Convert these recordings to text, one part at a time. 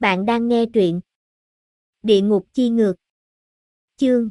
Bạn đang nghe truyện Địa ngục chi ngược. Chương.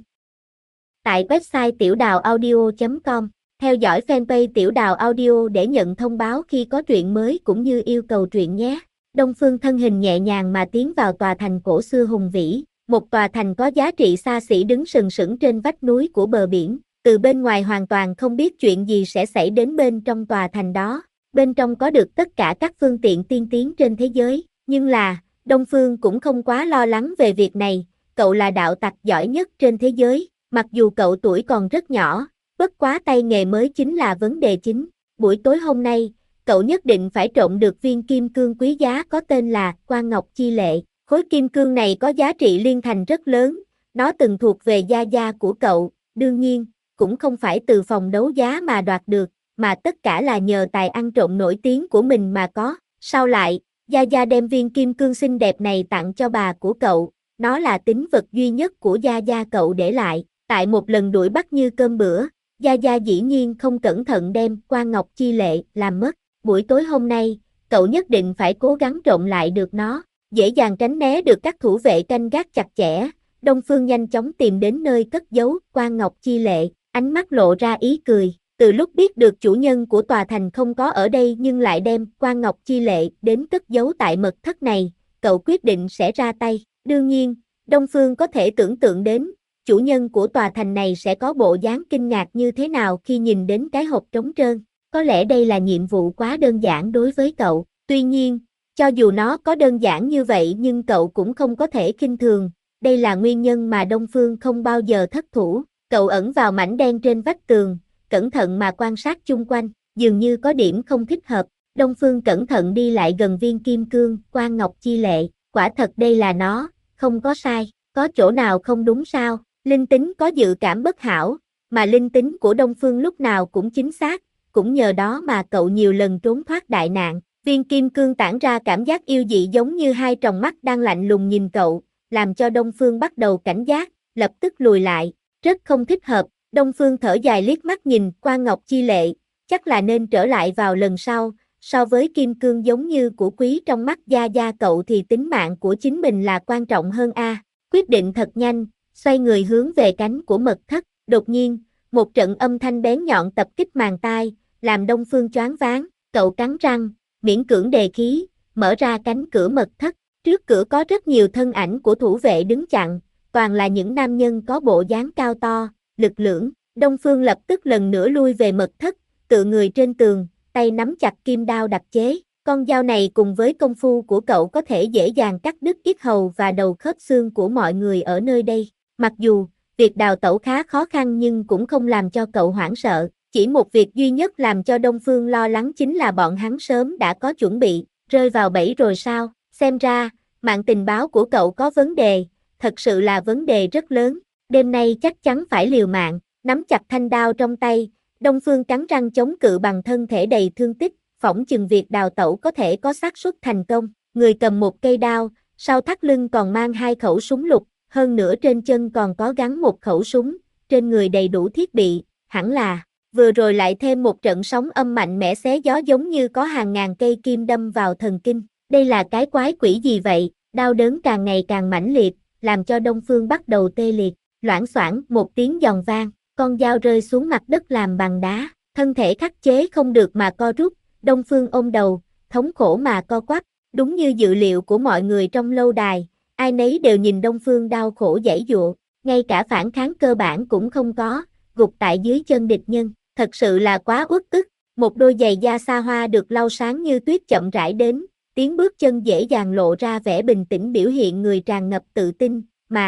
Tại website tiểu đào audio.com. Theo dõi fanpage Tiểu Đào Audio để nhận thông báo khi có truyện mới cũng như yêu cầu truyện nhé. Đông Phương thân hình nhẹ nhàng mà tiến vào tòa thành cổ xưa hùng vĩ, một tòa thành có giá trị xa xỉ đứng sừng sững trên vách núi của bờ biển. Từ bên ngoài hoàn toàn không biết chuyện gì sẽ xảy đến bên trong tòa thành đó. Bên trong có được tất cả các phương tiện tiên tiến trên thế giới, nhưng Đông Phương cũng không quá lo lắng về việc này. Cậu là đạo tặc giỏi nhất trên thế giới, mặc dù cậu tuổi còn rất nhỏ, bất quá tay nghề mới chính là vấn đề chính. Buổi tối hôm nay, cậu nhất định phải trộm được viên kim cương quý giá có tên là Quan Ngọc Chi Lệ. Khối kim cương này có giá trị liên thành rất lớn, nó từng thuộc về gia gia của cậu, đương nhiên, cũng không phải từ phòng đấu giá mà đoạt được, mà tất cả là nhờ tài ăn trộm nổi tiếng của mình mà có. Sau lại, gia gia đem viên kim cương xinh đẹp này tặng cho bà của cậu, nó là tín vật duy nhất của gia gia cậu để lại. Tại một lần đuổi bắt như cơm bữa, gia gia dĩ nhiên không cẩn thận đem Quan Ngọc Chi Lệ làm mất. Buổi tối hôm nay, cậu nhất định phải cố gắng trộm lại được nó. Dễ dàng tránh né được các thủ vệ canh gác chặt chẽ, Đông Phương nhanh chóng tìm đến nơi cất giấu Quan Ngọc Chi Lệ, ánh mắt lộ ra ý cười. Từ lúc biết được chủ nhân của tòa thành không có ở đây nhưng lại đem Quan Ngọc Chi Lệ đến cất giấu tại mật thất này, cậu quyết định sẽ ra tay. Đương nhiên, Đông Phương có thể tưởng tượng đến, chủ nhân của tòa thành này sẽ có bộ dáng kinh ngạc như thế nào khi nhìn đến cái hộp trống trơn. Có lẽ đây là nhiệm vụ quá đơn giản đối với cậu. Tuy nhiên, cho dù nó có đơn giản như vậy nhưng cậu cũng không có thể khinh thường. Đây là nguyên nhân mà Đông Phương không bao giờ thất thủ. Cậu ẩn vào mảnh đen trên vách tường, cẩn thận mà quan sát chung quanh, dường như có điểm không thích hợp. Đông Phương cẩn thận đi lại gần viên kim cương Quan Ngọc Chi Lệ. Quả thật đây là nó, không có sai. Có chỗ nào không đúng sao? Linh tính có dự cảm bất hảo, mà linh tính của Đông Phương lúc nào cũng chính xác, cũng nhờ đó mà cậu nhiều lần trốn thoát đại nạn. Viên kim cương tản ra cảm giác yêu dị giống như hai tròng mắt đang lạnh lùng nhìn cậu, làm cho Đông Phương bắt đầu cảnh giác, lập tức lùi lại. Rất không thích hợp. Đông Phương thở dài liếc mắt nhìn Quan Ngọc Chi Lệ, chắc là nên trở lại vào lần sau. So với kim cương giống như của quý trong mắt gia gia cậu thì tính mạng của chính mình là quan trọng hơn a. Quyết định thật nhanh, xoay người hướng về cánh của mật thất. Đột nhiên, một trận âm thanh bén nhọn tập kích màng tai, làm Đông Phương choáng váng. Cậu cắn răng, miễn cưỡng đề khí, mở ra cánh cửa mật thất. Trước cửa có rất nhiều thân ảnh của thủ vệ đứng chặn, toàn là những nam nhân có bộ dáng cao to, lực lưỡng. Đông Phương lập tức lần nữa lui về mật thất, tựa người trên tường, tay nắm chặt kim đao đặc chế. Con dao này cùng với công phu của cậu có thể dễ dàng cắt đứt yết hầu và đầu khớp xương của mọi người ở nơi đây. Mặc dù, việc đào tẩu khá khó khăn nhưng cũng không làm cho cậu hoảng sợ. Chỉ một việc duy nhất làm cho Đông Phương lo lắng chính là bọn hắn sớm đã có chuẩn bị, rơi vào bẫy rồi sao? Xem ra, mạng tình báo của cậu có vấn đề, thật sự là vấn đề rất lớn. Đêm nay chắc chắn phải liều mạng. Nắm chặt thanh đao trong tay, Đông Phương cắn răng chống cự bằng thân thể đầy thương tích, phỏng chừng việc đào tẩu có thể có xác suất thành công. Người cầm một cây đao, sau thắt lưng còn mang hai khẩu súng lục, hơn nữa trên chân còn có gắn một khẩu súng, trên người đầy đủ thiết bị, hẳn là vừa rồi lại thêm một trận sóng âm mạnh mẽ xé gió giống như có hàng ngàn cây kim đâm vào thần kinh. Đây là cái quái quỷ gì vậy? Đau đớn càng ngày càng mãnh liệt, làm cho Đông Phương bắt đầu tê liệt. Loảng xoảng một tiếng giòn vang, con dao rơi xuống mặt đất làm bằng đá, thân thể khắc chế không được mà co rút. Đông Phương ôm đầu, thống khổ mà co quắp. Đúng như dự liệu của mọi người trong lâu đài, ai nấy đều nhìn Đông Phương đau khổ giãy giụa, ngay cả phản kháng cơ bản cũng không có, gục tại dưới chân địch nhân. Thật sự là quá uất ức. Một đôi giày da sa hoa được lau sáng như tuyết chậm rãi đến, tiếng bước chân dễ dàng lộ ra vẻ bình tĩnh biểu hiện người tràn ngập tự tin,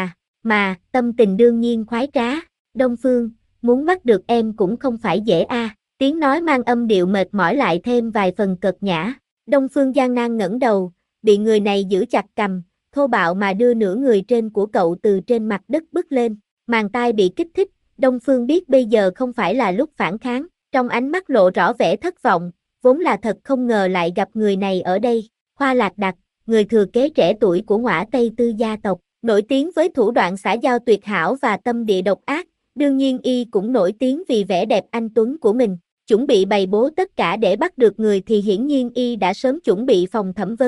mà tâm tình đương nhiên khoái trá. Đông Phương, muốn bắt được em cũng không phải dễ a. Tiếng nói mang âm điệu mệt mỏi lại thêm vài phần cợt nhã. Đông Phương gian nan ngẩng đầu, bị người này giữ chặt cầm, thô bạo mà đưa nửa người trên của cậu từ trên mặt đất bứt lên. Màng tai bị kích thích, Đông Phương biết bây giờ không phải là lúc phản kháng, trong ánh mắt lộ rõ vẻ thất vọng, vốn là thật không ngờ lại gặp người này ở đây. Khoa Lạc Đặc, người thừa kế trẻ tuổi của Ngõa Tây Tư gia tộc, nổi tiếng với thủ đoạn xã giao tuyệt hảo và tâm địa độc ác, đương nhiên y cũng nổi tiếng vì vẻ đẹp anh tuấn của mình. Chuẩn bị bày bố tất cả để bắt được người thì hiển nhiên y đã sớm chuẩn bị phòng thẩm vấn,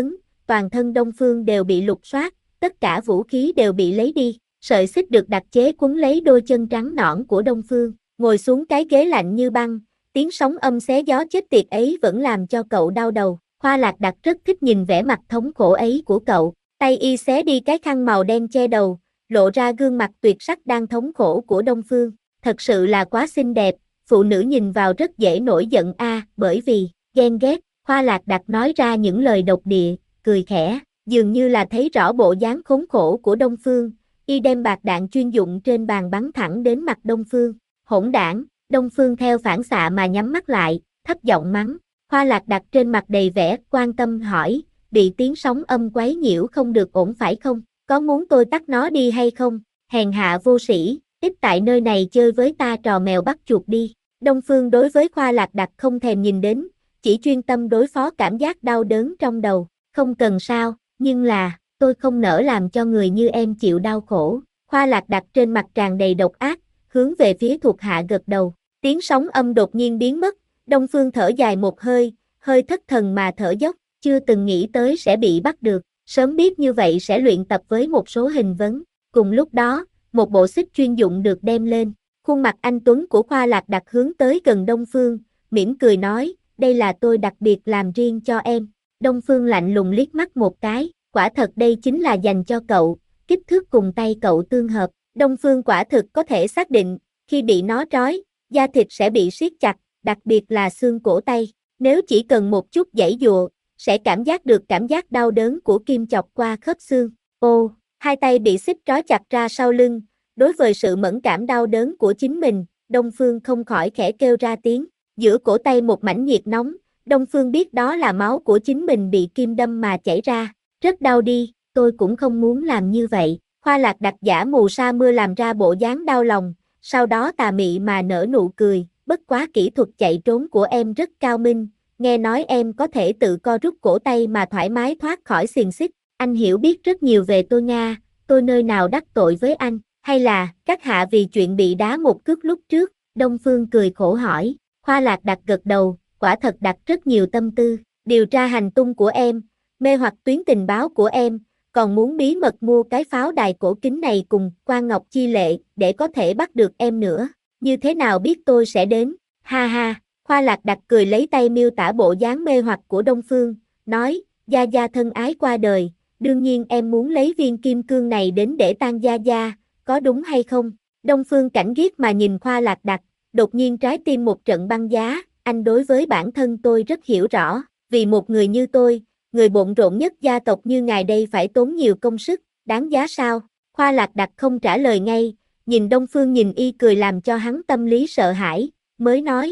toàn thân Đông Phương đều bị lục soát, tất cả vũ khí đều bị lấy đi, sợi xích được đặc chế quấn lấy đôi chân trắng nõn của Đông Phương, ngồi xuống cái ghế lạnh như băng, tiếng sóng âm xé gió chết tiệt ấy vẫn làm cho cậu đau đầu. Hoa Lạc Đặc rất thích nhìn vẻ mặt thống khổ ấy của cậu, tay y xé đi cái khăn màu đen che đầu, lộ ra gương mặt tuyệt sắc đang thống khổ của Đông Phương, thật sự là quá xinh đẹp, phụ nữ nhìn vào rất dễ nổi giận bởi vì, ghen ghét, Hoa Lạc Đặc nói ra những lời độc địa, cười khẽ, dường như là thấy rõ bộ dáng khốn khổ của Đông Phương, y đem bạc đạn chuyên dụng trên bàn bắn thẳng đến mặt Đông Phương, hỗn đảng, Đông Phương theo phản xạ mà nhắm mắt lại, thấp giọng mắng. Hoa Lạc Đặc trên mặt đầy vẻ quan tâm hỏi, bị tiếng sóng âm quấy nhiễu không được ổn phải không? Có muốn tôi tắt nó đi hay không? Hèn hạ vô sĩ, ít tại nơi này chơi với ta trò mèo bắt chuột đi. Đông Phương đối với Hoa Lạc Đặc không thèm nhìn đến, chỉ chuyên tâm đối phó cảm giác đau đớn trong đầu. Không cần sao, nhưng là, tôi không nỡ làm cho người như em chịu đau khổ. Hoa Lạc Đặc trên mặt tràn đầy độc ác, hướng về phía thuộc hạ gật đầu. Tiếng sóng âm đột nhiên biến mất. Đông Phương thở dài một hơi, hơi thất thần mà thở dốc, chưa từng nghĩ tới sẽ bị bắt được, sớm biết như vậy sẽ luyện tập với một số hình vấn. Cùng lúc đó, một bộ xích chuyên dụng được đem lên, khuôn mặt anh tuấn của Hoa Lạc Đặc hướng tới gần Đông Phương, mỉm cười nói, đây là tôi đặc biệt làm riêng cho em. Đông Phương lạnh lùng liếc mắt một cái, quả thật đây chính là dành cho cậu, kích thước cùng tay cậu tương hợp. Đông Phương quả thực có thể xác định, khi bị nó trói, da thịt sẽ bị siết chặt, đặc biệt là xương cổ tay, nếu chỉ cần một chút giãy giụa, sẽ cảm giác được cảm giác đau đớn của kim chọc qua khớp xương. Ô, hai tay bị xích trói chặt ra sau lưng, đối với sự mẫn cảm đau đớn của chính mình, Đông Phương không khỏi khẽ kêu ra tiếng, giữa cổ tay một mảnh nhiệt nóng, Đông Phương biết đó là máu của chính mình bị kim đâm mà chảy ra, rất đau đi, tôi cũng không muốn làm như vậy. Hoa Lạc Đặc giả mù sa mưa làm ra bộ dáng đau lòng, sau đó tà mị mà nở nụ cười. Bất quá kỹ thuật chạy trốn của em rất cao minh, nghe nói em có thể tự co rút cổ tay mà thoải mái thoát khỏi xiềng xích, anh hiểu biết rất nhiều về tôi Nga, tôi nơi nào đắc tội với anh, hay là, các hạ vì chuyện bị đá một cước lúc trước, Đông Phương cười khổ hỏi, Hoa Lạc Đặc gật đầu, quả thật đặt rất nhiều tâm tư, điều tra hành tung của em, mê hoặc tuyến tình báo của em, còn muốn bí mật mua cái pháo đài cổ kính này cùng Quan Ngọc Chi Lệ để có thể bắt được em nữa. Như thế nào biết tôi sẽ đến, ha ha, Hoa Lạc Đặc cười lấy tay miêu tả bộ dáng mê hoặc của Đông Phương, nói, Gia Gia thân ái qua đời, đương nhiên em muốn lấy viên kim cương này đến để tang Gia Gia, có đúng hay không? Đông Phương cảnh ghét mà nhìn Hoa Lạc Đặc, đột nhiên trái tim một trận băng giá, anh đối với bản thân tôi rất hiểu rõ, vì một người như tôi, người bộn rộn nhất gia tộc như ngài đây phải tốn nhiều công sức, đáng giá sao? Hoa Lạc Đặc không trả lời ngay, nhìn Đông Phương nhìn y cười làm cho hắn tâm lý sợ hãi, mới nói,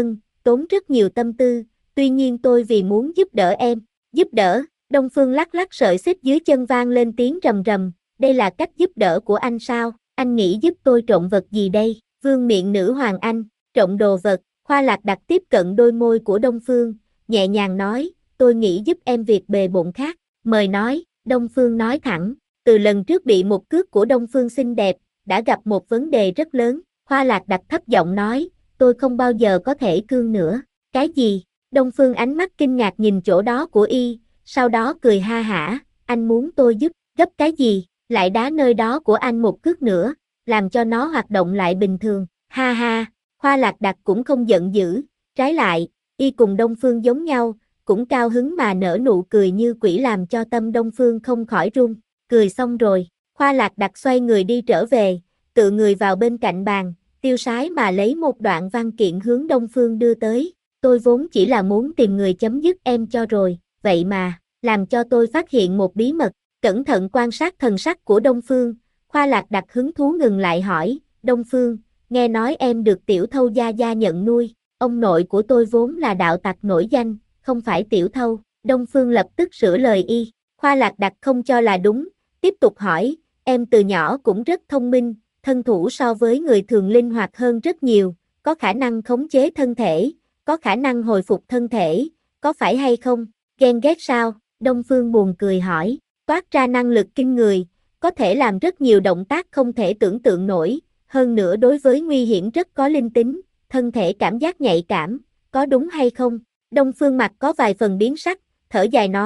tốn rất nhiều tâm tư, tuy nhiên tôi vì muốn giúp đỡ em, giúp đỡ, Đông Phương lắc lắc sợi xích dưới chân vang lên tiếng rầm rầm, đây là cách giúp đỡ của anh sao, anh nghĩ giúp tôi trộn vật gì đây, vương miện nữ hoàng anh, trộn đồ vật, Hoa Lạc Đặc tiếp cận đôi môi của Đông Phương, nhẹ nhàng nói, tôi nghĩ giúp em việc bề bộn khác, mời nói, Đông Phương nói thẳng, từ lần trước bị một cước của Đông Phương xinh đẹp, đã gặp một vấn đề rất lớn, Hoa Lạc Đặc thấp giọng nói, tôi không bao giờ có thể cương nữa, cái gì? Đông Phương ánh mắt kinh ngạc nhìn chỗ đó của y, sau đó cười ha hả, anh muốn tôi giúp, gấp cái gì, lại đá nơi đó của anh một cước nữa, làm cho nó hoạt động lại bình thường, ha ha, Hoa Lạc Đặc cũng không giận dữ, trái lại, y cùng Đông Phương giống nhau, cũng cao hứng mà nở nụ cười như quỷ làm cho tâm Đông Phương không khỏi run, cười xong rồi, Hoa Lạc Đặc xoay người đi trở về, tự người vào bên cạnh bàn, tiêu sái mà lấy một đoạn văn kiện hướng Đông Phương đưa tới, tôi vốn chỉ là muốn tìm người chấm dứt em cho rồi, vậy mà, làm cho tôi phát hiện một bí mật, cẩn thận quan sát thần sắc của Đông Phương, Hoa Lạc Đặc hứng thú ngừng lại hỏi, Đông Phương, nghe nói em được tiểu thâu Gia Gia nhận nuôi, ông nội của tôi vốn là đạo tặc nổi danh, không phải tiểu thâu, Đông Phương lập tức sửa lời y, Hoa Lạc Đặc không cho là đúng, tiếp tục hỏi, em từ nhỏ cũng rất thông minh, thân thủ so với người thường linh hoạt hơn rất nhiều, có khả năng khống chế thân thể, có khả năng hồi phục thân thể, có phải hay không, ghen ghét sao, Đông Phương buồn cười hỏi, toát ra năng lực kinh người, có thể làm rất nhiều động tác không thể tưởng tượng nổi, hơn nữa đối với nguy hiểm rất có linh tính, thân thể cảm giác nhạy cảm, có đúng hay không, Đông Phương mặt có vài phần biến sắc, thở dài nói,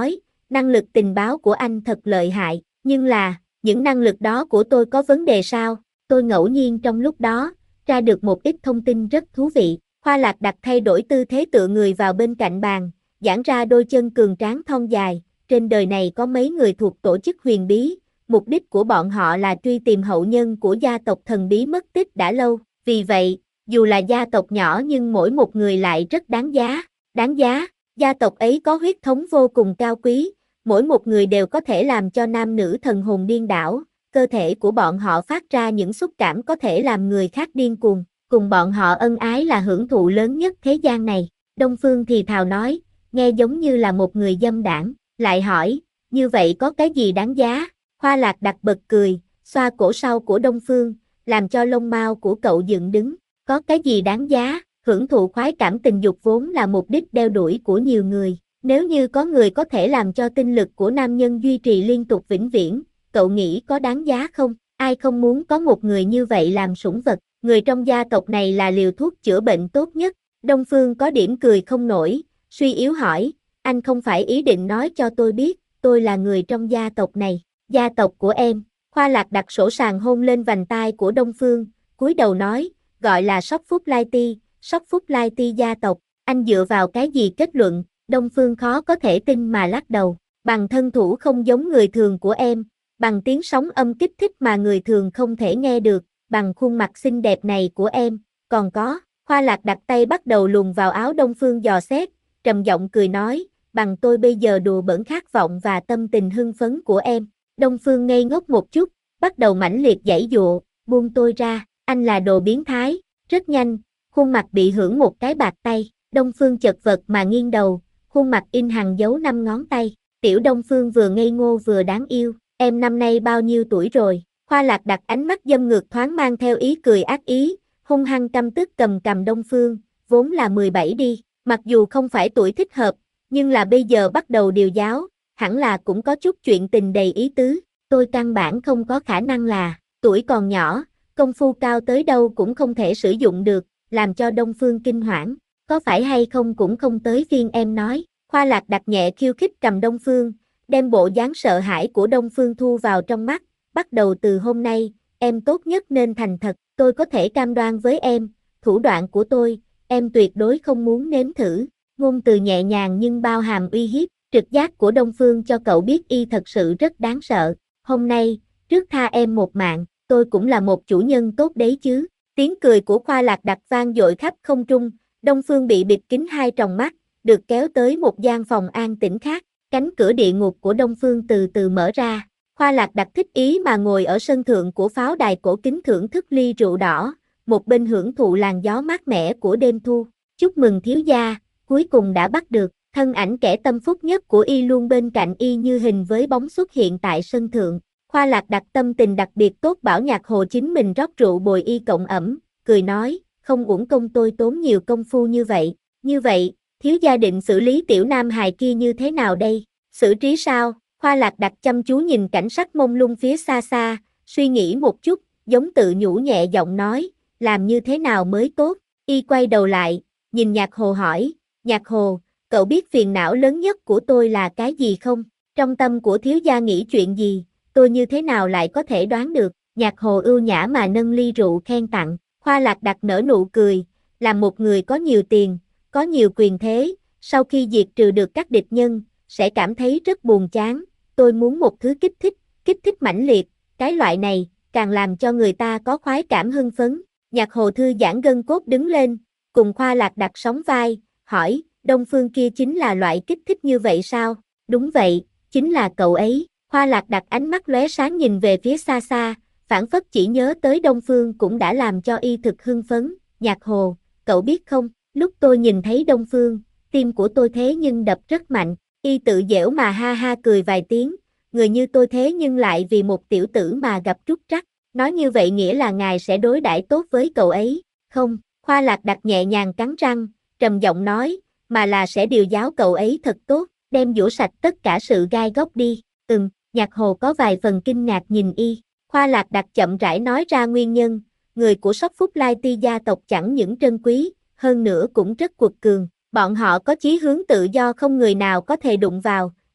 năng lực tình báo của anh thật lợi hại, nhưng là, những năng lực đó của tôi có vấn đề sao? Tôi ngẫu nhiên trong lúc đó, ra được một ít thông tin rất thú vị. Khoa Lạc Đặc thay đổi tư thế tựa người vào bên cạnh bàn, giãn ra đôi chân cường tráng thon dài. Trên đời này có mấy người thuộc tổ chức huyền bí, mục đích của bọn họ là truy tìm hậu nhân của gia tộc thần bí mất tích đã lâu. Vì vậy, dù là gia tộc nhỏ nhưng mỗi một người lại rất đáng giá. Đáng giá, gia tộc ấy có huyết thống vô cùng cao quý, mỗi một người đều có thể làm cho nam nữ thần hồn điên đảo, cơ thể của bọn họ phát ra những xúc cảm có thể làm người khác điên cuồng, cùng bọn họ ân ái là hưởng thụ lớn nhất thế gian này. Đông Phương thì thào nói, nghe giống như là một người dâm đảng, lại hỏi, như vậy có cái gì đáng giá? Khoa Lạc Đặc bật cười, xoa cổ sau của Đông Phương, làm cho lông mao của cậu dựng đứng, có cái gì đáng giá? Hưởng thụ khoái cảm tình dục vốn là mục đích đeo đuổi của nhiều người. Nếu như có người có thể làm cho tinh lực của nam nhân duy trì liên tục vĩnh viễn, cậu nghĩ có đáng giá không? Ai không muốn có một người như vậy làm sủng vật? Người trong gia tộc này là liều thuốc chữa bệnh tốt nhất. Đông Phương có điểm cười không nổi, suy yếu hỏi, anh không phải ý định nói cho tôi biết, tôi là người trong gia tộc này. Gia tộc của em. Khoa Lạc đặt sổ sàng hôn lên vành tai của Đông Phương, cúi đầu nói, gọi là Sóc Phúc Lai Ti. Sóc Phúc Lai Ti gia tộc, anh dựa vào cái gì kết luận? Đông Phương khó có thể tin mà lắc đầu, bằng thân thủ không giống người thường của em, bằng tiếng sóng âm kích thích mà người thường không thể nghe được, bằng khuôn mặt xinh đẹp này của em, còn có, Khoa Lạc đặt tay bắt đầu luồn vào áo Đông Phương dò xét, trầm giọng cười nói, bằng tôi bây giờ đùa bỡn khát vọng và tâm tình hưng phấn của em. Đông Phương ngây ngốc một chút, bắt đầu mãnh liệt giãy giụa, buông tôi ra, anh là đồ biến thái. Rất nhanh, khuôn mặt bị hưởng một cái bạt tay, Đông Phương chật vật mà nghiêng đầu, khuôn mặt in hằn dấu 5 ngón tay. Tiểu Đông Phương vừa ngây ngô vừa đáng yêu, em năm nay bao nhiêu tuổi rồi? Khoa Lạc đặt ánh mắt dâm ngược thoáng mang theo ý cười ác ý, hung hăng căm tức cầm Đông Phương, vốn là 17 đi, mặc dù không phải tuổi thích hợp, nhưng là bây giờ bắt đầu điều giáo, hẳn là cũng có chút chuyện tình đầy ý tứ, tôi căn bản không có khả năng là, tuổi còn nhỏ, công phu cao tới đâu cũng không thể sử dụng được, làm cho Đông Phương kinh hoảng, có phải hay không cũng không tới phiên em nói. Khoa Lạc đặt nhẹ khiêu khích cầm Đông Phương, đem bộ dáng sợ hãi của Đông Phương thu vào trong mắt, bắt đầu từ hôm nay, em tốt nhất nên thành thật, tôi có thể cam đoan với em, thủ đoạn của tôi, em tuyệt đối không muốn nếm thử, ngôn từ nhẹ nhàng nhưng bao hàm uy hiếp, trực giác của Đông Phương cho cậu biết y thật sự rất đáng sợ, hôm nay, trước tha em một mạng, tôi cũng là một chủ nhân tốt đấy chứ, tiếng cười của Khoa Lạc đặt vang dội khắp không trung, Đông Phương bị bịt kín hai tròng mắt, được kéo tới một gian phòng an tĩnh khác, cánh cửa địa ngục của Đông Phương từ từ mở ra, Khoa Lạc đặt thích ý mà ngồi ở sân thượng của pháo đài cổ kính thưởng thức ly rượu đỏ, một bên hưởng thụ làn gió mát mẻ của đêm thu, chúc mừng thiếu gia, cuối cùng đã bắt được, thân ảnh kẻ tâm phúc nhất của y luôn bên cạnh y như hình với bóng xuất hiện tại sân thượng, Khoa Lạc đặt tâm tình đặc biệt tốt bảo Nhạc Hồ chính mình rót rượu bồi y cộng ẩm, cười nói, không uổng công tôi tốn nhiều công phu như vậy, thiếu gia định xử lý tiểu nam hài kia như thế nào đây, xử trí sao? Khoa Lạc đặt chăm chú nhìn cảnh sắc mông lung phía xa xa, suy nghĩ một chút, giống tự nhủ nhẹ giọng nói, làm như thế nào mới tốt, y quay đầu lại, nhìn Nhạc Hồ hỏi, Nhạc Hồ, cậu biết phiền não lớn nhất của tôi là cái gì không? Trong tâm của thiếu gia nghĩ chuyện gì, tôi như thế nào lại có thể đoán được, Nhạc Hồ ưu nhã mà nâng ly rượu khen tặng, Khoa Lạc đặt nở nụ cười, là một người có nhiều tiền, có nhiều quyền thế, sau khi diệt trừ được các địch nhân, sẽ cảm thấy rất buồn chán, tôi muốn một thứ kích thích mãnh liệt, cái loại này, càng làm cho người ta có khoái cảm hưng phấn. Nhạc Hồ thư giãn gân cốt đứng lên, cùng Khoa Lạc đặt sóng vai, hỏi, Đông Phương kia chính là loại kích thích như vậy sao? Đúng vậy, chính là cậu ấy. Khoa Lạc đặt ánh mắt lóe sáng nhìn về phía xa xa, phảng phất chỉ nhớ tới Đông Phương cũng đã làm cho y thực hưng phấn. Nhạc Hồ, cậu biết không, lúc tôi nhìn thấy Đông Phương, tim của tôi thế nhưng đập rất mạnh, y tự giễu mà ha ha cười vài tiếng, người như tôi thế nhưng lại vì một tiểu tử mà gặp trúc trắc, nói như vậy nghĩa là ngài sẽ đối đãi tốt với cậu ấy, không? Khoa Lạc đặt nhẹ nhàng cắn răng, trầm giọng nói, mà là sẽ điều giáo cậu ấy thật tốt, đem giũa sạch tất cả sự gai góc đi. Nhạc Hồ có vài phần kinh ngạc nhìn y, Khoa Lạc đặt chậm rãi nói ra nguyên nhân, người của Sóc Phúc Lai Ti gia tộc chẳng những trân quý, hơn nữa cũng rất quật cường, bọn họ có chí hướng tự do không người nào có thể đụng vào,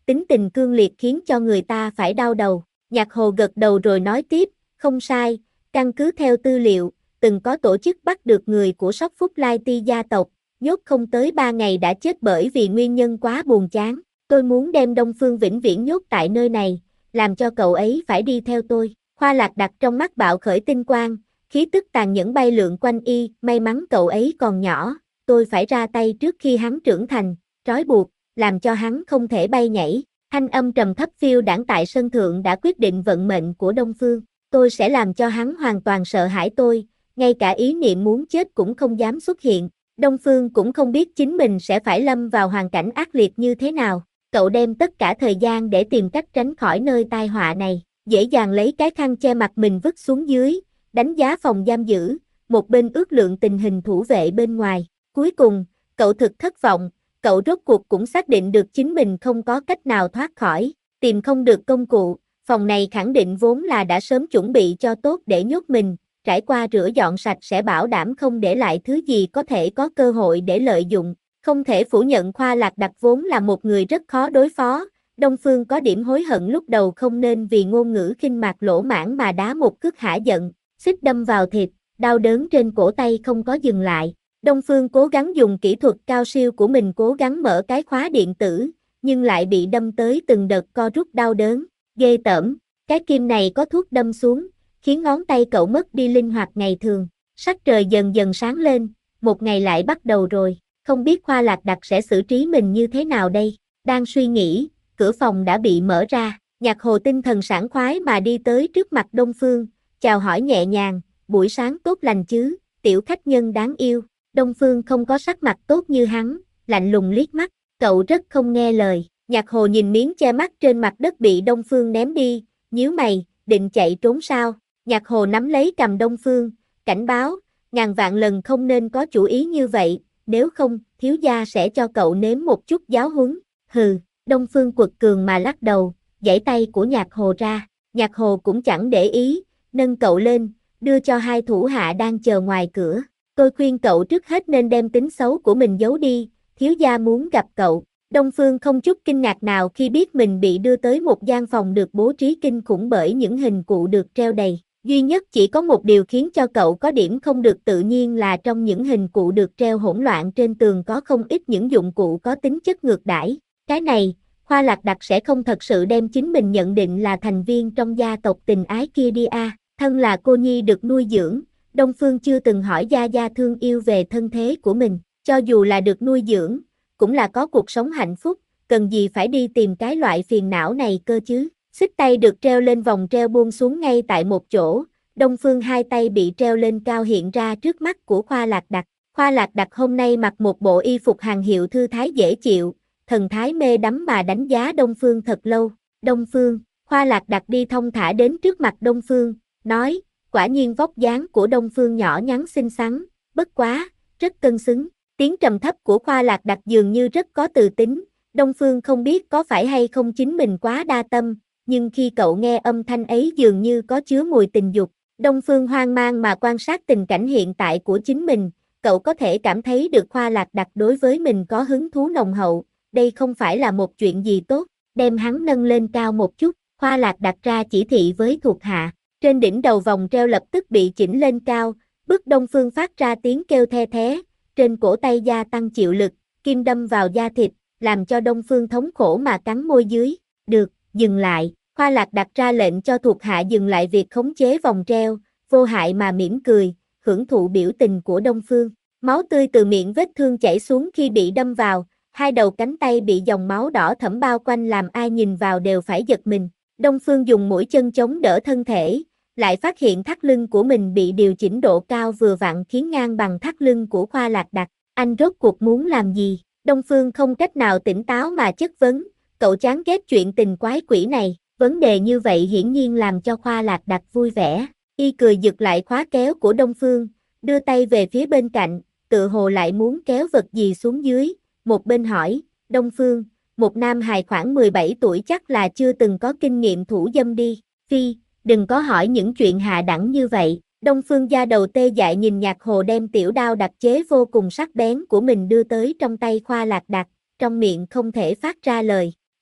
tính tình cương liệt khiến cho người ta phải đau đầu. Nhạc Hồ gật đầu rồi nói tiếp, không sai, căn cứ theo tư liệu, từng có tổ chức bắt được người của Sóc Phúc Lai Ti gia tộc, nhốt không tới 3 ngày đã chết bởi vì nguyên nhân quá buồn chán. Tôi muốn đem Đông Phương vĩnh viễn nhốt tại nơi này, làm cho cậu ấy phải đi theo tôi. Khoa Lạc đặt trong mắt bạo khởi tinh quang, khí tức tàn nhẫn bay lượn quanh y, may mắn cậu ấy còn nhỏ, tôi phải ra tay trước khi hắn trưởng thành, trói buộc, làm cho hắn không thể bay nhảy. Thanh âm trầm thấp phiêu đãng tại sân thượng đã quyết định vận mệnh của Đông Phương. Tôi sẽ làm cho hắn hoàn toàn sợ hãi tôi, ngay cả ý niệm muốn chết cũng không dám xuất hiện. Đông Phương cũng không biết chính mình sẽ phải lâm vào hoàn cảnh ác liệt như thế nào. Cậu đem tất cả thời gian để tìm cách tránh khỏi nơi tai họa này, dễ dàng lấy cái khăn che mặt mình vứt xuống dưới, đánh giá phòng giam giữ, một bên ước lượng tình hình thủ vệ bên ngoài. Cuối cùng, cậu thực thất vọng, cậu rốt cuộc cũng xác định được chính mình không có cách nào thoát khỏi, tìm không được công cụ, phòng này khẳng định vốn là đã sớm chuẩn bị cho tốt để nhốt mình, trải qua rửa dọn sạch sẽ bảo đảm không để lại thứ gì có thể có cơ hội để lợi dụng. Không thể phủ nhận Khoa Lạc Đặc vốn là một người rất khó đối phó, Đông Phương có điểm hối hận lúc đầu không nên vì ngôn ngữ khinh mạc lỗ mãng mà đá một cước hả giận, xích đâm vào thịt, đau đớn trên cổ tay không có dừng lại. Đông Phương cố gắng dùng kỹ thuật cao siêu của mình cố gắng mở cái khóa điện tử, nhưng lại bị đâm tới từng đợt co rút đau đớn, ghê tởm, cái kim này có thuốc đâm xuống, khiến ngón tay cậu mất đi linh hoạt ngày thường. Sắc trời dần dần sáng lên, một ngày lại bắt đầu rồi, không biết Khoa Lạc Đặc sẽ xử trí mình như thế nào đây. Đang suy nghĩ, cửa phòng đã bị mở ra, Nhạc Hồ tinh thần sảng khoái mà đi tới trước mặt Đông Phương, chào hỏi nhẹ nhàng, buổi sáng tốt lành chứ, tiểu khách nhân đáng yêu. Đông Phương không có sắc mặt tốt như hắn, lạnh lùng liếc mắt, cậu rất không nghe lời. Nhạc Hồ nhìn miếng che mắt trên mặt đất bị Đông Phương ném đi, nhíu mày, định chạy trốn sao? Nhạc Hồ nắm lấy cầm Đông Phương, cảnh báo, ngàn vạn lần không nên có chủ ý như vậy, nếu không, thiếu gia sẽ cho cậu nếm một chút giáo huấn. Hừ, Đông Phương quật cường mà lắc đầu, giãy tay của Nhạc Hồ ra. Nhạc Hồ cũng chẳng để ý, nâng cậu lên, đưa cho hai thủ hạ đang chờ ngoài cửa. Tôi khuyên cậu trước hết nên đem tính xấu của mình giấu đi, thiếu gia muốn gặp cậu. Đông Phương không chút kinh ngạc nào khi biết mình bị đưa tới một gian phòng được bố trí kinh khủng bởi những hình cụ được treo đầy. Duy nhất chỉ có một điều khiến cho cậu có điểm không được tự nhiên là trong những hình cụ được treo hỗn loạn trên tường có không ít những dụng cụ có tính chất ngược đãi. Cái này, Khoa Lạc Đặc sẽ không thật sự đem chính mình nhận định là thành viên trong gia tộc tình ái kia đi à. Thân là cô nhi được nuôi dưỡng, Đông Phương chưa từng hỏi Gia Gia thương yêu về thân thế của mình, cho dù là được nuôi dưỡng, cũng là có cuộc sống hạnh phúc, cần gì phải đi tìm cái loại phiền não này cơ chứ. Xích tay được treo lên vòng treo buông xuống ngay tại một chỗ, Đông Phương hai tay bị treo lên cao hiện ra trước mắt của Khoa Lạc Đặc. Khoa Lạc Đặc hôm nay mặc một bộ y phục hàng hiệu thư thái dễ chịu, thần thái mê đắm mà đánh giá Đông Phương thật lâu. Đông Phương, Khoa Lạc Đặc đi thong thả đến trước mặt Đông Phương, nói, quả nhiên vóc dáng của Đông Phương nhỏ nhắn xinh xắn, bất quá, rất cân xứng. Tiếng trầm thấp của Khoa Lạc Đặc dường như rất có từ tính, Đông Phương không biết có phải hay không chính mình quá đa tâm, nhưng khi cậu nghe âm thanh ấy dường như có chứa mùi tình dục. Đông Phương hoang mang mà quan sát tình cảnh hiện tại của chính mình, cậu có thể cảm thấy được Khoa Lạc Đặc đối với mình có hứng thú nồng hậu, đây không phải là một chuyện gì tốt, đem hắn nâng lên cao một chút, Khoa Lạc Đặc ra chỉ thị với thuộc hạ, trên đỉnh đầu vòng treo lập tức bị chỉnh lên cao, bức Đông Phương phát ra tiếng kêu the thé, trên cổ tay gia tăng chịu lực, kim đâm vào da thịt, làm cho Đông Phương thống khổ mà cắn môi dưới, được, dừng lại. Khoa Lạc đặt ra lệnh cho thuộc hạ dừng lại việc khống chế vòng treo, vô hại mà mỉm cười, hưởng thụ biểu tình của Đông Phương. Máu tươi từ miệng vết thương chảy xuống khi bị đâm vào, hai đầu cánh tay bị dòng máu đỏ thẫm bao quanh làm ai nhìn vào đều phải giật mình. Đông Phương dùng mũi chân chống đỡ thân thể, lại phát hiện thắt lưng của mình bị điều chỉnh độ cao vừa vặn khiến ngang bằng thắt lưng của Khoa Lạc Đặc. Anh rốt cuộc muốn làm gì? Đông Phương không cách nào tỉnh táo mà chất vấn, cậu chán ghét chuyện tình quái quỷ này. Vấn đề như vậy hiển nhiên làm cho Khoa Lạc Đặc vui vẻ, y cười giật lại khóa kéo của Đông Phương, đưa tay về phía bên cạnh, tự hồ lại muốn kéo vật gì xuống dưới, một bên hỏi, Đông Phương, một nam hài khoảng 17 tuổi chắc là chưa từng có kinh nghiệm thủ dâm đi, phi, đừng có hỏi những chuyện hạ đẳng như vậy. Đông Phương da đầu tê dại nhìn Nhạc Hồ đem tiểu đao đặc chế vô cùng sắc bén của mình đưa tới trong tay Khoa Lạc Đặc, trong miệng không thể phát ra lời.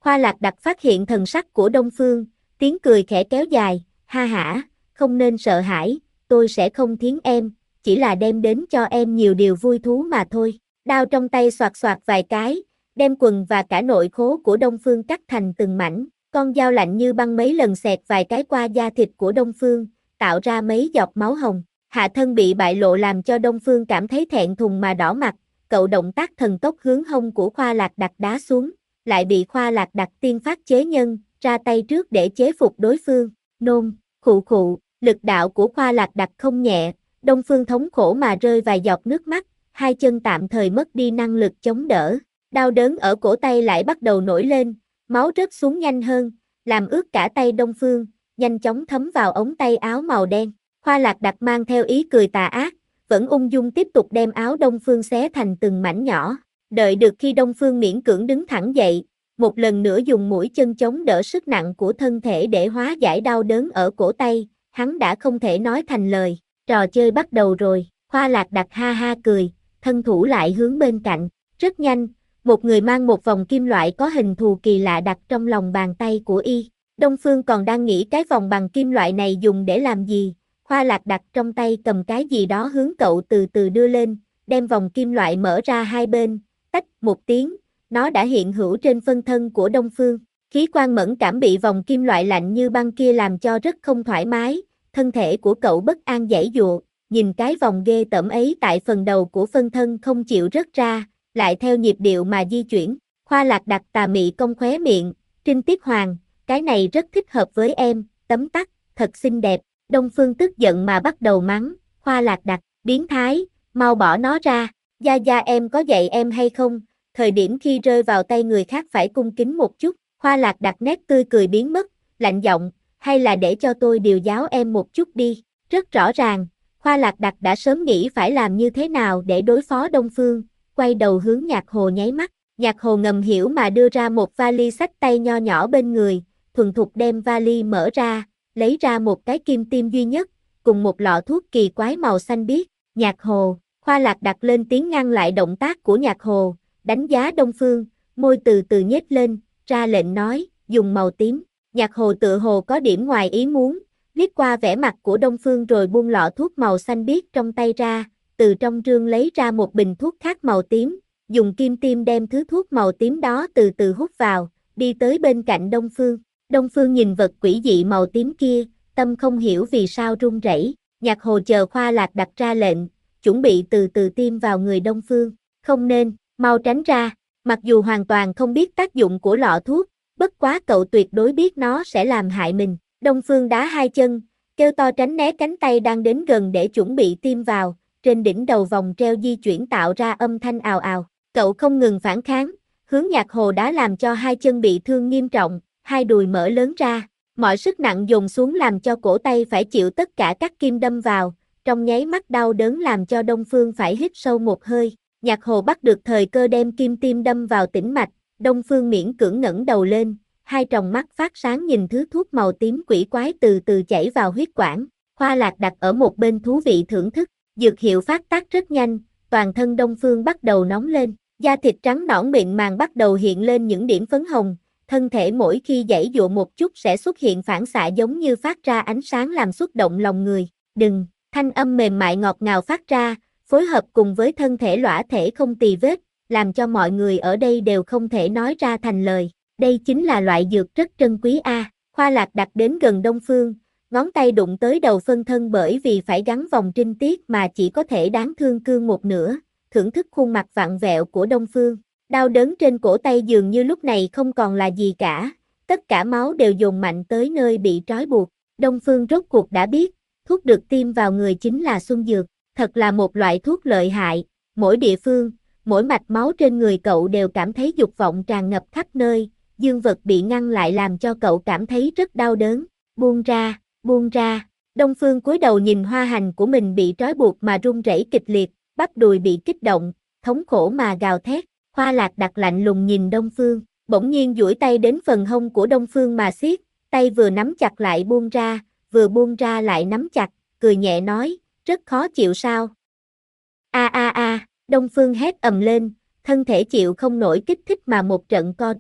Khoa Lạc Đặc phát hiện thần sắc của Đông Phương, tiếng cười khẽ kéo dài, ha hả, không nên sợ hãi, tôi sẽ không thiến em, chỉ là đem đến cho em nhiều điều vui thú mà thôi. Đao trong tay xoạt xoạt vài cái, đem quần và cả nội khố của Đông Phương cắt thành từng mảnh, con dao lạnh như băng mấy lần xẹt vài cái qua da thịt của Đông Phương, tạo ra mấy giọt máu hồng. Hạ thân bị bại lộ làm cho Đông Phương cảm thấy thẹn thùng mà đỏ mặt, cậu động tác thần tốc hướng hông của Khoa Lạc Đặc đá xuống, lại bị Khoa Lạc Đặc tiên phát chế nhân, ra tay trước để chế phục đối phương, nôn, khụ khụ, lực đạo của Khoa Lạc Đặc không nhẹ, Đông Phương thống khổ mà rơi vài giọt nước mắt, hai chân tạm thời mất đi năng lực chống đỡ, đau đớn ở cổ tay lại bắt đầu nổi lên, máu rớt xuống nhanh hơn, làm ướt cả tay Đông Phương, nhanh chóng thấm vào ống tay áo màu đen. Khoa Lạc Đặc mang theo ý cười tà ác, vẫn ung dung tiếp tục đem áo Đông Phương xé thành từng mảnh nhỏ, đợi được khi Đông Phương miễn cưỡng đứng thẳng dậy, một lần nữa dùng mũi chân chống đỡ sức nặng của thân thể để hóa giải đau đớn ở cổ tay, hắn đã không thể nói thành lời, trò chơi bắt đầu rồi, Khoa Lạc Đặc ha ha cười, thân thủ lại hướng bên cạnh, rất nhanh, một người mang một vòng kim loại có hình thù kỳ lạ đặt trong lòng bàn tay của y, Đông Phương còn đang nghĩ cái vòng bằng kim loại này dùng để làm gì. Khoa Lạc Đặc trong tay cầm cái gì đó hướng cậu từ từ đưa lên, đem vòng kim loại mở ra hai bên, tách một tiếng, nó đã hiện hữu trên phân thân của Đông Phương. Khí quan mẫn cảm bị vòng kim loại lạnh như băng kia làm cho rất không thoải mái, thân thể của cậu bất an giãy giụa, nhìn cái vòng ghê tởm ấy tại phần đầu của phân thân không chịu rớt ra, lại theo nhịp điệu mà di chuyển. Khoa Lạc Đặc tà mị cong khóe miệng, Trinh Tiết Hoàng, cái này rất thích hợp với em, tấm tắc, thật xinh đẹp. Đông Phương tức giận mà bắt đầu mắng, Khoa Lạc Đặc, biến thái, mau bỏ nó ra, Gia Gia em có dạy em hay không, thời điểm khi rơi vào tay người khác phải cung kính một chút, Khoa Lạc Đặc nét tươi cười biến mất, lạnh giọng, hay là để cho tôi điều giáo em một chút đi, rất rõ ràng, Khoa Lạc Đặc đã sớm nghĩ phải làm như thế nào để đối phó Đông Phương, quay đầu hướng Nhạc Hồ nháy mắt, Nhạc Hồ ngầm hiểu mà đưa ra một vali xách tay nho nhỏ bên người, thuần thục đem vali mở ra, lấy ra một cái kim tiêm duy nhất, cùng một lọ thuốc kỳ quái màu xanh biếc, Nhạc Hồ, Khoa Lạc Đặc lên tiếng ngăn lại động tác của Nhạc Hồ, đánh giá Đông Phương, môi từ từ nhếch lên, ra lệnh nói, dùng màu tím, Nhạc Hồ tựa hồ có điểm ngoài ý muốn, liếc qua vẻ mặt của Đông Phương rồi buông lọ thuốc màu xanh biếc trong tay ra, từ trong rương lấy ra một bình thuốc khác màu tím, dùng kim tiêm đem thứ thuốc màu tím đó từ từ hút vào, đi tới bên cạnh Đông Phương. Đông Phương nhìn vật quỷ dị màu tím kia, tâm không hiểu vì sao run rẩy. Nhạc Hồ chờ Khoa Lạc Đặc ra lệnh, chuẩn bị từ từ tiêm vào người Đông Phương. Không nên, mau tránh ra. Mặc dù hoàn toàn không biết tác dụng của lọ thuốc, bất quá cậu tuyệt đối biết nó sẽ làm hại mình. Đông Phương đá hai chân, kêu to tránh né cánh tay đang đến gần để chuẩn bị tiêm vào. Trên đỉnh đầu vòng treo di chuyển tạo ra âm thanh ào ào. Cậu không ngừng phản kháng, hướng Nhạc Hồ đá làm cho hai chân bị thương nghiêm trọng. Hai đùi mở lớn ra, mọi sức nặng dồn xuống làm cho cổ tay phải chịu tất cả các kim đâm vào, trong nháy mắt đau đớn làm cho Đông Phương phải hít sâu một hơi, Nhạc Hồ bắt được thời cơ đem kim tiêm đâm vào tĩnh mạch, Đông Phương miễn cưỡng ngẩng đầu lên, hai tròng mắt phát sáng nhìn thứ thuốc màu tím quỷ quái từ từ chảy vào huyết quản, Khoa Lạc Đặc ở một bên thú vị thưởng thức, dược hiệu phát tác rất nhanh, toàn thân Đông Phương bắt đầu nóng lên, da thịt trắng nõn mịn màng bắt đầu hiện lên những điểm phấn hồng. Thân thể mỗi khi giãy giụa một chút sẽ xuất hiện phản xạ giống như phát ra ánh sáng làm xúc động lòng người. Đừng, thanh âm mềm mại ngọt ngào phát ra, phối hợp cùng với thân thể lõa thể không tì vết, làm cho mọi người ở đây đều không thể nói ra thành lời. Đây chính là loại dược rất trân quý a. Khoa Lạc Đặc đến gần Đông Phương, ngón tay đụng tới đầu phân thân bởi vì phải gắn vòng trinh tiết mà chỉ có thể đáng thương cương một nửa, thưởng thức khuôn mặt vặn vẹo của Đông Phương. Đau đớn trên cổ tay dường như lúc này không còn là gì cả, tất cả máu đều dồn mạnh tới nơi bị trói buộc. Đông Phương rốt cuộc đã biết, thuốc được tiêm vào người chính là xuân dược, thật là một loại thuốc lợi hại, mỗi địa phương, mỗi mạch máu trên người cậu đều cảm thấy dục vọng tràn ngập khắp nơi, dương vật bị ngăn lại làm cho cậu cảm thấy rất đau đớn, buông ra, Đông Phương cúi đầu nhìn hoa hành của mình bị trói buộc mà run rẩy kịch liệt, bắp đùi bị kích động, thống khổ mà gào thét. Khoa Lạc Đặc lạnh lùng nhìn Đông Phương, bỗng nhiên duỗi tay đến phần hông của Đông Phương mà siết, tay vừa nắm chặt lại buông ra, vừa buông ra lại nắm chặt, cười nhẹ nói, rất khó chịu sao? A, Đông Phương hét ầm lên, thân thể chịu không nổi kích thích mà một trận co rút,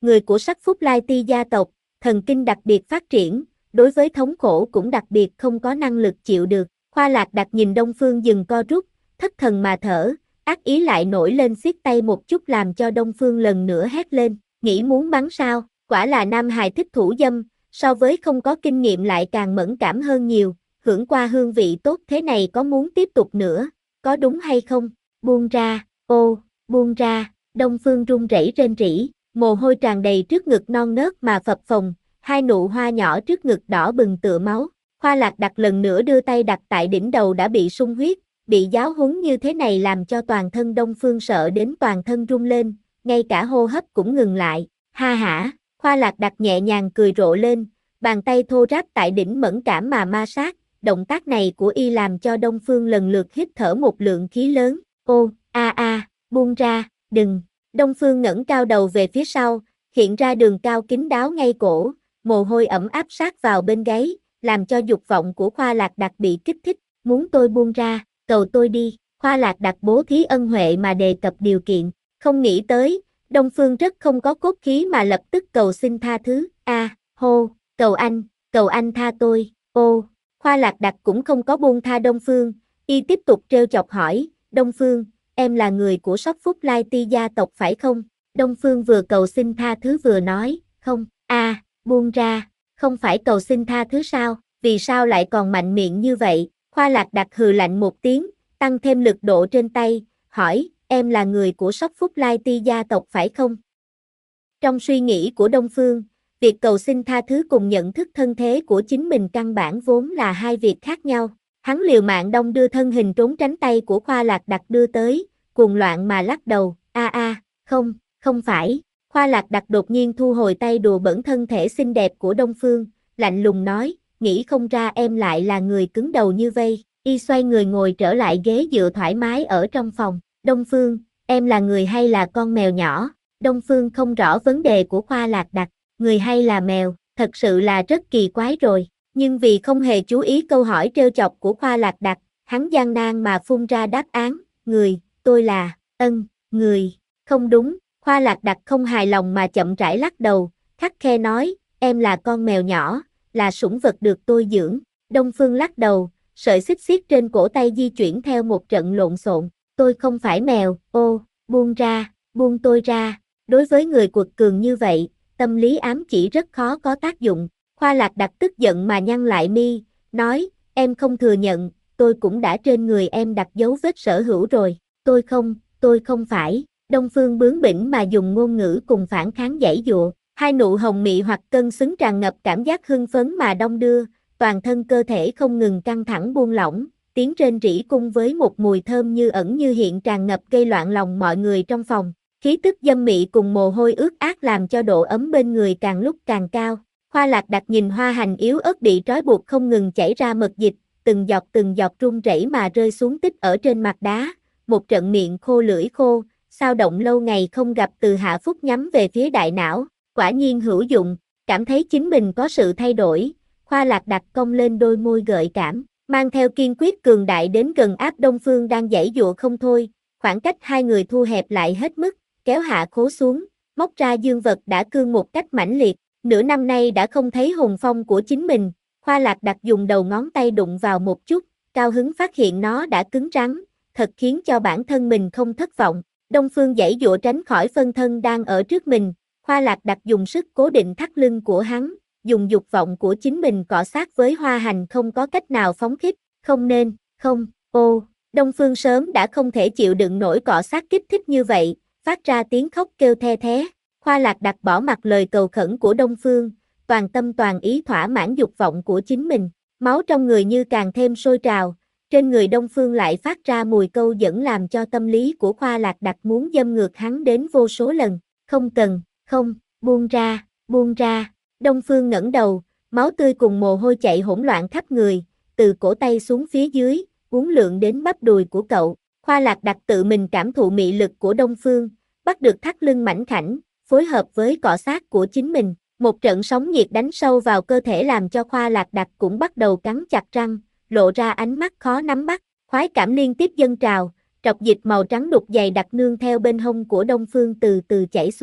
người của Sắc Phúc Lai Ti gia tộc, thần kinh đặc biệt phát triển, đối với thống khổ cũng đặc biệt không có năng lực chịu được. Khoa Lạc Đặc nhìn Đông Phương dừng co rút, thất thần mà thở, ác ý lại nổi lên siết tay một chút làm cho Đông Phương lần nữa hét lên, nghĩ muốn bắn sao, quả là nam hài thích thủ dâm, so với không có kinh nghiệm lại càng mẫn cảm hơn nhiều, hưởng qua hương vị tốt thế này có muốn tiếp tục nữa, có đúng hay không, buông ra, ô, buông ra, Đông Phương run rẩy rên rỉ, mồ hôi tràn đầy trước ngực non nớt mà phập phồng, hai nụ hoa nhỏ trước ngực đỏ bừng tựa máu. Khoa Lạc Đặc lần nữa đưa tay đặt tại đỉnh đầu đã bị sung huyết, bị giáo huấn như thế này làm cho toàn thân Đông Phương sợ đến toàn thân run lên, ngay cả hô hấp cũng ngừng lại, ha hả, Khoa Lạc Đặc nhẹ nhàng cười rộ lên, bàn tay thô ráp tại đỉnh mẫn cảm mà ma sát, động tác này của y làm cho Đông Phương lần lượt hít thở một lượng khí lớn, ô, buông ra, đừng, Đông Phương ngẩng cao đầu về phía sau, hiện ra đường cao kín đáo ngay cổ, mồ hôi ẩm áp sát vào bên gáy, làm cho dục vọng của Khoa Lạc Đặc bị kích thích, muốn tôi buông ra, cầu tôi đi, Khoa Lạc Đặc bố thí ân huệ mà đề cập điều kiện, không nghĩ tới, Đông Phương rất không có cốt khí mà lập tức cầu xin tha thứ, hô, cầu anh tha tôi, ô, Khoa Lạc Đặc cũng không có buông tha Đông Phương, y tiếp tục trêu chọc hỏi, Đông Phương, em là người của Sóc Phúc Lai Ti gia tộc phải không? Đông Phương vừa cầu xin tha thứ vừa nói, không, buông ra, không phải cầu xin tha thứ sao, vì sao lại còn mạnh miệng như vậy? Khoa Lạc Đặc hừ lạnh một tiếng, tăng thêm lực độ trên tay, hỏi, em là người của Sóc Phúc Lai Ti gia tộc phải không? Trong suy nghĩ của Đông Phương, việc cầu xin tha thứ cùng nhận thức thân thế của chính mình căn bản vốn là hai việc khác nhau. Hắn liều mạng đong đưa thân hình trốn tránh tay của Khoa Lạc Đặc đưa tới, cuồng loạn mà lắc đầu, không phải. Khoa Lạc Đặc đột nhiên thu hồi tay đùa bỡn thân thể xinh đẹp của Đông Phương, lạnh lùng nói, nghĩ không ra em lại là người cứng đầu như vây. Y xoay người ngồi trở lại ghế dựa thoải mái ở trong phòng. Đông Phương, em là người hay là con mèo nhỏ? Đông Phương không rõ vấn đề của Khoa Lạc Đặc, người hay là mèo, thật sự là rất kỳ quái rồi. Nhưng vì không hề chú ý câu hỏi trêu chọc của Khoa Lạc Đặc, hắn gian nan mà phun ra đáp án, người, tôi là, người, không đúng, Khoa Lạc Đặc không hài lòng mà chậm rãi lắc đầu, khắt khe nói, em là con mèo nhỏ, là sủng vật được tôi dưỡng, Đông Phương lắc đầu, sợi xích xiết trên cổ tay di chuyển theo một trận lộn xộn, tôi không phải mèo, ô, buông ra, buông tôi ra, đối với người quật cường như vậy, tâm lý ám chỉ rất khó có tác dụng. Khoa Lạc Đặc tức giận mà nhăn lại mi, nói, em không thừa nhận, tôi cũng đã trên người em đặt dấu vết sở hữu rồi, tôi không phải, Đông Phương bướng bỉnh mà dùng ngôn ngữ cùng phản kháng giãy dụa, hai nụ hồng mị hoặc cân xứng tràn ngập cảm giác hưng phấn mà đong đưa, toàn thân cơ thể không ngừng căng thẳng buông lỏng, tiếng rên rỉ cùng với một mùi thơm như ẩn như hiện tràn ngập gây loạn lòng mọi người trong phòng, khí tức dâm mị cùng mồ hôi ướt át làm cho độ ấm bên người càng lúc càng cao. Khoa Lạc Đặc nhìn hoa hành yếu ớt bị trói buộc không ngừng chảy ra mật dịch, từng giọt run rẩy mà rơi xuống tích ở trên mặt đá, một trận miệng khô lưỡi khô, sao động lâu ngày không gặp từ hạ phúc nhắm về phía đại não, quả nhiên hữu dụng, cảm thấy chính mình có sự thay đổi, Khoa Lạc Đặc cong lên đôi môi gợi cảm, mang theo kiên quyết cường đại đến gần áp Đông Phương đang giãy giụa không thôi, khoảng cách hai người thu hẹp lại hết mức, kéo hạ khố xuống, móc ra dương vật đã cương một cách mãnh liệt. Nửa năm nay đã không thấy hồn phong của chính mình, Khoa Lạc Đặc dùng đầu ngón tay đụng vào một chút, cao hứng phát hiện nó đã cứng rắn, thật khiến cho bản thân mình không thất vọng. Đông Phương giãy giụa tránh khỏi phân thân đang ở trước mình, Khoa Lạc Đặc dùng sức cố định thắt lưng của hắn, dùng dục vọng của chính mình cọ sát với hoa hành không có cách nào phóng thích, không nên, không, ô, Đông Phương sớm đã không thể chịu đựng nổi cọ sát kích thích như vậy, phát ra tiếng khóc kêu the thé. Khoa Lạc Đặc bỏ mặc lời cầu khẩn của Đông Phương, toàn tâm toàn ý thỏa mãn dục vọng của chính mình, máu trong người như càng thêm sôi trào, trên người Đông Phương lại phát ra mùi câu dẫn làm cho tâm lý của Khoa Lạc Đặc muốn dâm ngược hắn đến vô số lần, không cần, không, buông ra, Đông Phương ngẩng đầu, máu tươi cùng mồ hôi chạy hỗn loạn khắp người, từ cổ tay xuống phía dưới, uốn lượn đến bắp đùi của cậu, Khoa Lạc Đặc tự mình cảm thụ mị lực của Đông Phương, bắt được thắt lưng mảnh khảnh, phối hợp với cọ sát của chính mình, một trận sóng nhiệt đánh sâu vào cơ thể làm cho Khoa Lạc Đặc cũng bắt đầu cắn chặt răng, lộ ra ánh mắt khó nắm bắt, khoái cảm liên tiếp dâng trào, trọc dịch màu trắng đục dày đặc nương theo bên hông của Đông Phương từ từ chảy xuống,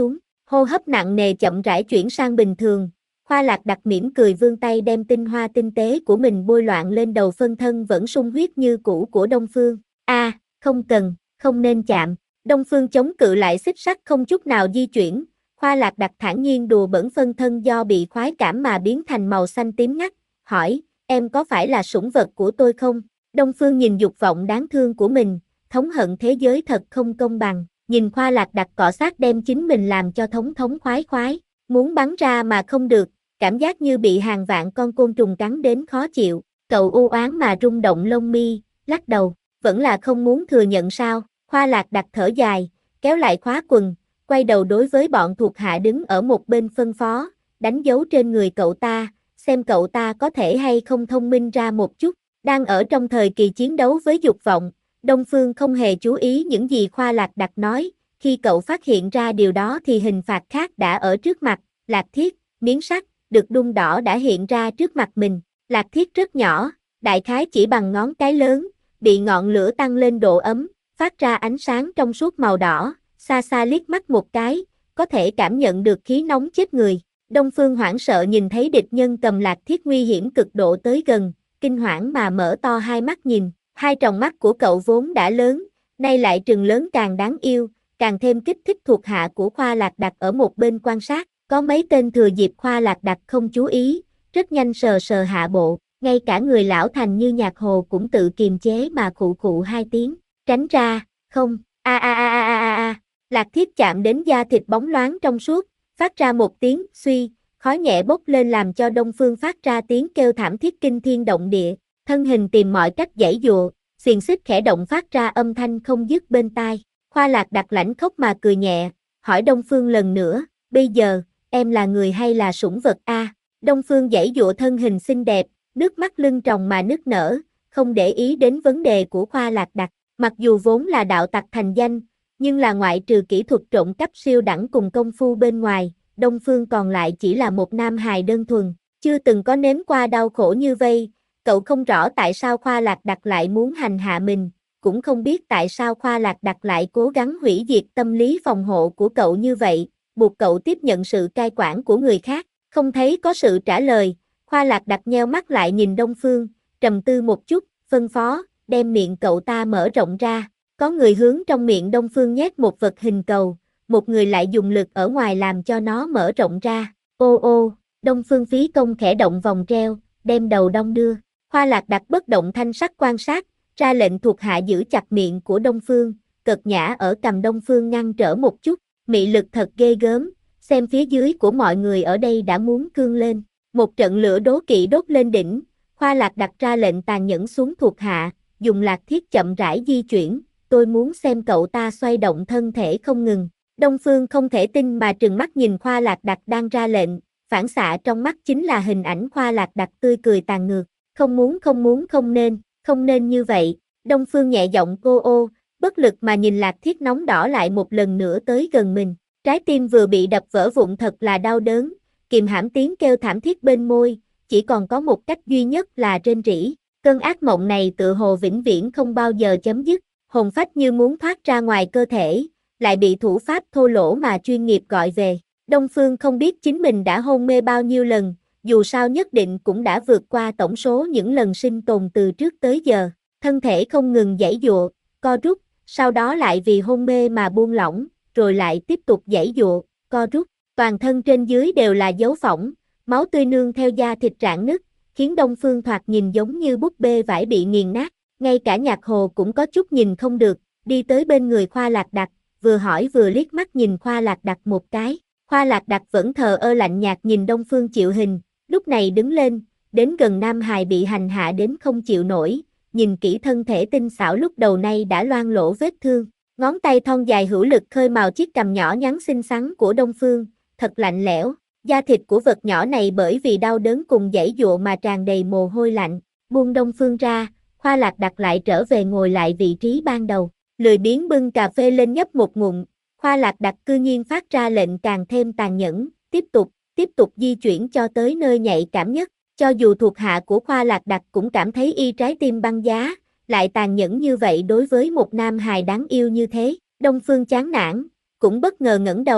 hô hấp nặng nề chậm rãi chuyển sang bình thường. Khoa Lạc Đặc mỉm cười vươn tay đem tinh hoa tinh tế của mình bôi loạn lên đầu phân thân vẫn sung huyết như cũ của Đông Phương. Không cần, không nên chạm. Đông Phương chống cự lại xích sắt không chút nào di chuyển. Khoa Lạc Đặc thản nhiên đùa bỡn phân thân do bị khoái cảm mà biến thành màu xanh tím ngắt, hỏi, em có phải là sủng vật của tôi không? Đông Phương nhìn dục vọng đáng thương của mình, thống hận thế giới thật không công bằng, nhìn Khoa Lạc Đặc cọ sát đem chính mình làm cho thống thống khoái khoái, muốn bắn ra mà không được, cảm giác như bị hàng vạn con côn trùng cắn đến khó chịu, cậu u oán mà rung động lông mi, lắc đầu, vẫn là không muốn thừa nhận sao? Khoa Lạc Đặc thở dài, kéo lại khóa quần, quay đầu đối với bọn thuộc hạ đứng ở một bên phân phó, đánh dấu trên người cậu ta, xem cậu ta có thể hay không thông minh ra một chút. Đang ở trong thời kỳ chiến đấu với dục vọng, Đông Phương không hề chú ý những gì Khoa Lạc Đặc nói, khi cậu phát hiện ra điều đó thì hình phạt khác đã ở trước mặt, Lạc Thiết, miếng sắt, được đun đỏ đã hiện ra trước mặt mình. Lạc Thiết rất nhỏ, đại khái chỉ bằng ngón cái lớn, bị ngọn lửa tăng lên độ ấm, phát ra ánh sáng trong suốt màu đỏ, xa xa liếc mắt một cái, có thể cảm nhận được khí nóng chết người. Đông Phương hoảng sợ nhìn thấy địch nhân cầm Lạc Thiết nguy hiểm cực độ tới gần, kinh hoảng mà mở to hai mắt nhìn, hai tròng mắt của cậu vốn đã lớn, nay lại trừng lớn càng đáng yêu, càng thêm kích thích thuộc hạ của Khoa Lạc Đặc ở một bên quan sát, có mấy tên thừa dịp Khoa Lạc Đặc không chú ý, rất nhanh sờ sờ hạ bộ, ngay cả người lão thành như Nhạc Hồ cũng tự kiềm chế mà khụ khụ hai tiếng, tránh ra, không, Lạc Thiết chạm đến da thịt bóng loáng trong suốt, phát ra một tiếng suy, khói nhẹ bốc lên làm cho Đông Phương phát ra tiếng kêu thảm thiết kinh thiên động địa, thân hình tìm mọi cách giãy giụa, xiềng xích khẽ động phát ra âm thanh không dứt bên tai. Khoa Lạc Đặc lãnh khóc mà cười nhẹ, hỏi Đông Phương lần nữa, bây giờ, em là người hay là sủng vật a? Đông Phương giãy giụa thân hình xinh đẹp, nước mắt lưng tròng mà nức nở, không để ý đến vấn đề của Khoa Lạc Đặc, mặc dù vốn là đạo tặc thành danh, nhưng là ngoại trừ kỹ thuật trộm cắp siêu đẳng cùng công phu bên ngoài, Đông Phương còn lại chỉ là một nam hài đơn thuần, chưa từng có nếm qua đau khổ như vây, cậu không rõ tại sao Khoa Lạc Đặc lại muốn hành hạ mình, cũng không biết tại sao Khoa Lạc Đặc lại cố gắng hủy diệt tâm lý phòng hộ của cậu như vậy, buộc cậu tiếp nhận sự cai quản của người khác, không thấy có sự trả lời, Khoa Lạc Đặc nheo mắt lại nhìn Đông Phương, trầm tư một chút, phân phó, đem miệng cậu ta mở rộng ra, có người hướng trong miệng Đông Phương nhét một vật hình cầu, một người lại dùng lực ở ngoài làm cho nó mở rộng ra, ô, Đông Phương phí công khẽ động vòng treo, đem đầu đong đưa, Khoa Lạc Đặc bất động thanh sắc quan sát, ra lệnh thuộc hạ giữ chặt miệng của Đông Phương, cật nhã ở cầm Đông Phương ngăn trở một chút, mị lực thật ghê gớm, xem phía dưới của mọi người ở đây đã muốn cương lên, một trận lửa đố kỵ đốt lên đỉnh, Khoa Lạc Đặc ra lệnh tàn nhẫn xuống thuộc hạ, dùng Lạc Thiết chậm rãi di chuyển, tôi muốn xem cậu ta xoay động thân thể không ngừng. Đông Phương không thể tin mà trừng mắt nhìn Khoa Lạc Đặc đang ra lệnh, phản xạ trong mắt chính là hình ảnh Khoa Lạc Đặc tươi cười tàn ngược, không nên như vậy, Đông Phương nhẹ giọng cô ô, bất lực mà nhìn Lạc Thiết nóng đỏ lại một lần nữa tới gần mình, trái tim vừa bị đập vỡ vụn thật là đau đớn, kìm hãm tiếng kêu thảm thiết bên môi, chỉ còn có một cách duy nhất là rên rỉ, cơn ác mộng này tựa hồ vĩnh viễn không bao giờ chấm dứt, hồn phách như muốn thoát ra ngoài cơ thể, lại bị thủ pháp thô lỗ mà chuyên nghiệp gọi về. Đông Phương không biết chính mình đã hôn mê bao nhiêu lần, dù sao nhất định cũng đã vượt qua tổng số những lần sinh tồn từ trước tới giờ. Thân thể không ngừng giãy giụa, co rút, sau đó lại vì hôn mê mà buông lỏng, rồi lại tiếp tục giãy giụa, co rút. Toàn thân trên dưới đều là dấu phỏng, máu tươi nương theo da thịt rạn nứt, khiến Đông Phương thoạt nhìn giống như búp bê vải bị nghiền nát. Ngay cả Nhạc Hồ cũng có chút nhìn không được, đi tới bên người Khoa Lạc Đặc, vừa hỏi vừa liếc mắt nhìn Khoa Lạc Đặc một cái. Khoa Lạc Đặc vẫn thờ ơ lạnh nhạt nhìn Đông Phương chịu hình, lúc này đứng lên, đến gần Nam Hài bị hành hạ đến không chịu nổi, nhìn kỹ thân thể tinh xảo lúc đầu nay đã loang lổ vết thương, ngón tay thon dài hữu lực khơi mào chiếc cằm nhỏ nhắn xinh xắn của Đông Phương, thật lạnh lẽo, da thịt của vật nhỏ này bởi vì đau đớn cùng giãy giụa mà tràn đầy mồ hôi lạnh, buông Đông Phương ra, Khoa Lạc Đặc lại trở về ngồi lại vị trí ban đầu, lười biếng bưng cà phê lên nhấp một ngụm, Khoa Lạc Đặc cư nhiên phát ra lệnh càng thêm tàn nhẫn, tiếp tục di chuyển cho tới nơi nhạy cảm nhất, cho dù thuộc hạ của Khoa Lạc Đặc cũng cảm thấy y trái tim băng giá, lại tàn nhẫn như vậy đối với một nam hài đáng yêu như thế, Đông Phương chán nản, cũng bất ngờ ngẩng đầu,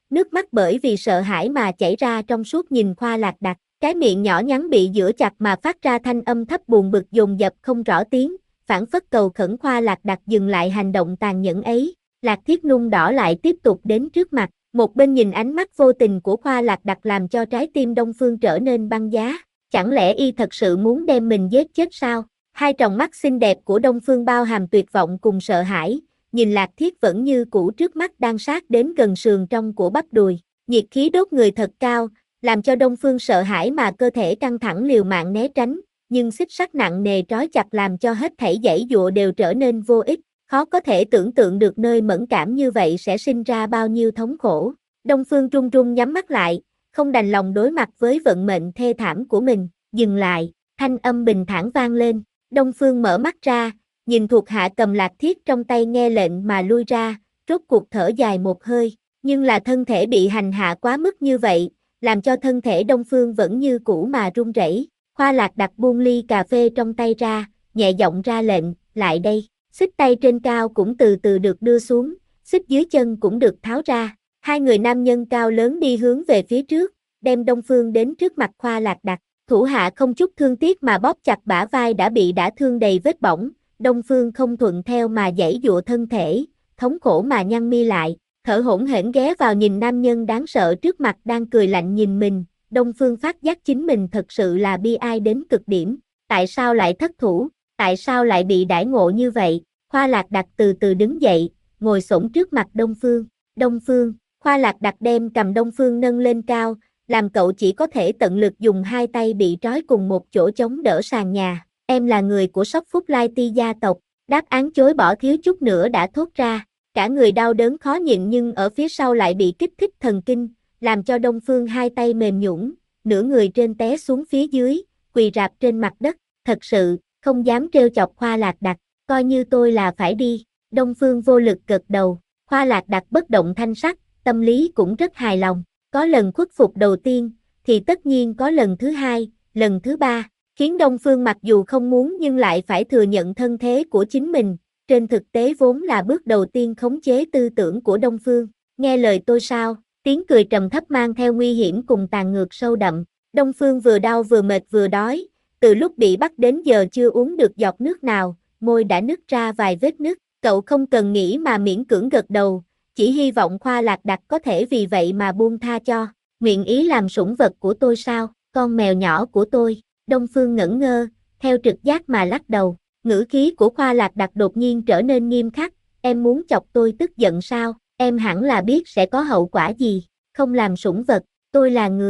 nước mắt bởi vì sợ hãi mà chảy ra trong suốt nhìn Khoa Lạc Đặc, cái miệng nhỏ nhắn bị giữ chặt mà phát ra thanh âm thấp buồn bực dồn dập không rõ tiếng, phảng phất cầu khẩn Khoa Lạc Đặc dừng lại hành động tàn nhẫn ấy. Lạc Thiết Nung đỏ lại tiếp tục đến trước mặt, một bên nhìn ánh mắt vô tình của Khoa Lạc Đặc làm cho trái tim Đông Phương trở nên băng giá, chẳng lẽ y thật sự muốn đem mình giết chết sao? Hai tròng mắt xinh đẹp của Đông Phương bao hàm tuyệt vọng cùng sợ hãi, nhìn Lạc Thiết vẫn như cũ trước mắt đang sát đến gần sườn trong của bắp đùi, nhiệt khí đốt người thật cao, làm cho Đông Phương sợ hãi mà cơ thể căng thẳng liều mạng né tránh, nhưng xích sắt nặng nề trói chặt làm cho hết thảy giãy giụa đều trở nên vô ích, khó có thể tưởng tượng được nơi mẫn cảm như vậy sẽ sinh ra bao nhiêu thống khổ. Đông Phương run run nhắm mắt lại, không đành lòng đối mặt với vận mệnh thê thảm của mình, dừng lại, thanh âm bình thản vang lên, Đông Phương mở mắt ra, nhìn thuộc hạ cầm Lạc Thiết trong tay nghe lệnh mà lui ra, rốt cuộc thở dài một hơi, nhưng là thân thể bị hành hạ quá mức như vậy, làm cho thân thể Đông Phương vẫn như cũ mà run rẩy. Khoa Lạc Đặc buông ly cà phê trong tay ra, nhẹ giọng ra lệnh, lại đây, xích tay trên cao cũng từ từ được đưa xuống, xích dưới chân cũng được tháo ra, hai người nam nhân cao lớn đi hướng về phía trước, đem Đông Phương đến trước mặt Khoa Lạc Đặc, thủ hạ không chút thương tiếc mà bóp chặt bả vai đã bị đả thương đầy vết bỏng, Đông Phương không thuận theo mà giãy giụa thân thể, thống khổ mà nhăn mi lại, thở hổn hển ghé vào nhìn nam nhân đáng sợ trước mặt đang cười lạnh nhìn mình, Đông Phương phát giác chính mình thật sự là bi ai đến cực điểm, tại sao lại thất thủ, tại sao lại bị đãi ngộ như vậy, Khoa Lạc Đặc từ từ đứng dậy, ngồi xổm trước mặt Đông Phương, Khoa Lạc Đặc đem cầm Đông Phương nâng lên cao, làm cậu chỉ có thể tận lực dùng hai tay bị trói cùng một chỗ chống đỡ sàn nhà, em là người của Sóc Phúc Lai Ti gia tộc, đáp án chối bỏ thiếu chút nữa đã thốt ra, cả người đau đớn khó nhịn nhưng ở phía sau lại bị kích thích thần kinh, làm cho Đông Phương hai tay mềm nhũn, nửa người trên té xuống phía dưới, quỳ rạp trên mặt đất, thật sự, không dám trêu chọc Khoa Lạc Đặc, coi như tôi là phải đi, Đông Phương vô lực gật đầu, Khoa Lạc Đặc bất động thanh sắc, tâm lý cũng rất hài lòng, có lần khuất phục đầu tiên, thì tất nhiên có lần thứ hai, lần thứ ba, khiến Đông Phương mặc dù không muốn nhưng lại phải thừa nhận thân thế của chính mình, trên thực tế vốn là bước đầu tiên khống chế tư tưởng của Đông Phương, nghe lời tôi sao, tiếng cười trầm thấp mang theo nguy hiểm cùng tàn ngược sâu đậm, Đông Phương vừa đau vừa mệt vừa đói, từ lúc bị bắt đến giờ chưa uống được giọt nước nào, môi đã nứt ra vài vết nứt, cậu không cần nghĩ mà miễn cưỡng gật đầu, chỉ hy vọng Khoa Lạc Đặc có thể vì vậy mà buông tha cho, nguyện ý làm sủng vật của tôi sao, con mèo nhỏ của tôi, Đông Phương ngẩn ngơ, theo trực giác mà lắc đầu, ngữ khí của Khoa Lạc Đặc đột nhiên trở nên nghiêm khắc, em muốn chọc tôi tức giận sao, em hẳn là biết sẽ có hậu quả gì, không làm sủng vật, tôi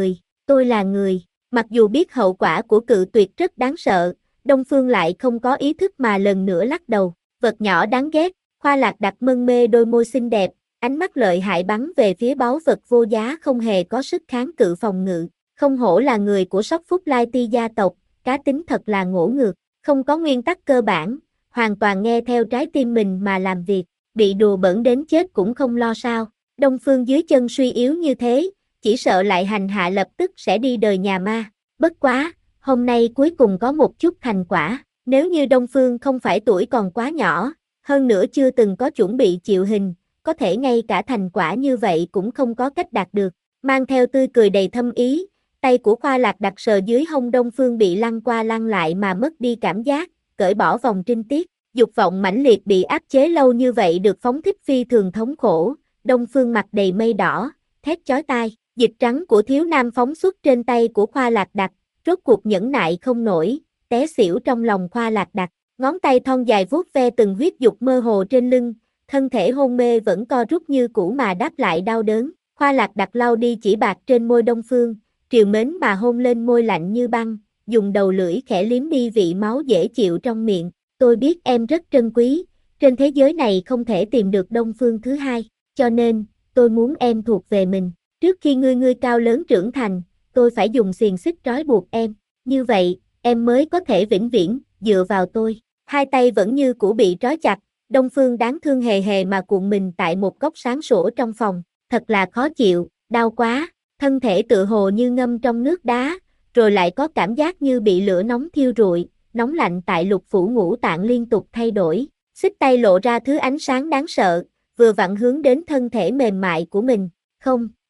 là người, mặc dù biết hậu quả của cự tuyệt rất đáng sợ, Đông Phương lại không có ý thức mà lần nữa lắc đầu, vật nhỏ đáng ghét, Khoa Lạc Đặc mân mê đôi môi xinh đẹp, ánh mắt lợi hại bắn về phía báu vật vô giá không hề có sức kháng cự phòng ngự, không hổ là người của Sóc Phúc Lai Ti gia tộc, cá tính thật là ngỗ ngược, không có nguyên tắc cơ bản, hoàn toàn nghe theo trái tim mình mà làm việc, bị đùa bỡn đến chết cũng không lo sao, Đông Phương dưới chân suy yếu như thế, chỉ sợ lại hành hạ lập tức sẽ đi đời nhà ma, bất quá, hôm nay cuối cùng có một chút thành quả, nếu như Đông Phương không phải tuổi còn quá nhỏ, hơn nữa chưa từng có chuẩn bị chịu hình, có thể ngay cả thành quả như vậy cũng không có cách đạt được, mang theo tươi cười đầy thâm ý, tay của Khoa Lạc Đặc sờ dưới hông Đông Phương bị lăn qua lăn lại mà mất đi cảm giác, cởi bỏ vòng trinh tiết, dục vọng mãnh liệt bị áp chế lâu như vậy được phóng thích phi thường thống khổ, Đông Phương mặt đầy mây đỏ, thét chói tai, dịch trắng của thiếu nam phóng xuất trên tay của Khoa Lạc Đặc, rốt cuộc nhẫn nại không nổi, té xỉu trong lòng Khoa Lạc Đặc, ngón tay thon dài vuốt ve từng huyết dục mơ hồ trên lưng, thân thể hôn mê vẫn co rút như cũ mà đáp lại đau đớn, Khoa Lạc Đặc lau đi chỉ bạc trên môi Đông Phương, trìu mến mà hôn lên môi lạnh như băng, dùng đầu lưỡi khẽ liếm đi vị máu dễ chịu trong miệng, tôi biết em rất trân quý, trên thế giới này không thể tìm được Đông Phương thứ hai, cho nên, tôi muốn em thuộc về mình, trước khi ngươi cao lớn trưởng thành, tôi phải dùng xiềng xích trói buộc em, như vậy, em mới có thể vĩnh viễn, dựa vào tôi, hai tay vẫn như cũ bị trói chặt, Đông Phương đáng thương hề hề mà cuộn mình tại một góc sáng sủa trong phòng, thật là khó chịu, đau quá, thân thể tựa hồ như ngâm trong nước đá, rồi lại có cảm giác như bị lửa nóng thiêu rụi, nóng lạnh tại lục phủ ngũ tạng liên tục thay đổi, xích tay lộ ra thứ ánh sáng đáng sợ, vừa vặn hướng đến thân thể mềm mại của mình, không,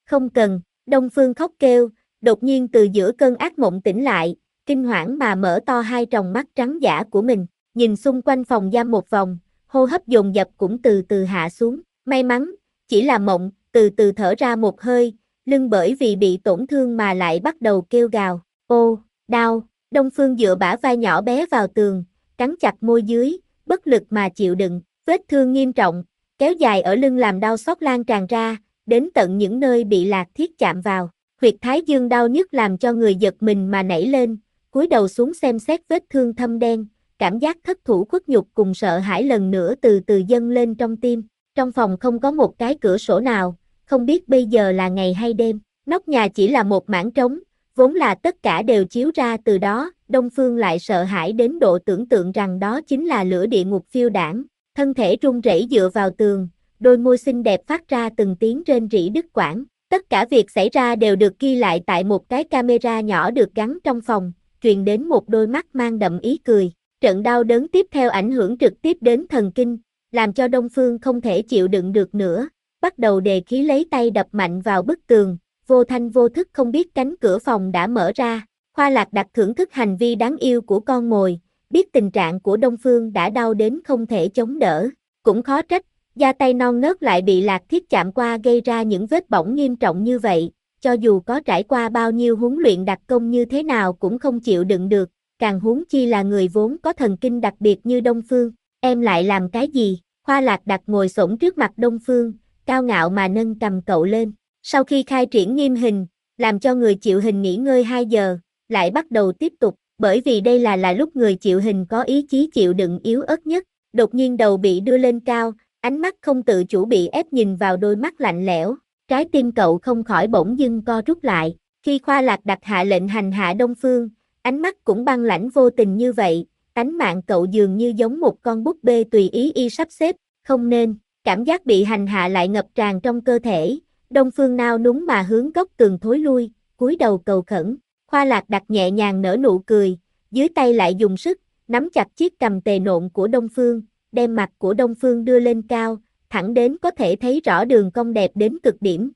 Không cần, Đông Phương khóc kêu, đột nhiên từ giữa cơn ác mộng tỉnh lại, kinh hoảng mà mở to hai tròng mắt trắng dã của mình, nhìn xung quanh phòng giam một vòng, hô hấp dồn dập cũng từ từ hạ xuống, may mắn, chỉ là mộng, từ từ thở ra một hơi, lưng bởi vì bị tổn thương mà lại bắt đầu kêu gào, ô, đau, Đông Phương dựa bả vai nhỏ bé vào tường, cắn chặt môi dưới, bất lực mà chịu đựng, vết thương nghiêm trọng, kéo dài ở lưng làm đau xót lan tràn ra, đến tận những nơi bị lạc thiết chạm vào. Huyệt thái dương đau nhức làm cho người giật mình mà nảy lên, cúi đầu xuống xem xét vết thương thâm đen, cảm giác thất thủ khuất nhục cùng sợ hãi lần nữa từ từ dâng lên trong tim. Trong phòng không có một cái cửa sổ nào, không biết bây giờ là ngày hay đêm, nóc nhà chỉ là một mảng trống, vốn là tất cả đều chiếu ra từ đó, Đông Phương lại sợ hãi đến độ tưởng tượng rằng đó chính là lửa địa ngục phiêu đãng, thân thể run rẩy dựa vào tường, đôi môi xinh đẹp phát ra từng tiếng rên rỉ đứt quãng. Tất cả việc xảy ra đều được ghi lại tại một cái camera nhỏ được gắn trong phòng, truyền đến một đôi mắt mang đậm ý cười. Trận đau đớn tiếp theo ảnh hưởng trực tiếp đến thần kinh, làm cho Đông Phương không thể chịu đựng được nữa, bắt đầu đề khí lấy tay đập mạnh vào bức tường, vô thanh vô thức không biết cánh cửa phòng đã mở ra. Khoa Lạc Đặc thưởng thức hành vi đáng yêu của con mồi, biết tình trạng của Đông Phương đã đau đến không thể chống đỡ, cũng khó trách. Da tay non nớt lại bị lạc thiết chạm qua gây ra những vết bỏng nghiêm trọng như vậy, cho dù có trải qua bao nhiêu huấn luyện đặc công như thế nào cũng không chịu đựng được, càng huống chi là người vốn có thần kinh đặc biệt như Đông Phương. Em lại làm cái gì? Khoa Lạc Đặc ngồi xổm trước mặt Đông Phương, cao ngạo mà nâng cầm cậu lên. Sau khi khai triển nghiêm hình, làm cho người chịu hình nghỉ ngơi 2 giờ, lại bắt đầu tiếp tục, bởi vì đây là lúc người chịu hình có ý chí chịu đựng yếu ớt nhất. Đột nhiên đầu bị đưa lên cao, ánh mắt không tự chủ bị ép nhìn vào đôi mắt lạnh lẽo, trái tim cậu không khỏi bỗng dưng co rút lại. Khi Khoa Lạc Đặc hạ lệnh hành hạ Đông Phương, ánh mắt cũng băng lãnh vô tình như vậy, tánh mạng cậu dường như giống một con búp bê tùy ý y sắp xếp, không nên, cảm giác bị hành hạ lại ngập tràn trong cơ thể. Đông Phương nao núng mà hướng góc tường thối lui, cúi đầu cầu khẩn. Khoa Lạc Đặc nhẹ nhàng nở nụ cười, dưới tay lại dùng sức, nắm chặt chiếc cằm tề nộn của Đông Phương, đem mặt của Đông Phương đưa lên cao, thẳng đến có thể thấy rõ đường cong đẹp đến cực điểm.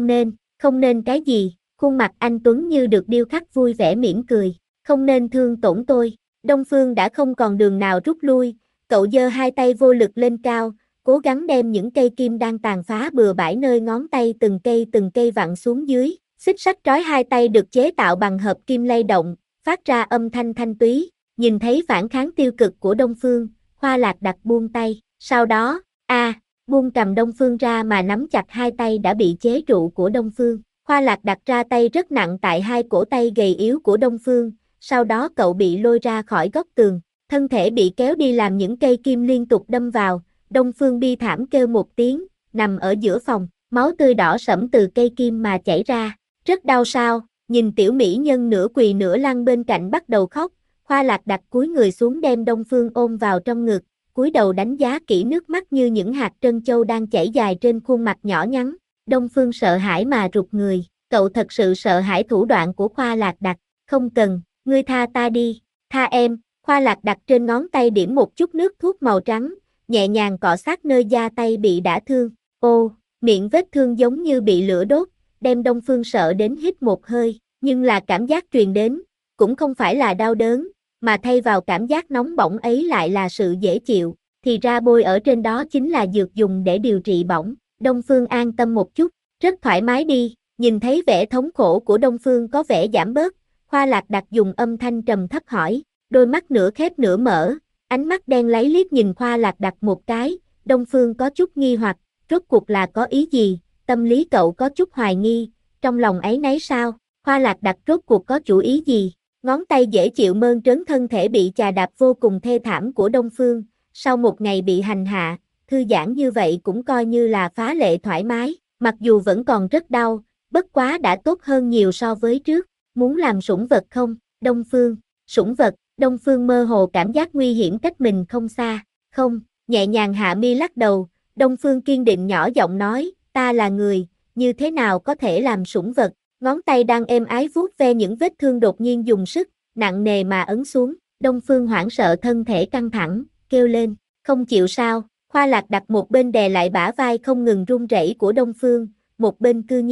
Không nên cái gì? Khuôn mặt anh Tuấn như được điêu khắc vui vẻ mỉm cười. Không nên thương tổn tôi. Đông Phương đã không còn đường nào rút lui, cậu giơ hai tay vô lực lên cao, cố gắng đem những cây kim đang tàn phá bừa bãi nơi ngón tay từng cây vặn xuống dưới. Xích sắt trói hai tay được chế tạo bằng hợp kim lay động, phát ra âm thanh thanh túy. Nhìn thấy phản kháng tiêu cực của Đông Phương, Khoa Lạc Đặc buông tay, sau đó, buông cầm Đông Phương ra mà nắm chặt hai tay đã bị chế trụ của Đông Phương. Khoa Lạc Đặc ra tay rất nặng tại hai cổ tay gầy yếu của Đông Phương, sau đó cậu bị lôi ra khỏi góc tường, thân thể bị kéo đi làm những cây kim liên tục đâm vào, Đông Phương bi thảm kêu một tiếng, nằm ở giữa phòng, máu tươi đỏ sẫm từ cây kim mà chảy ra, rất đau sao? Nhìn tiểu mỹ nhân nửa quỳ nửa lăn bên cạnh bắt đầu khóc, Khoa Lạc Đặc cúi người xuống đem Đông Phương ôm vào trong ngực, cúi đầu đánh giá kỹ nước mắt như những hạt trân châu đang chảy dài trên khuôn mặt nhỏ nhắn. Đông Phương sợ hãi mà rụt người, cậu thật sự sợ hãi thủ đoạn của Khoa Lạc Đặc. Không cần, ngươi tha ta đi, tha em. Khoa Lạc Đặc trên ngón tay điểm một chút nước thuốc màu trắng, nhẹ nhàng cọ sát nơi da tay bị đả thương. Ô, miệng vết thương giống như bị lửa đốt, đem Đông Phương sợ đến hít một hơi, nhưng là cảm giác truyền đến, cũng không phải là đau đớn, mà thay vào cảm giác nóng bỏng ấy lại là sự dễ chịu, thì ra bôi ở trên đó chính là dược dùng để điều trị bỏng. Đông Phương an tâm một chút, rất thoải mái đi. Nhìn thấy vẻ thống khổ của Đông Phương có vẻ giảm bớt, Khoa Lạc Đặc dùng âm thanh trầm thấp hỏi, đôi mắt nửa khép nửa mở, ánh mắt đen láy liếc nhìn Khoa Lạc Đặc một cái. Đông Phương có chút nghi hoặc, rốt cuộc là có ý gì? Tâm lý cậu có chút hoài nghi, trong lòng áy náy sao? Khoa Lạc Đặc rốt cuộc có chủ ý gì? Ngón tay dễ chịu mơn trớn thân thể bị chà đạp vô cùng thê thảm của Đông Phương, sau một ngày bị hành hạ, thư giãn như vậy cũng coi như là phá lệ thoải mái, mặc dù vẫn còn rất đau, bất quá đã tốt hơn nhiều so với trước. Muốn làm sủng vật không? Đông Phương, sủng vật. Đông Phương mơ hồ cảm giác nguy hiểm cách mình không xa. Không, nhẹ nhàng hạ mi lắc đầu. Đông Phương kiên định nhỏ giọng nói, ta là người, như thế nào có thể làm sủng vật? Ngón tay đang êm ái vuốt ve những vết thương đột nhiên dùng sức, nặng nề mà ấn xuống. Đông Phương hoảng sợ thân thể căng thẳng, kêu lên, không chịu sao? Khoa Lạc Đặt một bên đè lại bả vai không ngừng run rẩy của Đông Phương, một bên cư nhiên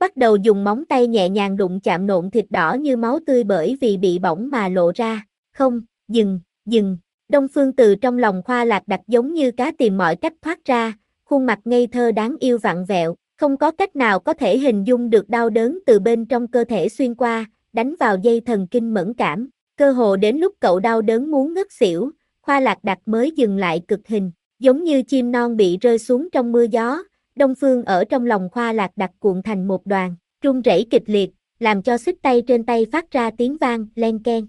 bắt đầu dùng móng tay nhẹ nhàng đụng chạm nộn thịt đỏ như máu tươi bởi vì bị bỏng mà lộ ra. Không, dừng. Đông Phương từ trong lòng Khoa Lạc Đặc giống như cá tìm mọi cách thoát ra, khuôn mặt ngây thơ đáng yêu vặn vẹo, không có cách nào có thể hình dung được đau đớn từ bên trong cơ thể xuyên qua, đánh vào dây thần kinh mẫn cảm. Cơ hồ đến lúc cậu đau đớn muốn ngất xỉu, Khoa Lạc Đặc mới dừng lại cực hình, giống như chim non bị rơi xuống trong mưa gió. Đông Phương ở trong lòng Khoa Lạc Đặc cuộn thành một đoàn, run rẩy kịch liệt, làm cho xích tay trên tay phát ra tiếng vang, len keng,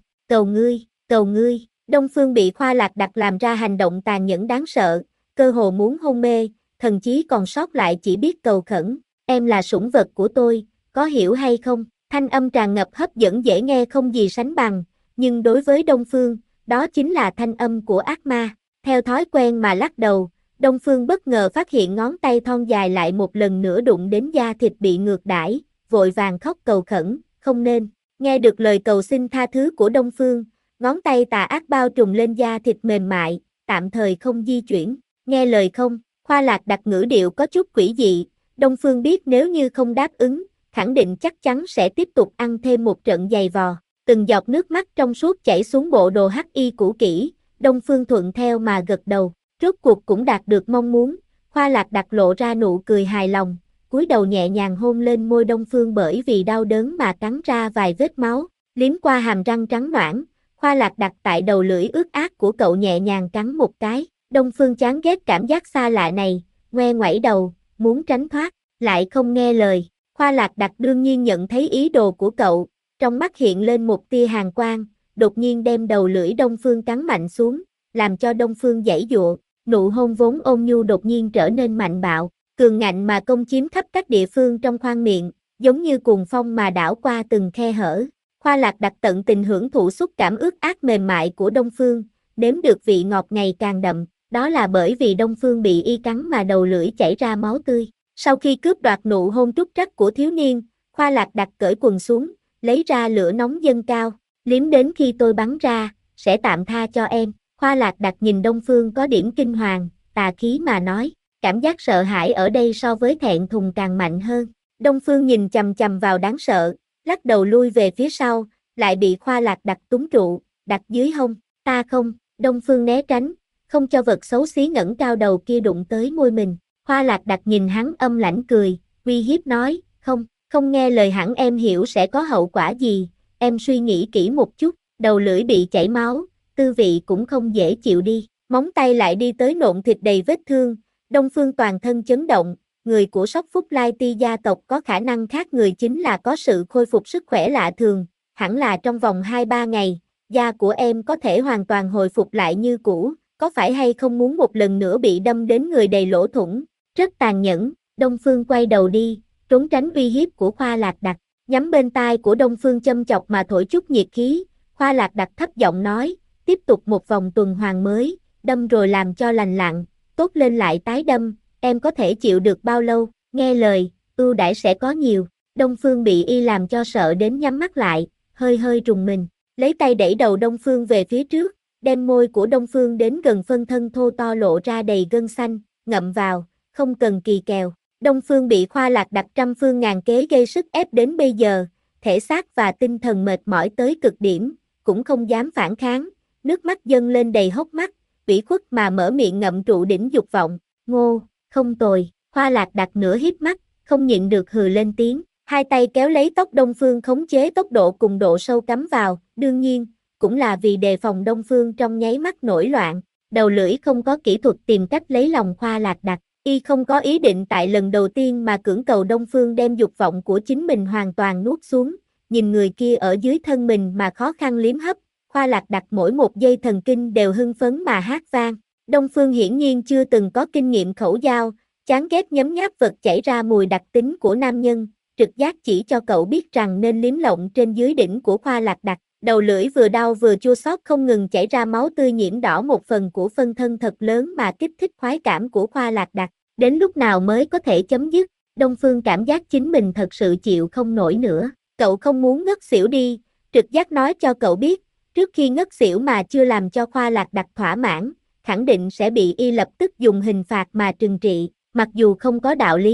cầu ngươi. Đông Phương bị Khoa Lạc Đặc làm ra hành động tàn nhẫn đáng sợ, cơ hồ muốn hôn mê, thần chí còn sót lại chỉ biết cầu khẩn, em là sủng vật của tôi, có hiểu hay không? Thanh âm tràn ngập hấp dẫn dễ nghe không gì sánh bằng, nhưng đối với Đông Phương, đó chính là thanh âm của ác ma. Theo thói quen mà lắc đầu, Đông Phương bất ngờ phát hiện ngón tay thon dài lại một lần nữa đụng đến da thịt bị ngược đãi, vội vàng khóc cầu khẩn, không nên. Nghe được lời cầu xin tha thứ của Đông Phương, ngón tay tà ác bao trùm lên da thịt mềm mại, tạm thời không di chuyển. Nghe lời không, Khoa Lạc Đặc ngữ điệu có chút quỷ dị, Đông Phương biết nếu như không đáp ứng, khẳng định chắc chắn sẽ tiếp tục ăn thêm một trận giày vò. Từng giọt nước mắt trong suốt chảy xuống bộ đồ hắc y cũ kỹ, Đông Phương thuận theo mà gật đầu, rốt cuộc cũng đạt được mong muốn. Khoa Lạc Đặc lộ ra nụ cười hài lòng, cúi đầu nhẹ nhàng hôn lên môi Đông Phương bởi vì đau đớn mà cắn ra vài vết máu, liếm qua hàm răng trắng ноãn. Khoa Lạc Đặc tại đầu lưỡi ướt át của cậu nhẹ nhàng cắn một cái, Đông Phương chán ghét cảm giác xa lạ này, ngoe ngoẩy đầu, muốn tránh thoát, lại không nghe lời. Khoa Lạc Đặc đương nhiên nhận thấy ý đồ của cậu, trong mắt hiện lên một tia hàn quang, đột nhiên đem đầu lưỡi Đông Phương cắn mạnh xuống, làm cho Đông Phương giãy giụa, nụ hôn vốn ôn nhu đột nhiên trở nên mạnh bạo, cường ngạnh mà công chiếm khắp các địa phương trong khoang miệng, giống như cuồng phong mà đảo qua từng khe hở. Khoa Lạc Đặc tận tình hưởng thụ xúc cảm ướt át mềm mại của Đông Phương, nếm được vị ngọt ngày càng đậm, đó là bởi vì Đông Phương bị y cắn mà đầu lưỡi chảy ra máu tươi. Sau khi cướp đoạt nụ hôn trúc trắc của thiếu niên, Khoa Lạc Đặc cởi quần xuống, lấy ra lửa nóng dâng cao, liếm đến khi tôi bắn ra, sẽ tạm tha cho em. Khoa Lạc Đặc nhìn Đông Phương có điểm kinh hoàng, tà khí mà nói, cảm giác sợ hãi ở đây so với thẹn thùng càng mạnh hơn. Đông Phương nhìn chằm chằm vào đáng sợ, lắc đầu lui về phía sau, lại bị Khoa Lạc Đặc túm trụ, đặt dưới hông, ta không. Đông Phương né tránh, không cho vật xấu xí ngẩng cao đầu kia đụng tới môi mình. Khoa Lạc Đặc nhìn hắn âm lãnh cười, uy hiếp nói, không nghe lời hẳn em hiểu sẽ có hậu quả gì, em suy nghĩ kỹ một chút, đầu lưỡi bị chảy máu, tư vị cũng không dễ chịu đi, móng tay lại đi tới nộn thịt đầy vết thương, Đông Phương toàn thân chấn động, người của Sóc Phúc Lai Ti gia tộc có khả năng khác người chính là có sự khôi phục sức khỏe lạ thường, hẳn là trong vòng 2-3 ngày, da của em có thể hoàn toàn hồi phục lại như cũ, có phải hay không muốn một lần nữa bị đâm đến người đầy lỗ thủng, rất tàn nhẫn. Đông Phương quay đầu đi, trốn tránh uy hiếp của Khoa Lạc Đặc, nhắm bên tai của Đông Phương châm chọc mà thổi chút nhiệt khí, Khoa Lạc Đặc thấp giọng nói, tiếp tục một vòng tuần hoàn mới, đâm rồi làm cho lành lặn, tốt lên lại tái đâm, em có thể chịu được bao lâu, nghe lời, ưu đãi sẽ có nhiều. Đông Phương bị y làm cho sợ đến nhắm mắt lại, hơi rùng mình, lấy tay đẩy đầu Đông Phương về phía trước, đem môi của Đông Phương đến gần phân thân thô to lộ ra đầy gân xanh, ngậm vào, không cần kỳ kèo. Đông Phương bị Khoa Lạc Đặc trăm phương ngàn kế gây sức ép đến bây giờ, thể xác và tinh thần mệt mỏi tới cực điểm, cũng không dám phản kháng, nước mắt dâng lên đầy hốc mắt, ủy khuất mà mở miệng ngậm trụ đỉnh dục vọng, ngô, không tồi. Khoa Lạc Đặc nửa híp mắt, không nhịn được hừ lên tiếng, hai tay kéo lấy tóc Đông Phương khống chế tốc độ cùng độ sâu cắm vào, đương nhiên, cũng là vì đề phòng Đông Phương trong nháy mắt nổi loạn, đầu lưỡi không có kỹ thuật tìm cách lấy lòng Khoa Lạc Đặc. Y không có ý định tại lần đầu tiên mà cưỡng cầu Đông Phương đem dục vọng của chính mình hoàn toàn nuốt xuống, nhìn người kia ở dưới thân mình mà khó khăn liếm hấp, Khoa Lạc Đặc mỗi một giây thần kinh đều hưng phấn mà hát vang. Đông Phương hiển nhiên chưa từng có kinh nghiệm khẩu giao, chán ghét nhấm nháp vật chảy ra mùi đặc tính của nam nhân, trực giác chỉ cho cậu biết rằng nên liếm lộng trên dưới đỉnh của Khoa Lạc Đặc. Đầu lưỡi vừa đau vừa chua xót không ngừng chảy ra máu tươi nhiễm đỏ một phần của phân thân thật lớn mà kích thích khoái cảm của Khoa Lạc Đặc. Đến lúc nào mới có thể chấm dứt, Đông Phương cảm giác chính mình thật sự chịu không nổi nữa. Cậu không muốn ngất xỉu đi, trực giác nói cho cậu biết, trước khi ngất xỉu mà chưa làm cho Khoa Lạc Đặc thỏa mãn, khẳng định sẽ bị y lập tức dùng hình phạt mà trừng trị, mặc dù không có đạo lý,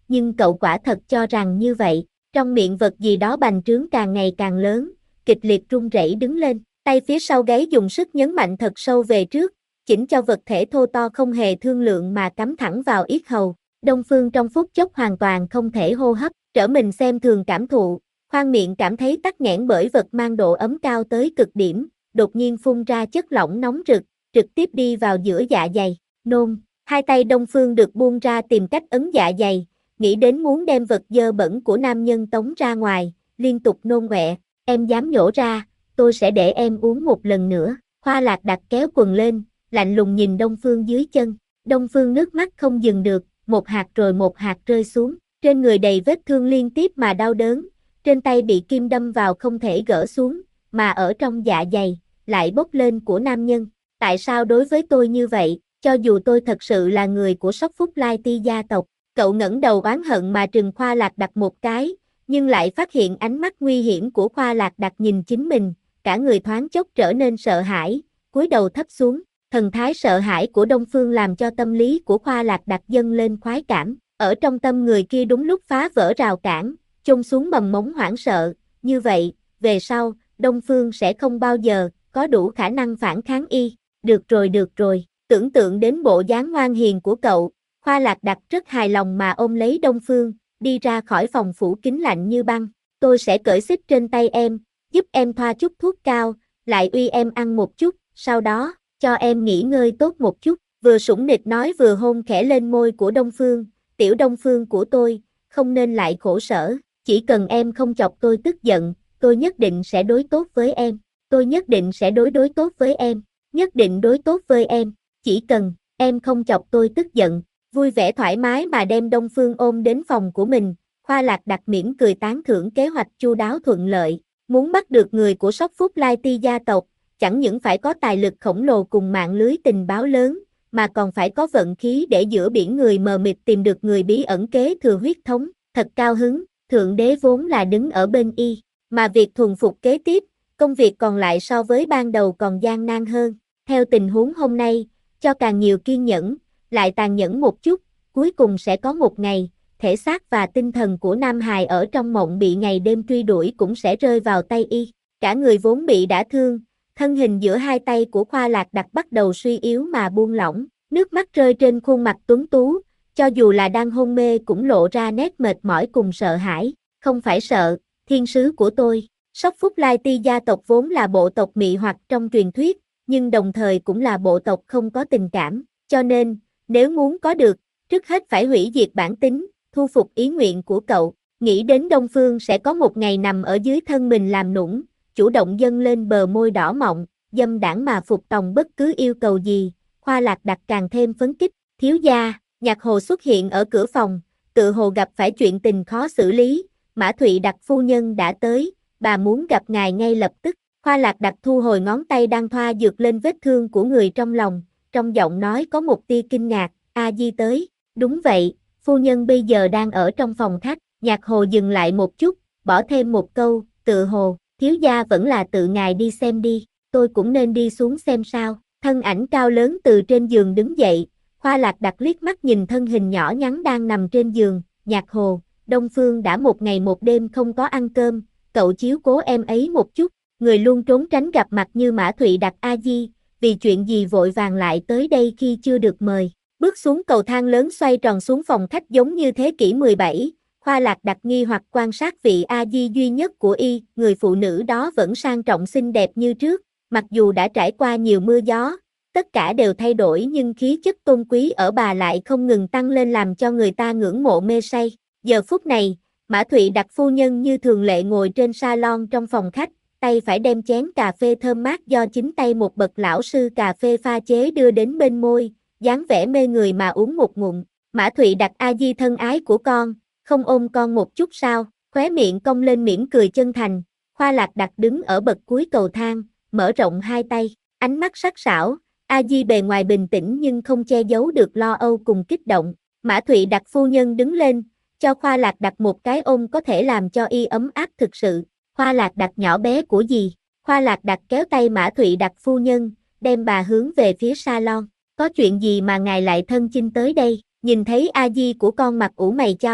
nhưng cậu quả thật cho rằng như vậy. Trong miệng vật gì đó bành trướng càng ngày càng lớn, kịch liệt run rẩy đứng lên, tay phía sau gáy dùng sức nhấn mạnh thật sâu về trước, chỉnh cho vật thể thô to không hề thương lượng mà cắm thẳng vào yết hầu. Đông Phương trong phút chốc hoàn toàn không thể hô hấp, trở mình xem thường cảm thụ, khoang miệng cảm thấy tắc nghẽn bởi vật mang độ ấm cao tới cực điểm, đột nhiên phun ra chất lỏng nóng rực, trực tiếp đi vào giữa dạ dày, nôn. Hai tay Đông Phương được buông ra tìm cách ấn dạ dày, nghĩ đến muốn đem vật dơ bẩn của nam nhân tống ra ngoài, liên tục nôn ọe. Em dám nhổ ra, tôi sẽ để em uống một lần nữa. Hoa Lạc đặt kéo quần lên, lạnh lùng nhìn Đông Phương dưới chân. Đông Phương nước mắt không dừng được, một hạt rồi một hạt rơi xuống. Trên người đầy vết thương liên tiếp mà đau đớn, trên tay bị kim đâm vào không thể gỡ xuống, mà ở trong dạ dày, lại bốc lên của nam nhân. Tại sao đối với tôi như vậy, cho dù tôi thật sự là người của Sóc Phúc Lai Ti gia tộc? Cậu ngẩng đầu oán hận mà trừng Khoa Lạc Đặt một cái, nhưng lại phát hiện ánh mắt nguy hiểm của Khoa Lạc Đặt nhìn chính mình, cả người thoáng chốc trở nên sợ hãi, cúi đầu thấp xuống. Thần thái sợ hãi của Đông Phương làm cho tâm lý của Khoa Lạc Đặt dâng lên khoái cảm. Ở trong tâm người kia đúng lúc phá vỡ rào cản, chôn xuống mầm mống hoảng sợ. Như vậy, về sau, Đông Phương sẽ không bao giờ có đủ khả năng phản kháng y. Được rồi, tưởng tượng đến bộ dáng ngoan hiền của cậu, Khoa Lạc Đặt rất hài lòng mà ôm lấy Đông Phương, đi ra khỏi phòng phủ kín lạnh như băng. Tôi sẽ cởi xích trên tay em, giúp em thoa chút thuốc cao, lại uy em ăn một chút, sau đó, cho em nghỉ ngơi tốt một chút. Vừa sủng nịch nói vừa hôn khẽ lên môi của Đông Phương. Tiểu Đông Phương của tôi, không nên lại khổ sở, chỉ cần em không chọc tôi tức giận, tôi nhất định sẽ đối tốt với em. Tôi nhất định sẽ đối tốt với em, nhất định đối tốt với em, chỉ cần em không chọc tôi tức giận. Vui vẻ thoải mái mà đem Đông Phương ôm đến phòng của mình, Khoa Lạc Đặt mỉm cười tán thưởng kế hoạch chu đáo thuận lợi. Muốn bắt được người của Sóc Phúc Lai Ti gia tộc, chẳng những phải có tài lực khổng lồ cùng mạng lưới tình báo lớn, mà còn phải có vận khí để giữa biển người mờ mịt tìm được người bí ẩn kế thừa huyết thống. Thật cao hứng, Thượng Đế vốn là đứng ở bên y, mà việc thuần phục kế tiếp, công việc còn lại so với ban đầu còn gian nan hơn. Theo tình huống hôm nay, cho càng nhiều kiên nhẫn, lại tàn nhẫn một chút, cuối cùng sẽ có một ngày, thể xác và tinh thần của Nam Hài ở trong mộng bị ngày đêm truy đuổi cũng sẽ rơi vào tay y. Cả người vốn bị đả thương, thân hình giữa hai tay của Khoa Lạc Đặt bắt đầu suy yếu mà buông lỏng, nước mắt rơi trên khuôn mặt tuấn tú, cho dù là đang hôn mê cũng lộ ra nét mệt mỏi cùng sợ hãi. Không phải sợ, thiên sứ của tôi. Sóc Phúc Lai Ti gia tộc vốn là bộ tộc mị hoặc trong truyền thuyết, nhưng đồng thời cũng là bộ tộc không có tình cảm, cho nên, nếu muốn có được, trước hết phải hủy diệt bản tính, thu phục ý nguyện của cậu. Nghĩ đến Đông Phương sẽ có một ngày nằm ở dưới thân mình làm nũng, chủ động dâng lên bờ môi đỏ mọng, dâm đãng mà phục tòng bất cứ yêu cầu gì, Khoa Lạc Đặt càng thêm phấn khích. Thiếu gia, Nhạc Hồ xuất hiện ở cửa phòng, tự hồ gặp phải chuyện tình khó xử lý, Mã Thụy Đặt phu nhân đã tới, bà muốn gặp ngài ngay lập tức. Khoa Lạc Đặt thu hồi ngón tay đang thoa dược lên vết thương của người trong lòng, trong giọng nói có một tia kinh ngạc. A Di tới. Đúng vậy, phu nhân bây giờ đang ở trong phòng khách. Nhạc Hồ dừng lại một chút, bỏ thêm một câu, tự hồ, thiếu gia vẫn là tự ngài đi xem đi, tôi cũng nên đi xuống xem sao. Thân ảnh cao lớn từ trên giường đứng dậy, Khoa Lạc Đặt liếc mắt nhìn thân hình nhỏ nhắn đang nằm trên giường. Nhạc Hồ, Đông Phương đã một ngày một đêm không có ăn cơm, cậu chiếu cố em ấy một chút. Người luôn trốn tránh gặp mặt như Mã Thụy Đặt A Di, vì chuyện gì vội vàng lại tới đây khi chưa được mời. Bước xuống cầu thang lớn xoay tròn xuống phòng khách giống như thế kỷ 17, Khoa Lạc Đặt nghi hoặc quan sát vị A Di duy nhất của y, người phụ nữ đó vẫn sang trọng xinh đẹp như trước, mặc dù đã trải qua nhiều mưa gió, tất cả đều thay đổi nhưng khí chất tôn quý ở bà lại không ngừng tăng lên làm cho người ta ngưỡng mộ mê say. Giờ phút này, Mã Thụy Đặt phu nhân như thường lệ ngồi trên salon trong phòng khách, tay phải đem chén cà phê thơm mát do chính tay một bậc lão sư cà phê pha chế đưa đến bên môi, dáng vẻ mê người mà uống một ngụm. Mã Thụy Đặt A Di thân ái của con, không ôm con một chút sao? Khóe miệng cong lên mỉm cười chân thành. Khoa Lạc Đặt đứng ở bậc cuối cầu thang, mở rộng hai tay, ánh mắt sắc sảo. A Di bề ngoài bình tĩnh nhưng không che giấu được lo âu cùng kích động. Mã Thụy Đặt phu nhân đứng lên, cho Khoa Lạc Đặt một cái ôm có thể làm cho y ấm áp thực sự. Khoa Lạc Đặt nhỏ bé của gì? Khoa Lạc Đặt kéo tay Mã Thụy Đặt phu nhân, đem bà hướng về phía salon. Có chuyện gì mà ngài lại thân chinh tới đây? Nhìn thấy A Di của con mặt ủ mày chau,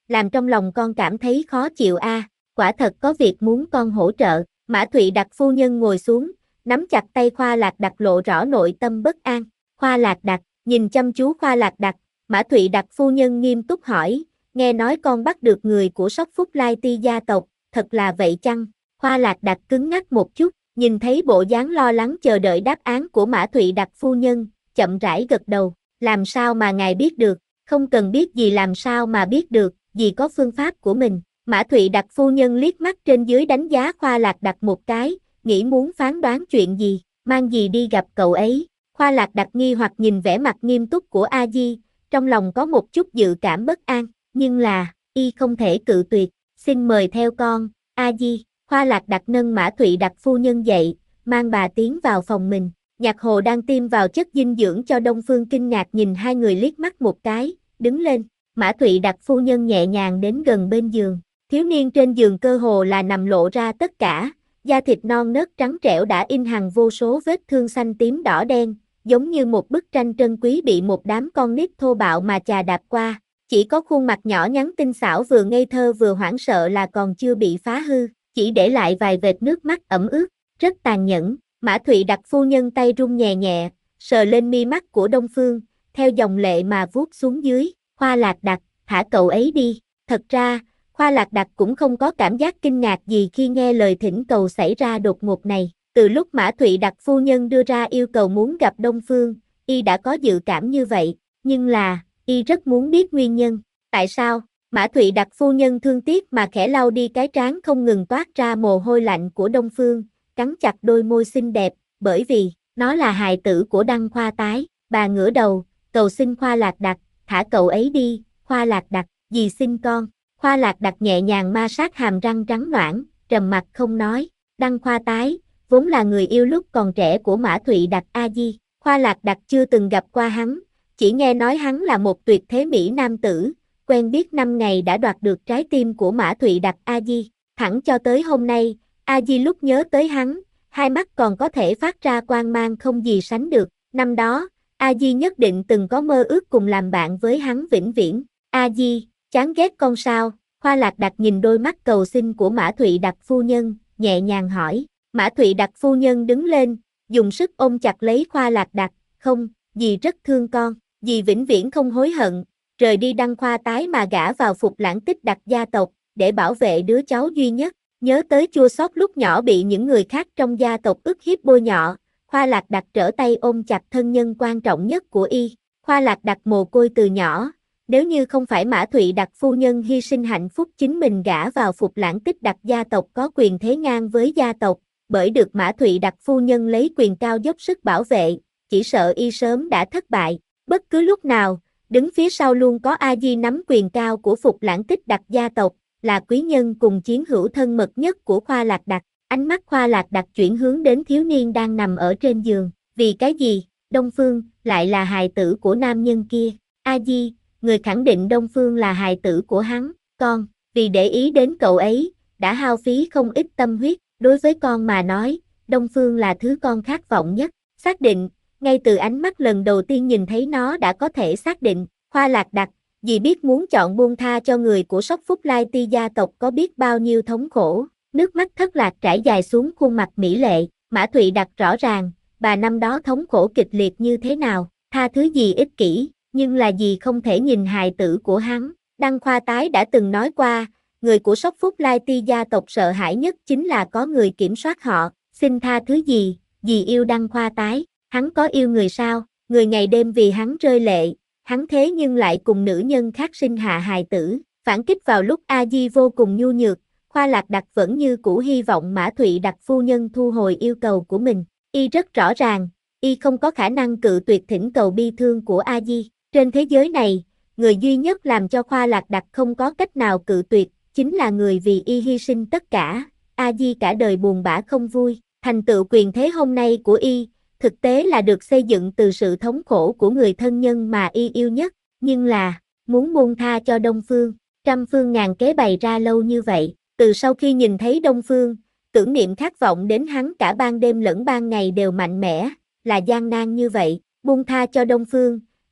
làm trong lòng con cảm thấy khó chịu quả thật có việc muốn con hỗ trợ. Mã Thụy Đặc phu nhân ngồi xuống, nắm chặt tay Khoa Lạc Đặc lộ rõ nội tâm bất an. Khoa Lạc Đặc, nhìn chăm chú Khoa Lạc Đặc, Mã Thụy Đặc phu nhân nghiêm túc hỏi, nghe nói con bắt được người của Sóc Phúc Lai Ti gia tộc, thật là vậy chăng? Khoa Lạc Đặc cứng ngắc một chút, nhìn thấy bộ dáng lo lắng chờ đợi đáp án của Mã Thụy Đặc phu nhân, chậm rãi gật đầu, làm sao mà ngài biết được, không cần biết gì làm sao mà biết được, dì có phương pháp của mình. Mã Thụy Đặc phu nhân liếc mắt trên dưới đánh giá Khoa Lạc Đặc một cái, nghĩ muốn phán đoán chuyện gì, mang dì đi gặp cậu ấy. Khoa Lạc Đặc nghi hoặc nhìn vẻ mặt nghiêm túc của A Di, trong lòng có một chút dự cảm bất an, nhưng là, y không thể cự tuyệt, xin mời theo con, A Di. Khoa Lạc Đặc nâng Mã Thụy Đặc phu nhân dậy, mang bà tiến vào phòng mình. Nhạc Hồ đang tiêm vào chất dinh dưỡng cho Đông Phương kinh ngạc nhìn hai người liếc mắt một cái, đứng lên. Mã Thụy Đặc phu nhân nhẹ nhàng đến gần bên giường. Thiếu niên trên giường cơ hồ là nằm lộ ra tất cả, da thịt non nớt trắng trẻo đã in hằn vô số vết thương xanh tím đỏ đen, giống như một bức tranh trân quý bị một đám con nít thô bạo mà chà đạp qua. Chỉ có khuôn mặt nhỏ nhắn tinh xảo vừa ngây thơ vừa hoảng sợ là còn chưa bị phá hư, chỉ để lại vài vệt nước mắt ẩm ướt, rất tàn nhẫn. Mã Thụy Đặc phu nhân tay run nhẹ nhẹ, sờ lên mi mắt của Đông Phương, theo dòng lệ mà vuốt xuống dưới. Khoa Lạc Đặc, thả cậu ấy đi. Thật ra, Khoa Lạc Đặc cũng không có cảm giác kinh ngạc gì khi nghe lời thỉnh cầu xảy ra đột ngột này. Từ lúc Mã Thụy Đặc phu nhân đưa ra yêu cầu muốn gặp Đông Phương, y đã có dự cảm như vậy, nhưng là, y rất muốn biết nguyên nhân. Tại sao? Mã Thụy Đặc phu nhân thương tiếc mà khẽ lau đi cái trán không ngừng toát ra mồ hôi lạnh của Đông Phương, cắn chặt đôi môi xinh đẹp, bởi vì, nó là hài tử của Đăng Khoa Tái. Bà ngửa đầu, cầu xin Khoa Lạc Đặc, thả cậu ấy đi. Khoa Lạc Đặc, dì xin con. Khoa Lạc Đặc nhẹ nhàng ma sát hàm răng trắng ноãn, trầm mặt không nói. Đăng Khoa Tái, vốn là người yêu lúc còn trẻ của Mã Thụy Đặc A Di. Khoa Lạc Đặc chưa từng gặp qua hắn, chỉ nghe nói hắn là một tuyệt thế mỹ nam tử, quen biết 5 ngày đã đoạt được trái tim của Mã Thụy Đặc A Di. Thẳng cho tới hôm nay, A Di lúc nhớ tới hắn, hai mắt còn có thể phát ra quang mang không gì sánh được. Năm đó, A Di nhất định từng có mơ ước cùng làm bạn với hắn vĩnh viễn. A Di, chán ghét con sao? Khoa Lạc Đặc nhìn đôi mắt cầu xin của Mã Thụy Đặc phu nhân, nhẹ nhàng hỏi. Mã Thụy Đặc phu nhân đứng lên, dùng sức ôm chặt lấy Khoa Lạc Đặc. Không, dì rất thương con, dì vĩnh viễn không hối hận, rời đi Đăng Khoa Tái mà gả vào Phục Lãng Tích Đặc gia tộc, để bảo vệ đứa cháu duy nhất. Nhớ tới chua xót lúc nhỏ bị những người khác trong gia tộc ức hiếp bôi nhọ, Khoa Lạc Đặc trở tay ôm chặt thân nhân quan trọng nhất của y. Khoa Lạc Đặc mồ côi từ nhỏ, nếu như không phải Mã Thụy Đặc phu nhân hy sinh hạnh phúc chính mình gả vào Phục Lãng Tích Đặc gia tộc có quyền thế ngang với gia tộc, bởi được Mã Thụy Đặc phu nhân lấy quyền cao dốc sức bảo vệ, chỉ sợ y sớm đã thất bại. Bất cứ lúc nào, đứng phía sau luôn có A Di nắm quyền cao của Phục Lãng Tích Đặc gia tộc, là quý nhân cùng chiến hữu thân mật nhất của Khoa Lạc Đặc. Ánh mắt Khoa Lạc Đặc chuyển hướng đến thiếu niên đang nằm ở trên giường. Vì cái gì, Đông Phương lại là hài tử của nam nhân kia? A Di, người khẳng định Đông Phương là hài tử của hắn. Con, vì để ý đến cậu ấy, đã hao phí không ít tâm huyết. Đối với con mà nói, Đông Phương là thứ con khát vọng nhất. Xác định, ngay từ ánh mắt lần đầu tiên nhìn thấy nó đã có thể xác định. Khoa Lạc Đặc, dì biết muốn chọn buông tha cho người của Sóc Phúc Lai Ti gia tộc có biết bao nhiêu thống khổ. Nước mắt thất lạc trải dài xuống khuôn mặt mỹ lệ. Mã Thụy Đặc rõ ràng, bà năm đó thống khổ kịch liệt như thế nào. Tha thứ dì ích kỷ, nhưng là dì không thể nhìn hài tử của hắn. Đăng Khoa Tái đã từng nói qua, người của Sóc Phúc Lai Ti gia tộc sợ hãi nhất chính là có người kiểm soát họ. Xin tha thứ dì yêu Đăng Khoa Tái. Hắn có yêu người sao? Người ngày đêm vì hắn rơi lệ, hắn thế nhưng lại cùng nữ nhân khác sinh hạ hài tử. Phản kích vào lúc A Di vô cùng nhu nhược, Khoa Lạc Đặc vẫn như cũ hy vọng Mã Thụy Đặc phu nhân thu hồi yêu cầu của mình. Y rất rõ ràng, y không có khả năng cự tuyệt thỉnh cầu bi thương của A Di. Trên thế giới này, người duy nhất làm cho Khoa Lạc Đặc không có cách nào cự tuyệt, chính là người vì y hy sinh tất cả. A Di cả đời buồn bã không vui, thành tựu quyền thế hôm nay của y, thực tế là được xây dựng từ sự thống khổ của người thân nhân mà y yêu nhất, nhưng là, muốn buông tha cho Đông Phương, trăm phương ngàn kế bày ra lâu như vậy, từ sau khi nhìn thấy Đông Phương, tưởng niệm khát vọng đến hắn cả ban đêm lẫn ban ngày đều mạnh mẽ, là gian nan như vậy, buông tha cho Đông Phương,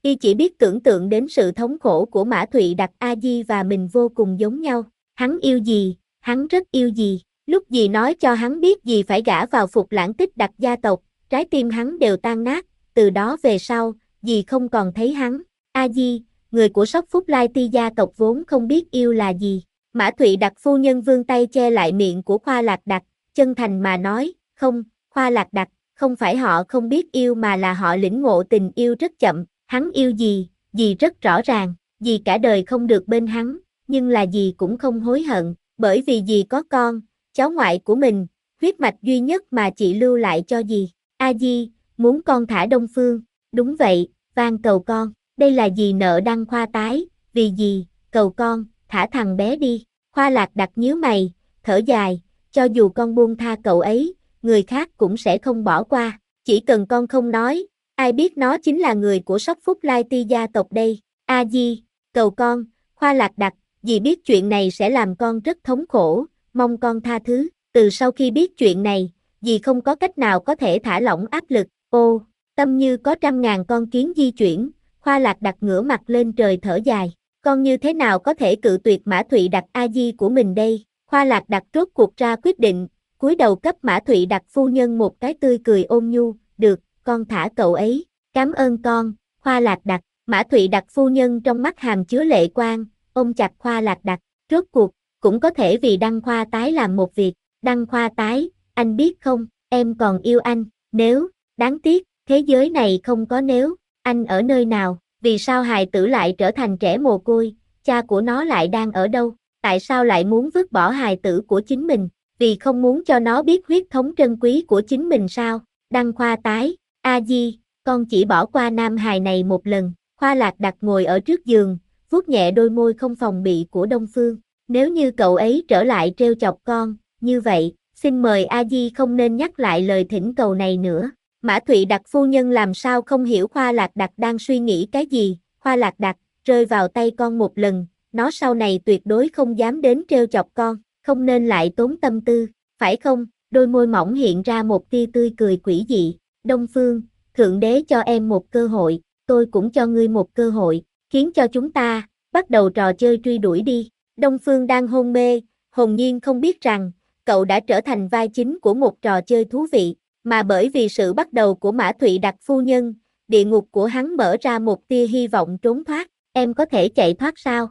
Y chỉ biết tưởng tượng đến sự thống khổ của Mã Thụy Đặc A Di và mình vô cùng giống nhau. Hắn yêu dì, hắn rất yêu dì. Lúc dì nói cho hắn biết dì phải gả vào Phục Lãng Tích Đặc gia tộc, trái tim hắn đều tan nát. Từ đó về sau, dì không còn thấy hắn. A Di, người của Sóc Phúc Lai Ti gia tộc vốn không biết yêu là gì. Mã Thụy Đặc phu nhân vươn tay che lại miệng của Khoa Lạc Đặc, chân thành mà nói, không, Khoa Lạc Đặc, không phải họ không biết yêu mà là họ lĩnh ngộ tình yêu rất chậm. Hắn yêu dì rất rõ ràng, dì cả đời không được bên hắn, nhưng là dì cũng không hối hận, bởi vì dì có con, cháu ngoại của mình, huyết mạch duy nhất mà chị lưu lại cho dì. A Di, muốn con thả Đông Phương, đúng vậy, van cầu con, đây là dì nợ Đăng Khoa tái, vì dì, cầu con, thả thằng bé đi. Khoa Lạc Đặc nhíu mày, thở dài, cho dù con buông tha cậu ấy, người khác cũng sẽ không bỏ qua, chỉ cần con không nói, ai biết nó chính là người của Sóc Phúc Lai Ti gia tộc đây. A Di, cầu con, Khoa Lạc Đặc, dì biết chuyện này sẽ làm con rất thống khổ, mong con tha thứ. Từ sau khi biết chuyện này, dì không có cách nào có thể thả lỏng áp lực. Ô, tâm như có 100.000 con kiến di chuyển, Khoa Lạc Đặc ngửa mặt lên trời thở dài. Con như thế nào có thể cự tuyệt Mã Thụy Đặc A Di của mình đây? Khoa Lạc Đặc rốt cuộc ra quyết định, cúi đầu cấp Mã Thụy Đặc phu nhân một cái tươi cười ôn nhu, được, con thả cậu ấy, cảm ơn con, Khoa Lạc Đặc. Mã Thụy Đặc phu nhân trong mắt hàm chứa lệ quang, ôm chặt Khoa Lạc Đặc, rốt cuộc, cũng có thể vì Đăng Khoa tái làm một việc. Đăng Khoa tái, anh biết không, em còn yêu anh, nếu, đáng tiếc, thế giới này không có nếu, anh ở nơi nào, vì sao hài tử lại trở thành trẻ mồ côi, cha của nó lại đang ở đâu, tại sao lại muốn vứt bỏ hài tử của chính mình, vì không muốn cho nó biết huyết thống trân quý của chính mình sao? Đăng Khoa tái, A Di, con chỉ bỏ qua nam hài này một lần. Khoa Lạc Đặc ngồi ở trước giường, vuốt nhẹ đôi môi không phòng bị của Đông Phương. Nếu như cậu ấy trở lại trêu chọc con, như vậy, xin mời A Di không nên nhắc lại lời thỉnh cầu này nữa. Mã Thụy Đặc phu nhân làm sao không hiểu Khoa Lạc Đặc đang suy nghĩ cái gì. Khoa Lạc Đặc, rơi vào tay con một lần, nó sau này tuyệt đối không dám đến trêu chọc con, không nên lại tốn tâm tư, phải không? Đôi môi mỏng hiện ra một tia tươi cười quỷ dị. Đông Phương, Thượng Đế cho em một cơ hội, tôi cũng cho ngươi một cơ hội, khiến cho chúng ta bắt đầu trò chơi truy đuổi đi. Đông Phương đang hôn mê, hồn nhiên không biết rằng cậu đã trở thành vai chính của một trò chơi thú vị, mà bởi vì sự bắt đầu của Mã Thụy Đặc phu nhân, địa ngục của hắn mở ra một tia hy vọng trốn thoát. Em có thể chạy thoát sao?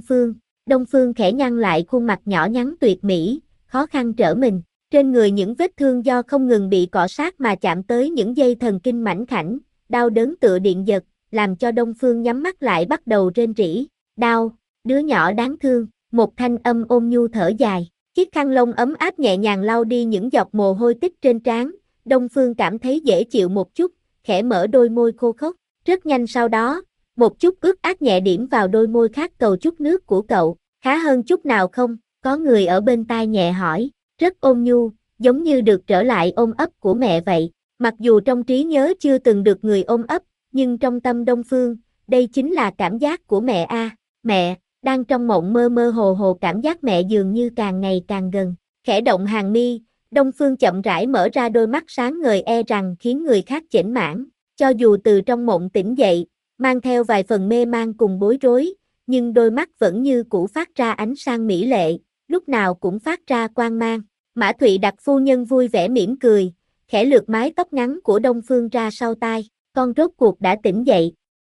Đông Phương khẽ nhăn lại khuôn mặt nhỏ nhắn tuyệt mỹ, khó khăn trở mình. Trên người những vết thương do không ngừng bị cọ sát mà chạm tới những dây thần kinh mảnh khảnh, đau đớn tựa điện giật, làm cho Đông Phương nhắm mắt lại bắt đầu rên rỉ. Đau, đứa nhỏ đáng thương, một thanh âm ôn nhu thở dài. Chiếc khăn lông ấm áp nhẹ nhàng lau đi những giọt mồ hôi tích trên trán. Đông Phương cảm thấy dễ chịu một chút, khẽ mở đôi môi khô khốc. Rất nhanh sau đó, một chút ướt át nhẹ điểm vào đôi môi khát cầu chút nước của cậu. Khá hơn chút nào không? Có người ở bên tai nhẹ hỏi. Rất ôn nhu, giống như được trở lại ôm ấp của mẹ vậy. Mặc dù trong trí nhớ chưa từng được người ôm ấp, nhưng trong tâm Đông Phương, đây chính là cảm giác của mẹ a. Mẹ, đang trong mộng mơ mơ hồ hồ cảm giác mẹ dường như càng ngày càng gần. Khẽ động hàng mi, Đông Phương chậm rãi mở ra đôi mắt sáng ngời e rằng khiến người khác chểnh mảng. Cho dù từ trong mộng tỉnh dậy, mang theo vài phần mê man cùng bối rối, nhưng đôi mắt vẫn như cũ phát ra ánh sáng mỹ lệ, lúc nào cũng phát ra quang mang. Mã Thụy Đặc phu nhân vui vẻ mỉm cười, khẽ lược mái tóc ngắn của Đông Phương ra sau tai, con rốt cuộc đã tỉnh dậy.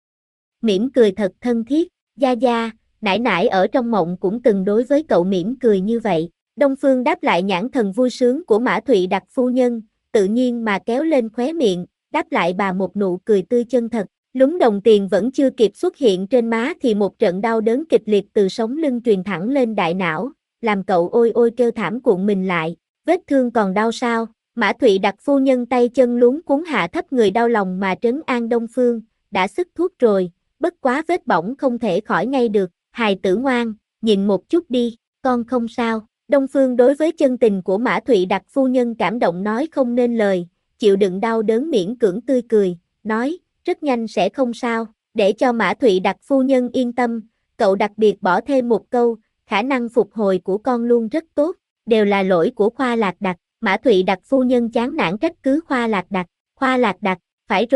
Mỉm cười thật thân thiết, Gia Gia, nải nải ở trong mộng cũng từng đối với cậu mỉm cười như vậy. Đông Phương đáp lại nhãn thần vui sướng của Mã Thụy Đặc phu nhân, tự nhiên mà kéo lên khóe miệng, đáp lại bà một nụ cười tươi chân thật. Lúm đồng tiền vẫn chưa kịp xuất hiện trên má thì một trận đau đớn kịch liệt từ sống lưng truyền thẳng lên đại não, làm cậu ôi ôi kêu thảm cuộn mình lại. Vết thương còn đau sao? Mã Thụy Đặc phu nhân tay chân luống cuống hạ thấp người đau lòng mà trấn an Đông Phương, đã sức thuốc rồi, bất quá vết bỏng không thể khỏi ngay được. Hài tử ngoan, nhịn một chút đi, con không sao. Đông Phương đối với chân tình của Mã Thụy Đặc phu nhân cảm động nói không nên lời, chịu đựng đau đớn miễn cưỡng tươi cười, nói, rất nhanh sẽ không sao. Để cho Mã Thụy Đặc phu nhân yên tâm, cậu đặc biệt bỏ thêm một câu, khả năng phục hồi của con luôn rất tốt, đều là lỗi của Khoa Lạc Đặc. Mã Thụy Đặc phu nhân chán nản trách cứ Khoa Lạc Đặc. Khoa Lạc Đặc, phải rồi,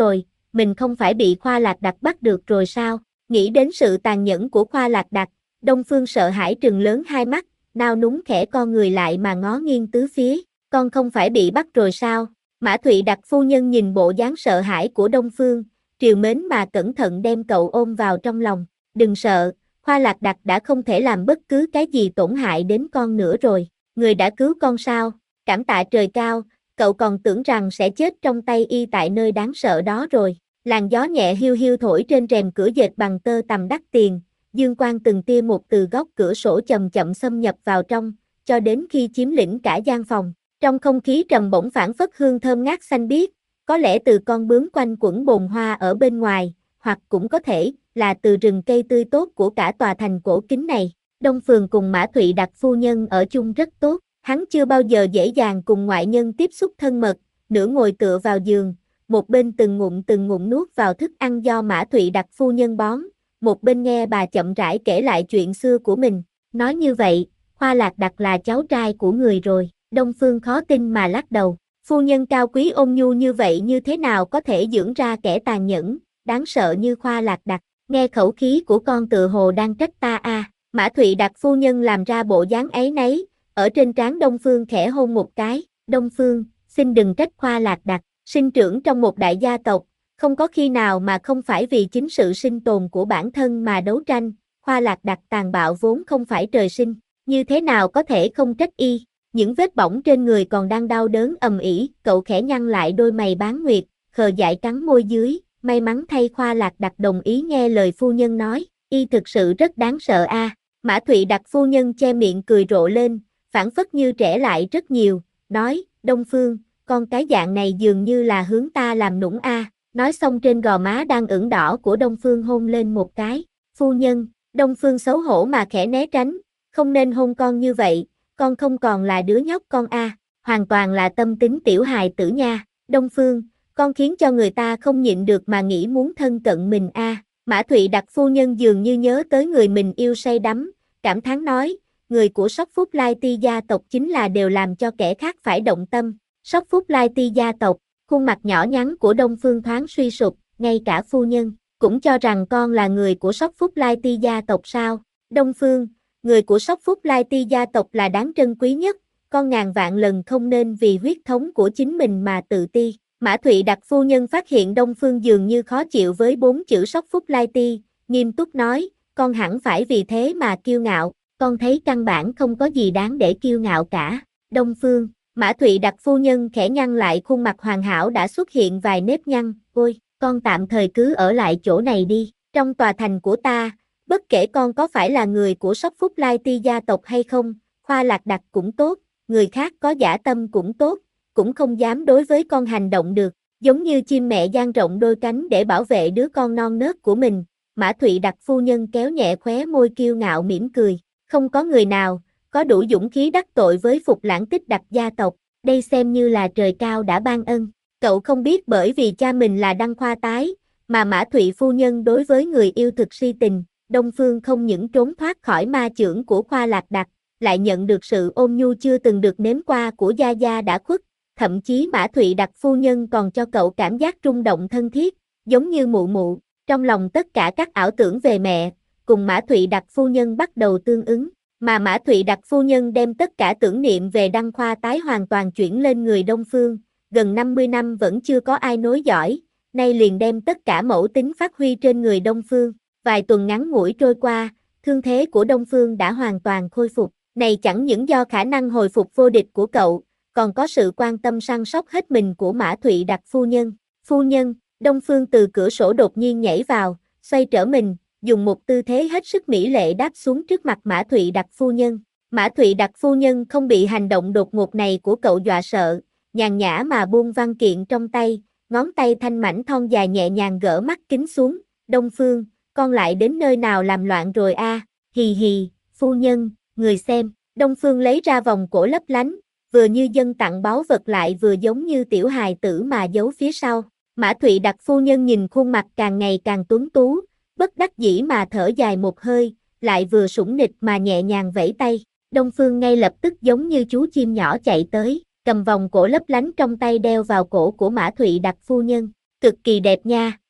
mình không phải bị Khoa Lạc Đặc bắt được rồi sao? Nghĩ đến sự tàn nhẫn của Khoa Lạc Đặc, Đông Phương sợ hãi trừng lớn hai mắt, nao núng khẽ con người lại mà ngó nghiêng tứ phía, con không phải bị bắt rồi sao? Mã Thụy Đặc phu nhân nhìn bộ dáng sợ hãi của Đông Phương, trìu mến mà cẩn thận đem cậu ôm vào trong lòng, đừng sợ, Khoa Lạc Đặc đã không thể làm bất cứ cái gì tổn hại đến con nữa rồi, người đã cứu con sao, cảm tạ trời cao, cậu còn tưởng rằng sẽ chết trong tay y tại nơi đáng sợ đó rồi. Làn gió nhẹ hiu hiu thổi trên rèm cửa dệt bằng tơ tằm đắt tiền, dương quang từng tia một từ góc cửa sổ chậm chậm xâm nhập vào trong, cho đến khi chiếm lĩnh cả gian phòng. Trong không khí trầm bổng phảng phất hương thơm ngát xanh biếc, có lẽ từ con bướm quanh quẩn bồn hoa ở bên ngoài, hoặc cũng có thể là từ rừng cây tươi tốt của cả tòa thành cổ kính này. Đông Phường cùng Mã Thụy Đặc phu nhân ở chung rất tốt, hắn chưa bao giờ dễ dàng cùng ngoại nhân tiếp xúc thân mật, nửa ngồi tựa vào giường, một bên từng ngụm nuốt vào thức ăn do Mã Thụy Đặc phu nhân bón, một bên nghe bà chậm rãi kể lại chuyện xưa của mình. Nói như vậy, Khoa Lạc Đặc là cháu trai của người rồi. Đông Phương khó tin mà lắc đầu. Phu nhân cao quý ôn nhu như vậy như thế nào có thể dưỡng ra kẻ tàn nhẫn, đáng sợ như Khoa Lạc Đặc. Nghe khẩu khí của con tựa hồ đang trách ta a. Mã Thụy Đặc phu nhân làm ra bộ dáng ấy nấy, ở trên trán Đông Phương khẽ hôn một cái. Đông Phương, xin đừng trách Khoa Lạc Đặc, sinh trưởng trong một đại gia tộc, không có khi nào mà không phải vì chính sự sinh tồn của bản thân mà đấu tranh. Khoa Lạc Đặc tàn bạo vốn không phải trời sinh, như thế nào có thể không trách y. Những vết bỏng trên người còn đang đau đớn ầm ĩ, cậu khẽ nhăn lại đôi mày bán nguyệt, khờ dại cắn môi dưới, may mắn thay Khoa Lạc Đặc đồng ý nghe lời phu nhân nói, y thực sự rất đáng sợ a. Mã Thụy Đặc phu nhân che miệng cười rộ lên, phảng phất như trẻ lại rất nhiều, nói, Đông Phương, con cái dạng này dường như là hướng ta làm nũng a. Nói xong trên gò má đang ửng đỏ của Đông Phương hôn lên một cái, phu nhân, Đông Phương xấu hổ mà khẽ né tránh, không nên hôn con như vậy. Con không còn là đứa nhóc con a, hoàn toàn là tâm tính tiểu hài tử nha. Đông Phương, con khiến cho người ta không nhịn được mà nghĩ muốn thân cận mình a. Mã Thụy Đặc phu nhân dường như nhớ tới người mình yêu say đắm, cảm thán nói, người của Sóc Phúc Lai Ti gia tộc chính là đều làm cho kẻ khác phải động tâm. Sóc Phúc Lai Ti gia tộc, khuôn mặt nhỏ nhắn của Đông Phương thoáng suy sụp, ngay cả phu nhân cũng cho rằng con là người của Sóc Phúc Lai Ti gia tộc sao? Đông Phương, người của Sóc Phúc Lai Ti gia tộc là đáng trân quý nhất, con ngàn vạn lần không nên vì huyết thống của chính mình mà tự ti. Mã Thụy Đặc phu nhân phát hiện Đông Phương dường như khó chịu với 4 chữ Sóc Phúc Lai Ti, nghiêm túc nói, con hẳn phải vì thế mà kiêu ngạo, con thấy căn bản không có gì đáng để kiêu ngạo cả. Đông Phương, Mã Thụy Đặc phu nhân khẽ nhăn lại khuôn mặt hoàn hảo đã xuất hiện vài nếp nhăn, ôi, con tạm thời cứ ở lại chỗ này đi, trong tòa thành của ta. Bất kể con có phải là người của Sóc Phúc Lai Ti gia tộc hay không, Khoa Lạc Đặc cũng tốt, người khác có dã tâm cũng tốt, cũng không dám đối với con hành động được, giống như chim mẹ dang rộng đôi cánh để bảo vệ đứa con non nớt của mình. Mã Thụy Đặc phu nhân kéo nhẹ khóe môi kiêu ngạo mỉm cười, không có người nào có đủ dũng khí đắc tội với Phục Lãng Tích Đặc gia tộc, đây xem như là trời cao đã ban ân. Cậu không biết bởi vì cha mình là Đăng Khoa Tái, mà Mã Thụy phu nhân đối với người yêu thực si tình. Đông Phương không những trốn thoát khỏi ma chưởng của Khoa Lạc Đặc, lại nhận được sự ôn nhu chưa từng được nếm qua của Gia Gia đã khuất, thậm chí Mã Thụy Đặc phu nhân còn cho cậu cảm giác rung động thân thiết, giống như mụ mụ. Trong lòng tất cả các ảo tưởng về mẹ, cùng Mã Thụy Đặc phu nhân bắt đầu tương ứng, mà Mã Thụy Đặc phu nhân đem tất cả tưởng niệm về Đăng Khoa Tái hoàn toàn chuyển lên người Đông Phương, gần 50 năm vẫn chưa có ai nối dõi, nay liền đem tất cả mẫu tính phát huy trên người Đông Phương. Vài tuần ngắn ngủi trôi qua, thương thế của Đông Phương đã hoàn toàn khôi phục. Này chẳng những do khả năng hồi phục vô địch của cậu, còn có sự quan tâm săn sóc hết mình của Mã Thụy Đặc phu nhân. Phu nhân, Đông Phương từ cửa sổ đột nhiên nhảy vào, xoay trở mình, dùng một tư thế hết sức mỹ lệ đáp xuống trước mặt Mã Thụy Đặc phu nhân. Mã Thụy Đặc phu nhân không bị hành động đột ngột này của cậu dọa sợ, nhàn nhã mà buông văn kiện trong tay, ngón tay thanh mảnh thon dài nhẹ nhàng gỡ mắt kính xuống. Đông Phương, con lại đến nơi nào làm loạn rồi a? Hì hì, phu nhân, người xem. Đông Phương lấy ra vòng cổ lấp lánh, vừa như dân tặng báu vật lại vừa giống như tiểu hài tử mà giấu phía sau. Mã Thụy Đặc phu nhân nhìn khuôn mặt càng ngày càng tuấn tú, bất đắc dĩ mà thở dài một hơi, lại vừa sủng nịch mà nhẹ nhàng vẫy tay. Đông Phương ngay lập tức giống như chú chim nhỏ chạy tới, cầm vòng cổ lấp lánh trong tay đeo vào cổ của Mã Thụy Đặc phu nhân. Cực kỳ đẹp nha,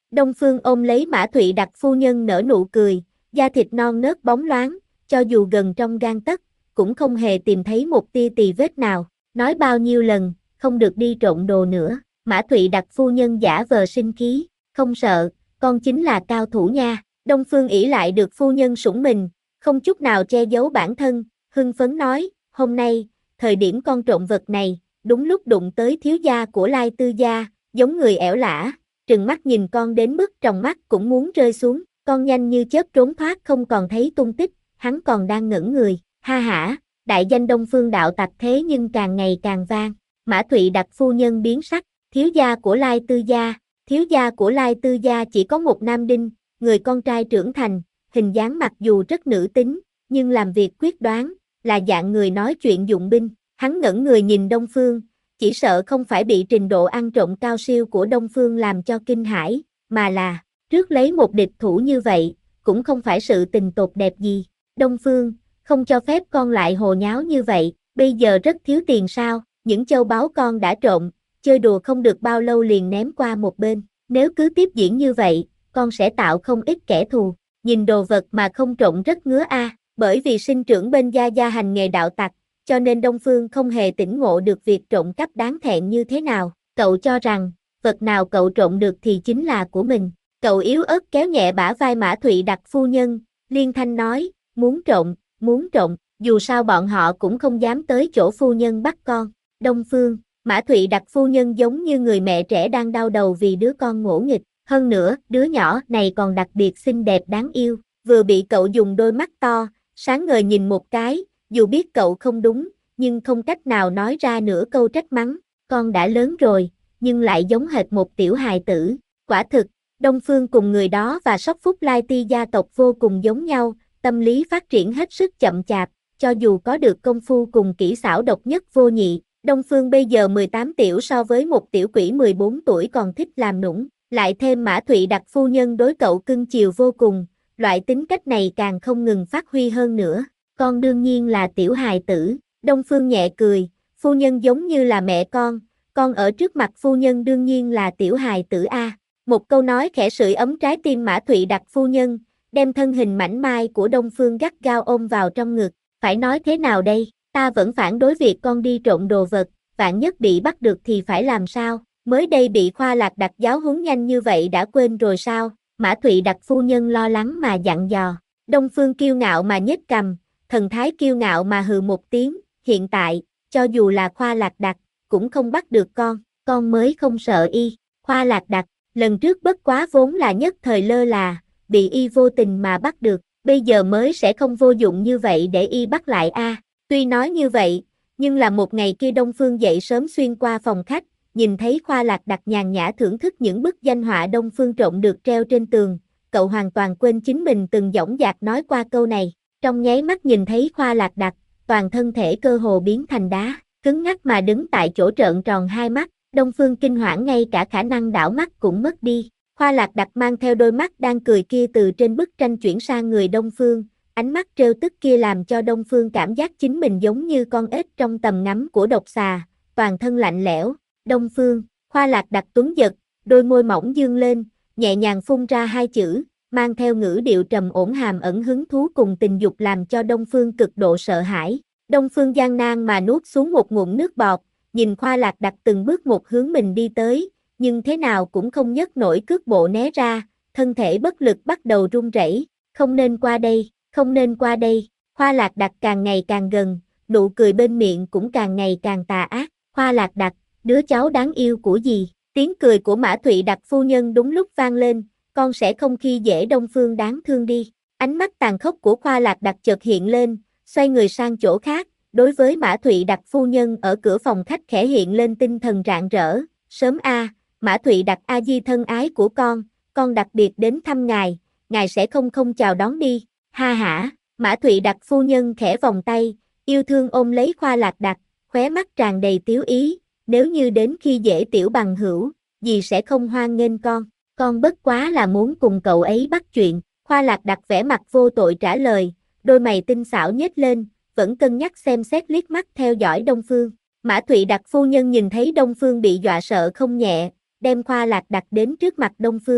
Đông Phương ôm lấy Mã Thụy Đặc phu nhân nở nụ cười, da thịt non nớt bóng loáng, cho dù gần trong gang tấc, cũng không hề tìm thấy một tia tì vết nào. Nói bao nhiêu lần, không được đi trộn đồ nữa. Mã Thụy Đặc phu nhân giả vờ sinh khí, không sợ, con chính là cao thủ nha. Đông Phương ỷ lại được phu nhân sủng mình, không chút nào che giấu bản thân, hưng phấn nói, hôm nay, thời điểm con trộm vật này, đúng lúc đụng tới thiếu gia của Lai Tư gia, giống người ẻo lả, trừng mắt nhìn con đến mức tròng mắt cũng muốn rơi xuống, con nhanh như chớp trốn thoát không còn thấy tung tích, hắn còn đang ngẩn người, ha hả, đại danh Đông Phương đạo tặc thế nhưng càng ngày càng vang. Mã Thụy Đặc phu nhân biến sắc, thiếu gia của Lai Tư gia, thiếu gia của Lai Tư gia chỉ có một nam đinh, người con trai trưởng thành, hình dáng mặc dù rất nữ tính, nhưng làm việc quyết đoán, là dạng người nói chuyện dụng binh. Hắn ngẩn người nhìn Đông Phương, chỉ sợ không phải bị trình độ ăn trộm cao siêu của Đông Phương làm cho kinh hãi, mà là, trước lấy một địch thủ như vậy, cũng không phải sự tình tốt đẹp gì. Đông Phương, không cho phép con lại hồ nháo như vậy, bây giờ rất thiếu tiền sao, những châu báu con đã trộm, chơi đùa không được bao lâu liền ném qua một bên, nếu cứ tiếp diễn như vậy, con sẽ tạo không ít kẻ thù, nhìn đồ vật mà không trộm rất ngứa a. Bởi vì sinh trưởng bên gia gia hành nghề đạo tặc, cho nên Đông Phương không hề tỉnh ngộ được việc trộm cắp đáng thẹn như thế nào, cậu cho rằng, vật nào cậu trộm được thì chính là của mình, cậu yếu ớt kéo nhẹ bả vai Mã Thụy Đặc phu nhân, liên thanh nói, muốn trộm, dù sao bọn họ cũng không dám tới chỗ phu nhân bắt con. Đông Phương, Mã Thụy Đặc phu nhân giống như người mẹ trẻ đang đau đầu vì đứa con ngỗ nghịch, hơn nữa, đứa nhỏ này còn đặc biệt xinh đẹp đáng yêu, vừa bị cậu dùng đôi mắt to, sáng ngời nhìn một cái, dù biết cậu không đúng, nhưng không cách nào nói ra nửa câu trách mắng, con đã lớn rồi, nhưng lại giống hệt một tiểu hài tử, quả thực, Đông Phương cùng người đó và Sóc Phúc Lai Ti gia tộc vô cùng giống nhau, tâm lý phát triển hết sức chậm chạp, cho dù có được công phu cùng kỹ xảo độc nhất vô nhị, Đông Phương bây giờ 18 tiểu so với một tiểu quỷ 14 tuổi còn thích làm nũng, lại thêm Mã Thụy Đặc phu nhân đối cậu cưng chiều vô cùng, loại tính cách này càng không ngừng phát huy hơn nữa. Con đương nhiên là tiểu hài tử, Đông Phương nhẹ cười, phu nhân giống như là mẹ con ở trước mặt phu nhân đương nhiên là tiểu hài tử a. Một câu nói khẽ sưởi ấm trái tim Mã Thụy Đặc phu nhân, đem thân hình mảnh mai của Đông Phương gắt gao ôm vào trong ngực, phải nói thế nào đây, ta vẫn phản đối việc con đi trộm đồ vật, vạn nhất bị bắt được thì phải làm sao, mới đây bị Khoa Lạc Đặc giáo huấn nhanh như vậy đã quên rồi sao, Mã Thụy Đặc phu nhân lo lắng mà dặn dò, Đông Phương kiêu ngạo mà nhếch cằm, thần thái kiêu ngạo mà hừ một tiếng, hiện tại, cho dù là Khoa Lạc Đặc, cũng không bắt được con mới không sợ y, Khoa Lạc Đặc, lần trước bất quá vốn là nhất thời lơ là, bị y vô tình mà bắt được, bây giờ mới sẽ không vô dụng như vậy để y bắt lại a. Tuy nói như vậy, nhưng là một ngày kia Đông Phương dậy sớm xuyên qua phòng khách, nhìn thấy Khoa Lạc Đặc nhàn nhã thưởng thức những bức danh họa Đông Phương trộm được treo trên tường, cậu hoàn toàn quên chính mình từng dõng dạc nói qua câu này. Trong nháy mắt nhìn thấy Khoa Lạc Đặc, toàn thân thể cơ hồ biến thành đá, cứng ngắc mà đứng tại chỗ trợn tròn hai mắt, Đông Phương kinh hoảng ngay cả khả năng đảo mắt cũng mất đi. Khoa Lạc Đặc mang theo đôi mắt đang cười kia từ trên bức tranh chuyển sang người Đông Phương, ánh mắt trêu tức kia làm cho Đông Phương cảm giác chính mình giống như con ếch trong tầm ngắm của độc xà, toàn thân lạnh lẽo. Đông Phương, Khoa Lạc Đặc tuấn giật, đôi môi mỏng dương lên, nhẹ nhàng phun ra hai chữ, mang theo ngữ điệu trầm ổn hàm ẩn hứng thú cùng tình dục làm cho Đông Phương cực độ sợ hãi. Đông Phương gian nan mà nuốt xuống một ngụm nước bọt, nhìn Khoa Lạc Đặc từng bước một hướng mình đi tới, nhưng thế nào cũng không nhấc nổi cước bộ né ra, thân thể bất lực bắt đầu run rẩy. Không nên qua đây, không nên qua đây. Khoa Lạc Đặc càng ngày càng gần, nụ cười bên miệng cũng càng ngày càng tà ác. Khoa Lạc Đặc, đứa cháu đáng yêu của dì. Tiếng cười của Mã Thụy Đặc phu nhân đúng lúc vang lên, con sẽ không khi dễ Đông Phương đáng thương đi. Ánh mắt tàn khốc của Khoa Lạc Đặc chợt hiện lên, xoay người sang chỗ khác, đối với Mã Thụy Đặc phu nhân ở cửa phòng khách khẽ hiện lên tinh thần rạng rỡ. Sớm a, Mã Thụy Đặc a di thân ái của con đặc biệt đến thăm ngài sẽ không chào đón đi. Ha hả, Mã Thụy Đặc phu nhân khẽ vòng tay, yêu thương ôm lấy Khoa Lạc Đặc, khóe mắt tràn đầy tiếu ý, nếu như đến khi dễ tiểu bằng hữu, dì sẽ không hoan nghênh con bất quá là muốn cùng cậu ấy bắt chuyện. Khoa Lạc Đặc vẻ mặt vô tội trả lời, đôi mày tinh xảo nhếch lên, vẫn cân nhắc xem xét liếc mắt theo dõi Đông Phương. Mã Thụy Đặc phu nhân nhìn thấy Đông Phương bị dọa sợ không nhẹ, đem Khoa Lạc Đặc đến trước mặt Đông Phương.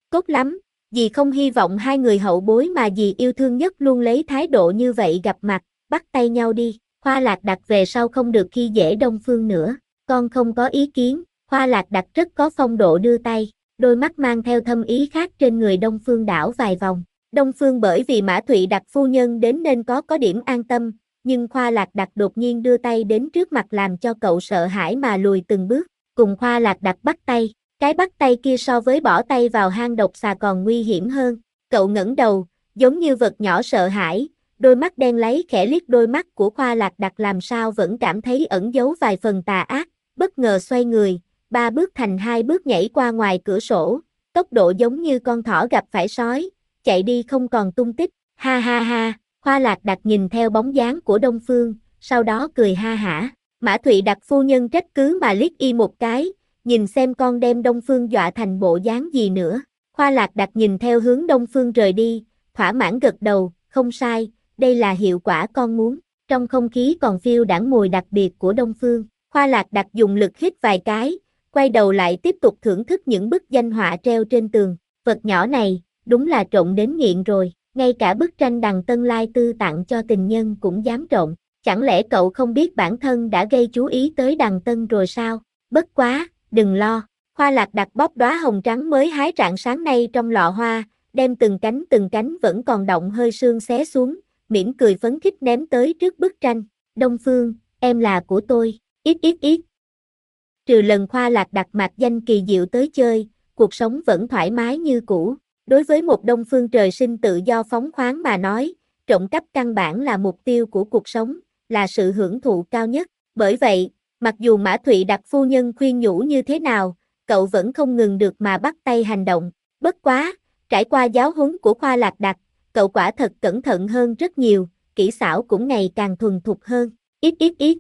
Tốt lắm, dì không hy vọng hai người hậu bối mà dì yêu thương nhất luôn lấy thái độ như vậy gặp mặt, bắt tay nhau đi. Khoa Lạc Đặt về sau không được khi dễ Đông Phương nữa, con không có ý kiến. Khoa Lạc Đặt rất có phong độ đưa tay, đôi mắt mang theo thâm ý khác trên người Đông Phương đảo vài vòng. Đông Phương bởi vì Mã Thụy Đặt phu nhân đến nên có điểm an tâm, nhưng Khoa Lạc Đặt đột nhiên đưa tay đến trước mặt làm cho cậu sợ hãi mà lùi từng bước, cùng Khoa Lạc Đặt bắt tay. Cái bắt tay kia so với bỏ tay vào hang độc xà còn nguy hiểm hơn. Cậu ngẩng đầu, giống như vật nhỏ sợ hãi, đôi mắt đen láy khẽ liếc đôi mắt của Khoa Lạc Đặt làm sao vẫn cảm thấy ẩn giấu vài phần tà ác, bất ngờ xoay người, 3 bước thành 2 bước nhảy qua ngoài cửa sổ, tốc độ giống như con thỏ gặp phải sói, chạy đi không còn tung tích. Ha ha ha, Khoa Lạc Đặt nhìn theo bóng dáng của Đông Phương, sau đó cười ha hả. Mã Thụy Đặt phu nhân trách cứ mà liếc y một cái, nhìn xem con đem Đông Phương dọa thành bộ dáng gì nữa. Khoa Lạc Đặt nhìn theo hướng Đông Phương rời đi, thỏa mãn gật đầu, không sai, đây là hiệu quả con muốn. Trong không khí còn phiêu đãng mùi đặc biệt của Đông Phương, Khoa Lạc Đặt dùng lực hít vài cái, quay đầu lại tiếp tục thưởng thức những bức danh họa treo trên tường. Vật nhỏ này, đúng là trộn đến nghiện rồi, ngay cả bức tranh Đằng Tân Lai Tư tặng cho tình nhân cũng dám trộn. Chẳng lẽ cậu không biết bản thân đã gây chú ý tới Đằng Tân rồi sao? Bất quá, đừng lo. Khoa Lạc Đặt bóp đóa hồng trắng mới hái rạng sáng nay trong lọ hoa, đem từng cánh vẫn còn động hơi sương xé xuống, mỉm cười phấn khích ném tới trước bức tranh. Đông Phương, em là của tôi, ít ít ít. Trừ lần Khoa Lạc Đặt mạc danh kỳ diệu tới chơi, cuộc sống vẫn thoải mái như cũ. Đối với một Đông Phương trời sinh tự do phóng khoáng mà nói, trộm cắp căn bản là mục tiêu của cuộc sống, là sự hưởng thụ cao nhất. Bởi vậy, mặc dù Mã Thụy Đặt phu nhân khuyên nhủ như thế nào, cậu vẫn không ngừng được mà bắt tay hành động. Bất quá, trải qua giáo huấn của Khoa Lạc Đặt, cậu quả thật cẩn thận hơn rất nhiều, kỹ xảo cũng ngày càng thuần thục hơn. Ít ít ít.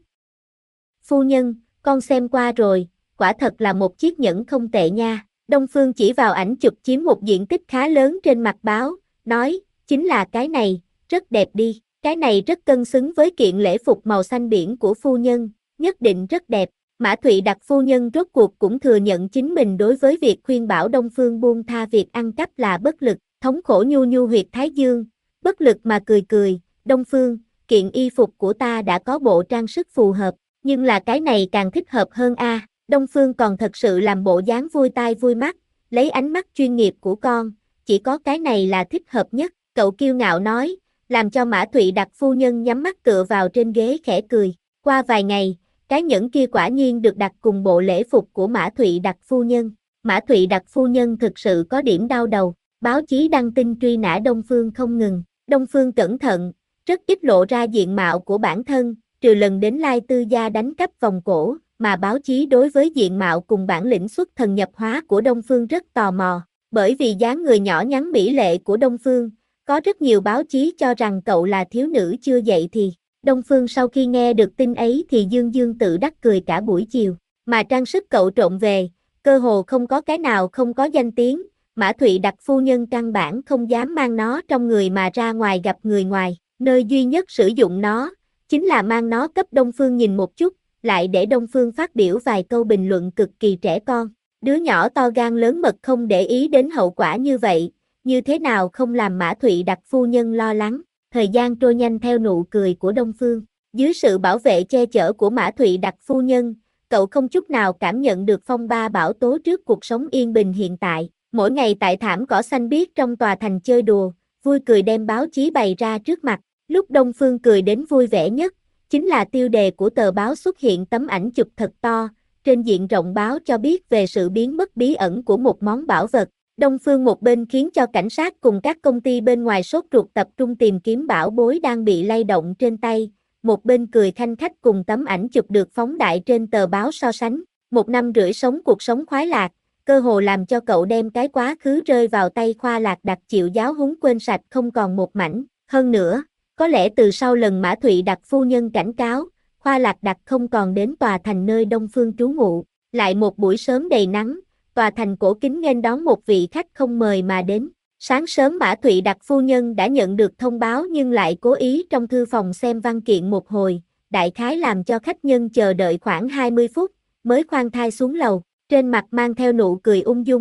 Phu nhân, con xem qua rồi, quả thật là một chiếc nhẫn không tệ nha. Đông Phương chỉ vào ảnh chụp chiếm một diện tích khá lớn trên mặt báo, nói, chính là cái này, rất đẹp đi. Cái này rất cân xứng với kiện lễ phục màu xanh biển của phu nhân, nhất định rất đẹp. Mã Thụy Đặt phu nhân rốt cuộc cũng thừa nhận chính mình đối với việc khuyên bảo Đông Phương buông tha việc ăn cắp là bất lực, thống khổ nhu nhu huyệt thái dương, bất lực mà cười cười, Đông Phương, kiện y phục của ta đã có bộ trang sức phù hợp, nhưng là cái này càng thích hợp hơn a. Đông Phương còn thật sự làm bộ dáng vui tai vui mắt, lấy ánh mắt chuyên nghiệp của con, chỉ có cái này là thích hợp nhất, cậu kiêu ngạo nói, làm cho Mã Thụy Đặt phu nhân nhắm mắt tựa vào trên ghế khẽ cười. Qua vài ngày, cái nhẫn kia quả nhiên được đặt cùng bộ lễ phục của Mã Thụy Đặt phu nhân. Mã Thụy Đặt phu nhân thực sự có điểm đau đầu, báo chí đăng tin truy nã Đông Phương không ngừng. Đông Phương cẩn thận, rất ít lộ ra diện mạo của bản thân, trừ lần đến Lai Tư gia đánh cắp vòng cổ, mà báo chí đối với diện mạo cùng bản lĩnh xuất thần nhập hóa của Đông Phương rất tò mò. Bởi vì dáng người nhỏ nhắn mỹ lệ của Đông Phương, có rất nhiều báo chí cho rằng cậu là thiếu nữ chưa dậy thì. Đông Phương sau khi nghe được tin ấy thì dương dương tự đắc cười cả buổi chiều, mà trang sức cậu trộn về, cơ hồ không có cái nào không có danh tiếng, Mã Thụy Đặt phu nhân căn bản không dám mang nó trong người mà ra ngoài gặp người ngoài, nơi duy nhất sử dụng nó, chính là mang nó cấp Đông Phương nhìn một chút, lại để Đông Phương phát biểu vài câu bình luận cực kỳ trẻ con. Đứa nhỏ to gan lớn mật không để ý đến hậu quả như vậy, như thế nào không làm Mã Thụy Đặt phu nhân lo lắng. Thời gian trôi nhanh theo nụ cười của Đông Phương, dưới sự bảo vệ che chở của Mã Thụy Đặt phu nhân, cậu không chút nào cảm nhận được phong ba bão tố trước cuộc sống yên bình hiện tại. Mỗi ngày tại thảm cỏ xanh biếc trong tòa thành chơi đùa, vui cười đem báo chí bày ra trước mặt. Lúc Đông Phương cười đến vui vẻ nhất, chính là tiêu đề của tờ báo xuất hiện tấm ảnh chụp thật to, trên diện rộng báo cho biết về sự biến mất bí ẩn của một món bảo vật. Đông Phương một bên khiến cho cảnh sát cùng các công ty bên ngoài sốt ruột tập trung tìm kiếm bảo bối đang bị lay động trên tay, một bên cười khanh khách cùng tấm ảnh chụp được phóng đại trên tờ báo so sánh. 1 năm rưỡi sống cuộc sống khoái lạc, cơ hồ làm cho cậu đem cái quá khứ rơi vào tay Khoa Lạc Đặt chịu giáo huấn quên sạch không còn một mảnh. Hơn nữa, có lẽ từ sau lần Mã Thụy Đặt phu nhân cảnh cáo, Khoa Lạc Đặt không còn đến tòa thành nơi Đông Phương trú ngụ. Lại một buổi sớm đầy nắng, tòa thành cổ kính nghênh đón một vị khách không mời mà đến. Sáng sớm Mã Thụy Đặt phu nhân đã nhận được thông báo nhưng lại cố ý trong thư phòng xem văn kiện một hồi, đại khái làm cho khách nhân chờ đợi khoảng 20 phút, mới khoan thai xuống lầu. Trên mặt mang theo nụ cười ung dung,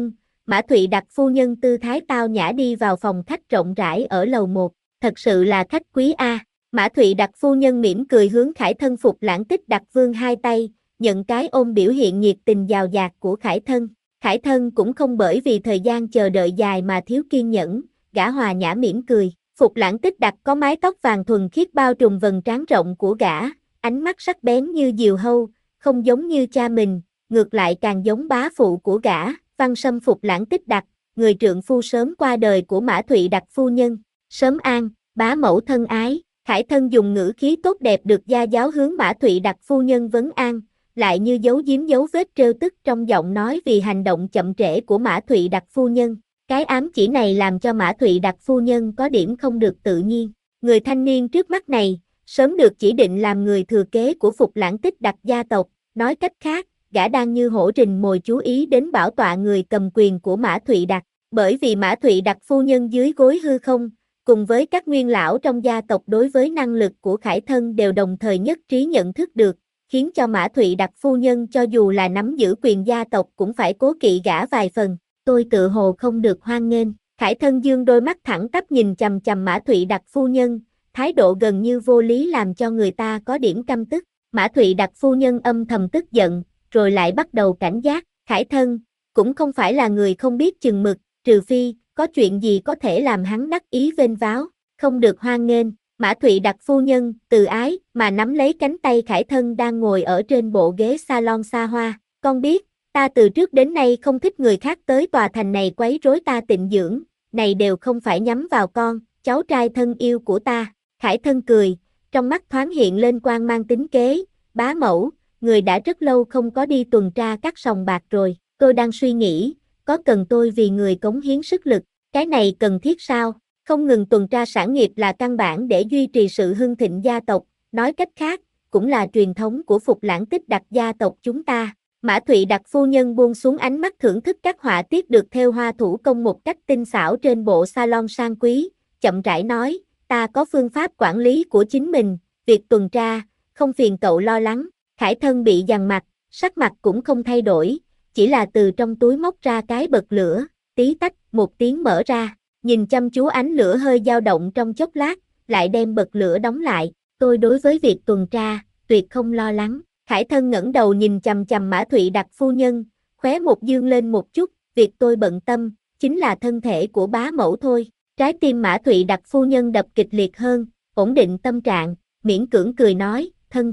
Mã Thụy Đặc phu nhân tư thái tao nhã đi vào phòng khách rộng rãi ở lầu 1, thật sự là khách quý a. Mã Thụy Đặc phu nhân mỉm cười hướng Khải Thân Phục Lãng Tích Đặc vươn hai tay, nhận cái ôm biểu hiện nhiệt tình dào dạt của Khải Thân. Khải Thân cũng không bởi vì thời gian chờ đợi dài mà thiếu kiên nhẫn, gã hòa nhã mỉm cười. Phục Lãng Tích Đặc có mái tóc vàng thuần khiết bao trùm vầng trán rộng của gã, ánh mắt sắc bén như diều hâu, không giống như cha mình, ngược lại càng giống bá phụ của gã, Văn Sâm Phục Lãng Tích Đặc, người trượng phu sớm qua đời của Mã Thụy Đặc phu nhân. Sớm an, bá mẫu thân ái. Khải Thân dùng ngữ khí tốt đẹp được gia giáo hướng Mã Thụy Đặc phu nhân vấn an, lại như giấu giếm dấu vết trêu tức trong giọng nói vì hành động chậm trễ của Mã Thụy Đặc phu nhân. Cái ám chỉ này làm cho Mã Thụy Đặc phu nhân có điểm không được tự nhiên. Người thanh niên trước mắt này, sớm được chỉ định làm người thừa kế của Phục Lãng Tích Đặc gia tộc, nói cách khác, gã đang như hổ rình mồi chú ý đến bảo tọa người cầm quyền của Mã Thụy Đặc. Bởi vì Mã Thụy Đặc phu nhân dưới gối hư không, cùng với các nguyên lão trong gia tộc đối với năng lực của Khải Thân đều đồng thời nhất trí nhận thức được, khiến cho Mã Thụy Đặc phu nhân cho dù là nắm giữ quyền gia tộc cũng phải cố kỵ gã vài phần. Tôi tự hồ không được hoan nghênh. Khải Thân dương đôi mắt thẳng tắp nhìn chằm chằm Mã Thụy Đặc phu nhân, thái độ gần như vô lý làm cho người ta có điểm căm tức. Mã Thụy Đặc phu nhân âm thầm tức giận, rồi lại bắt đầu cảnh giác. Khải Thân cũng không phải là người không biết chừng mực, trừ phi có chuyện gì có thể làm hắn đắc ý vênh váo, không được hoan nghênh. Mã Thụy Đặc phu nhân từ ái mà nắm lấy cánh tay Khải Thân đang ngồi ở trên bộ ghế salon xa hoa. Con biết, ta từ trước đến nay không thích người khác tới tòa thành này quấy rối ta tịnh dưỡng, này đều không phải nhắm vào con, cháu trai thân yêu của ta. Khải Thân cười, trong mắt thoáng hiện lên quang mang tính kế. Bá mẫu, người đã rất lâu không có đi tuần tra các sòng bạc rồi, tôi đang suy nghĩ, có cần tôi vì người cống hiến sức lực, cái này cần thiết sao? Không ngừng tuần tra sản nghiệp là căn bản để duy trì sự hưng thịnh gia tộc, nói cách khác, cũng là truyền thống của Phục Lãng Tích Đặc gia tộc chúng ta. Mã Thụy Đặc phu nhân buông xuống ánh mắt thưởng thức các họa tiết được thêu hoa thủ công một cách tinh xảo trên bộ salon sang quý, chậm rãi nói, ta có phương pháp quản lý của chính mình, việc tuần tra, không phiền cậu lo lắng. Khải Thân bị dằn mặt, sắc mặt cũng không thay đổi, chỉ là từ trong túi móc ra cái bật lửa, tí tách, một tiếng mở ra, nhìn chăm chú ánh lửa hơi dao động trong chốc lát, lại đem bật lửa đóng lại. Tôi đối với việc tuần tra, tuyệt không lo lắng. Khải Thân ngẩng đầu nhìn chằm chằm Mã Thụy Đặc phu nhân, khóe một dương lên một chút, việc tôi bận tâm, chính là thân thể của bá mẫu thôi. Trái tim Mã Thụy Đặc phu nhân đập kịch liệt hơn, ổn định tâm trạng, miễn cưỡng cười nói,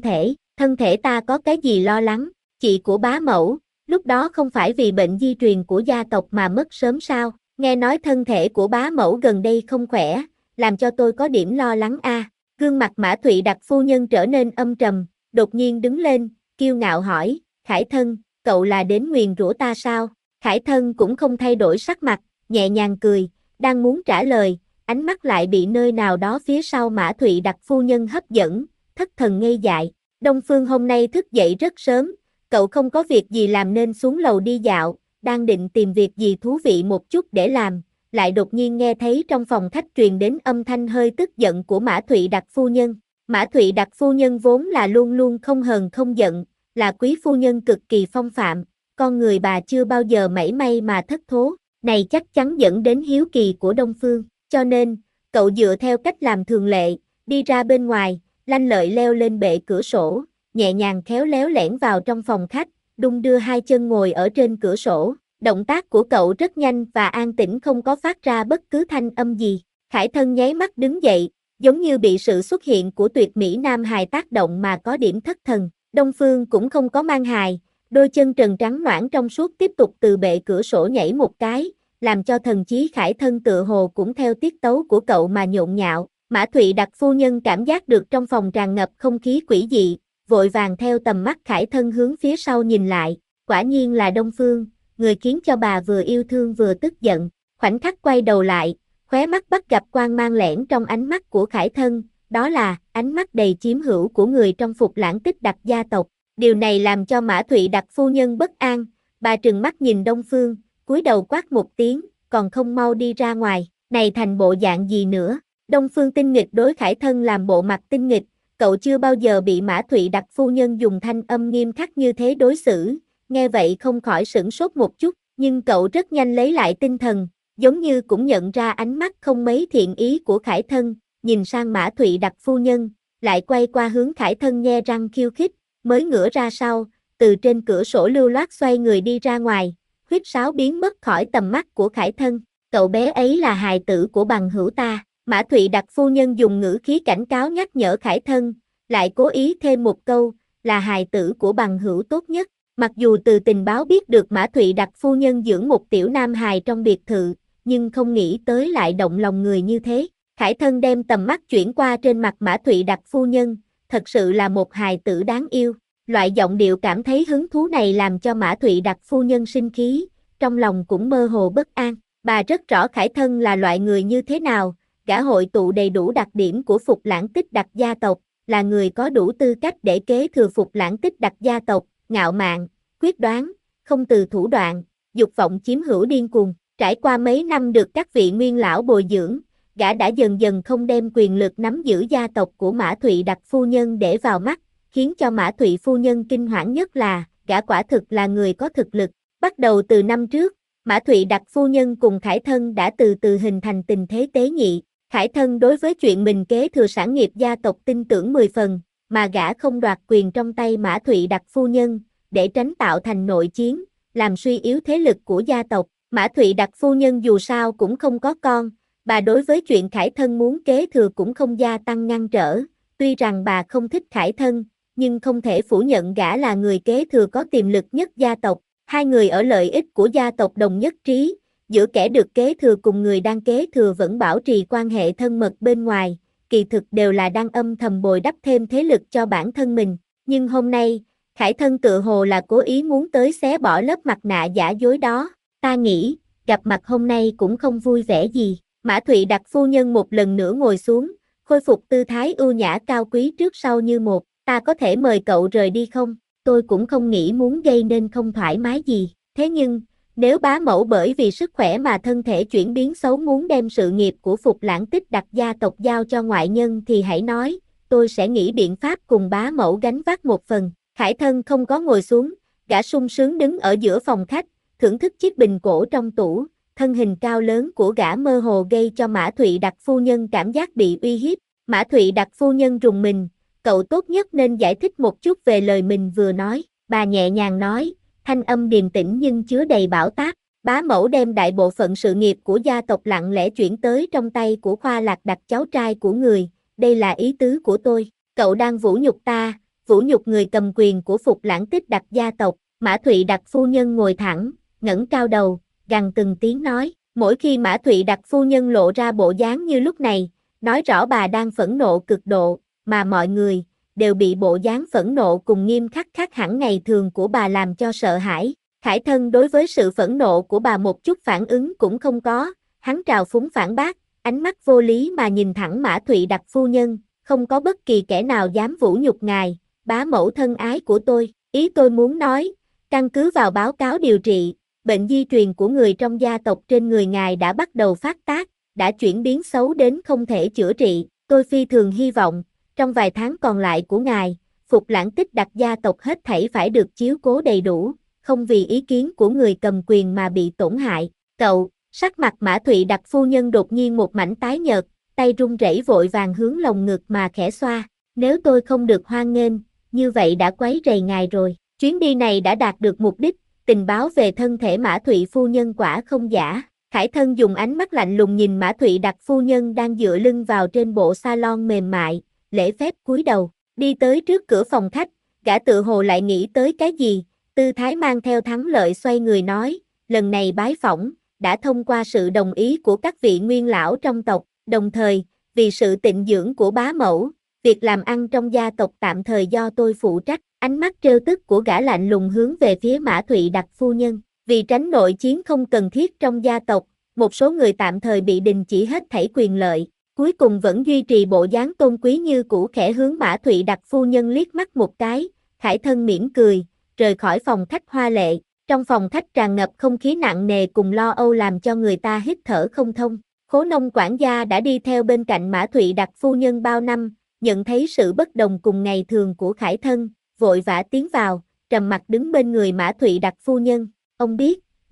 thân thể ta có cái gì lo lắng, chị của bá mẫu, lúc đó không phải vì bệnh di truyền của gia tộc mà mất sớm sao, nghe nói thân thể của bá mẫu gần đây không khỏe, làm cho tôi có điểm lo lắng a. Gương mặt Mã Thụy Đặc phu nhân trở nên âm trầm, đột nhiên đứng lên, kiêu ngạo hỏi, Khải Thân, cậu là đến nguyền rủa ta sao? Khải Thân cũng không thay đổi sắc mặt, nhẹ nhàng cười, đang muốn trả lời, ánh mắt lại bị nơi nào đó phía sau Mã Thụy Đặc phu nhân hấp dẫn, thất thần ngây dại. Đông Phương hôm nay thức dậy rất sớm, cậu không có việc gì làm nên xuống lầu đi dạo, đang định tìm việc gì thú vị một chút để làm, lại đột nhiên nghe thấy trong phòng khách truyền đến âm thanh hơi tức giận của Mã Thụy Đặc phu nhân. Mã Thụy Đặc phu nhân vốn là luôn luôn không hờn không giận, là quý phu nhân cực kỳ phong phạm, con người bà chưa bao giờ mảy may mà thất thố, này chắc chắn dẫn đến hiếu kỳ của Đông Phương, cho nên, cậu dựa theo cách làm thường lệ, đi ra bên ngoài, lanh lợi leo lên bệ cửa sổ, nhẹ nhàng khéo léo lẻn vào trong phòng khách, đung đưa hai chân ngồi ở trên cửa sổ. Động tác của cậu rất nhanh và an tĩnh không có phát ra bất cứ thanh âm gì. Khải Thân nháy mắt đứng dậy, giống như bị sự xuất hiện của tuyệt mỹ nam hài tác động mà có điểm thất thần. Đông Phương cũng không có mang hài, đôi chân trần trắng nõn trong suốt tiếp tục từ bệ cửa sổ nhảy một cái, làm cho thần chí Khải Thân tựa hồ cũng theo tiết tấu của cậu mà nhộn nhạo. Mã Thụy Đặc phu nhân cảm giác được trong phòng tràn ngập không khí quỷ dị, vội vàng theo tầm mắt Khải Thân hướng phía sau nhìn lại, quả nhiên là Đông Phương, người khiến cho bà vừa yêu thương vừa tức giận. Khoảnh khắc quay đầu lại, khóe mắt bắt gặp quang mang lẻn trong ánh mắt của Khải Thân, đó là ánh mắt đầy chiếm hữu của người trong Phục Lãng Tích Đặc gia tộc. Điều này làm cho Mã Thụy Đặc phu nhân bất an, bà trừng mắt nhìn Đông Phương, cúi đầu quát một tiếng, còn không mau đi ra ngoài, này thành bộ dạng gì nữa. Đông Phương tinh nghịch đối Khải Thân làm bộ mặt tinh nghịch, cậu chưa bao giờ bị Mã Thụy Đặc phu nhân dùng thanh âm nghiêm khắc như thế đối xử, nghe vậy không khỏi sửng sốt một chút, Nhưng cậu rất nhanh lấy lại tinh thần, giống như cũng nhận ra ánh mắt không mấy thiện ý của Khải Thân, nhìn sang Mã Thụy Đặc phu nhân, lại quay qua hướng Khải Thân nhe răng khiêu khích, mới ngửa ra sau, từ trên cửa sổ lưu loát xoay người đi ra ngoài, huýt sáo biến mất khỏi tầm mắt của Khải Thân. Cậu bé ấy là hài tử của bằng hữu ta. Mã Thụy Đặc phu nhân dùng ngữ khí cảnh cáo nhắc nhở Khải Thân, lại cố ý thêm một câu, là hài tử của bằng hữu tốt nhất. Mặc dù từ tình báo biết được Mã Thụy Đặc phu nhân dưỡng một tiểu nam hài trong biệt thự, nhưng không nghĩ tới lại động lòng người như thế. Khải Thân đem tầm mắt chuyển qua trên mặt Mã Thụy Đặc phu nhân, thật sự là một hài tử đáng yêu. Loại giọng điệu cảm thấy hứng thú này làm cho Mã Thụy Đặc phu nhân sinh khí, trong lòng cũng mơ hồ bất an. Bà rất rõ Khải Thân là loại người như thế nào, gã hội tụ đầy đủ đặc điểm của Phục Lãng Tích Đặc gia tộc, là người có đủ tư cách để kế thừa Phục Lãng Tích Đặc gia tộc, ngạo mạn, quyết đoán, không từ thủ đoạn, dục vọng chiếm hữu điên cuồng. Trải qua mấy năm được các vị nguyên lão bồi dưỡng, gã đã dần dần không đem quyền lực nắm giữ gia tộc của Mã Thụy Đặc phu nhân để vào mắt, khiến cho Mã Thụy phu nhân kinh hoảng nhất là, gã quả thực là người có thực lực. Bắt đầu từ năm trước, Mã Thụy Đặc phu nhân cùng Khải Thân đã từ từ hình thành tình thế tế nhị. Khải Thân đối với chuyện mình kế thừa sản nghiệp gia tộc tin tưởng 10 phần, mà gã không đoạt quyền trong tay Mã Thụy Đặc phu nhân, để tránh tạo thành nội chiến, làm suy yếu thế lực của gia tộc. Mã Thụy Đặc phu nhân dù sao cũng không có con, bà đối với chuyện Khải Thân muốn kế thừa cũng không gia tăng ngăn trở. Tuy rằng bà không thích Khải Thân, nhưng không thể phủ nhận gã là người kế thừa có tiềm lực nhất gia tộc. Hai người ở lợi ích của gia tộc đồng nhất trí, giữa kẻ được kế thừa cùng người đang kế thừa vẫn bảo trì quan hệ thân mật bên ngoài, kỳ thực đều là đang âm thầm bồi đắp thêm thế lực cho bản thân mình. Nhưng hôm nay, Khải Thân tự hồ là cố ý muốn tới xé bỏ lớp mặt nạ giả dối đó. Ta nghĩ, gặp mặt hôm nay cũng không vui vẻ gì. Mã Thụy Đặc phu nhân một lần nữa ngồi xuống, khôi phục tư thái ưu nhã cao quý trước sau như một. Ta có thể mời cậu rời đi không? Tôi cũng không nghĩ muốn gây nên không thoải mái gì. Thế nhưng, nếu bá mẫu bởi vì sức khỏe mà thân thể chuyển biến xấu muốn đem sự nghiệp của Phục Lãng Tích Đặc gia tộc giao cho ngoại nhân thì hãy nói, tôi sẽ nghĩ biện pháp cùng bá mẫu gánh vác một phần. Khải Thân không có ngồi xuống, gã sung sướng đứng ở giữa phòng khách, thưởng thức chiếc bình cổ trong tủ, thân hình cao lớn của gã mơ hồ gây cho Mã Thụy Đặc phu nhân cảm giác bị uy hiếp. Mã Thụy Đặc phu nhân rùng mình, cậu tốt nhất nên giải thích một chút về lời mình vừa nói. Bà nhẹ nhàng nói, thanh âm điềm tĩnh nhưng chứa đầy bão táp. Bá mẫu đem đại bộ phận sự nghiệp của gia tộc lặng lẽ chuyển tới trong tay của Khoa Lạc Đặc cháu trai của người, đây là ý tứ của tôi. Cậu đang vũ nhục ta, vũ nhục người cầm quyền của Phục Lãng Tích Đặc gia tộc. Mã Thụy Đặc phu nhân ngồi thẳng, ngẩng cao đầu, gằn từng tiếng nói. Mỗi khi Mã Thụy Đặc phu nhân lộ ra bộ dáng như lúc này, nói rõ bà đang phẫn nộ cực độ, mà mọi người đều bị bộ dáng phẫn nộ cùng nghiêm khắc khác hẳn ngày thường của bà làm cho sợ hãi. Khải Thân đối với sự phẫn nộ của bà một chút phản ứng cũng không có, hắn trào phúng phản bác, ánh mắt vô lý mà nhìn thẳng Mã Thụy Đặc phu nhân, không có bất kỳ kẻ nào dám vũ nhục ngài, bá mẫu thân ái của tôi. Ý tôi muốn nói, căn cứ vào báo cáo điều trị, bệnh di truyền của người trong gia tộc trên người ngài đã bắt đầu phát tác, đã chuyển biến xấu đến không thể chữa trị. Tôi phi thường hy vọng, trong vài tháng còn lại của ngài, Phục Lãng Tích Đặc gia tộc hết thảy phải được chiếu cố đầy đủ, không vì ý kiến của người cầm quyền mà bị tổn hại. Cậu, sắc mặt Mã Thụy Đặc phu nhân đột nhiên một mảnh tái nhợt, tay run rẩy vội vàng hướng lồng ngực mà khẽ xoa. Nếu tôi không được hoan nghênh, như vậy đã quấy rầy ngài rồi. Chuyến đi này đã đạt được mục đích, tình báo về thân thể Mã Thụy phu nhân quả không giả. Khải Thân dùng ánh mắt lạnh lùng nhìn Mã Thụy Đặc phu nhân đang dựa lưng vào trên bộ salon mềm mại, lễ phép cúi đầu, đi tới trước cửa phòng khách, gã tự hồ lại nghĩ tới cái gì, tư thái mang theo thắng lợi xoay người nói, lần này bái phỏng, đã thông qua sự đồng ý của các vị nguyên lão trong tộc, đồng thời, vì sự tịnh dưỡng của bá mẫu, việc làm ăn trong gia tộc tạm thời do tôi phụ trách. Ánh mắt trêu tức của gã lạnh lùng hướng về phía Mã Thụy Đặc phu nhân, vì tránh nội chiến không cần thiết trong gia tộc, một số người tạm thời bị đình chỉ hết thảy quyền lợi, cuối cùng vẫn duy trì bộ dáng tôn quý như cũ, khẽ hướng Mã Thụy Đặc phu nhân liếc mắt một cái. Khải Thân mỉm cười, rời khỏi phòng khách hoa lệ. Trong phòng khách tràn ngập không khí nặng nề cùng lo âu làm cho người ta hít thở không thông. Khố Nông quản gia đã đi theo bên cạnh Mã Thụy Đặc phu nhân bao năm, nhận thấy sự bất đồng cùng ngày thường của Khải Thân, vội vã tiến vào, trầm mặt đứng bên người Mã Thụy Đặc phu nhân. Ông biết,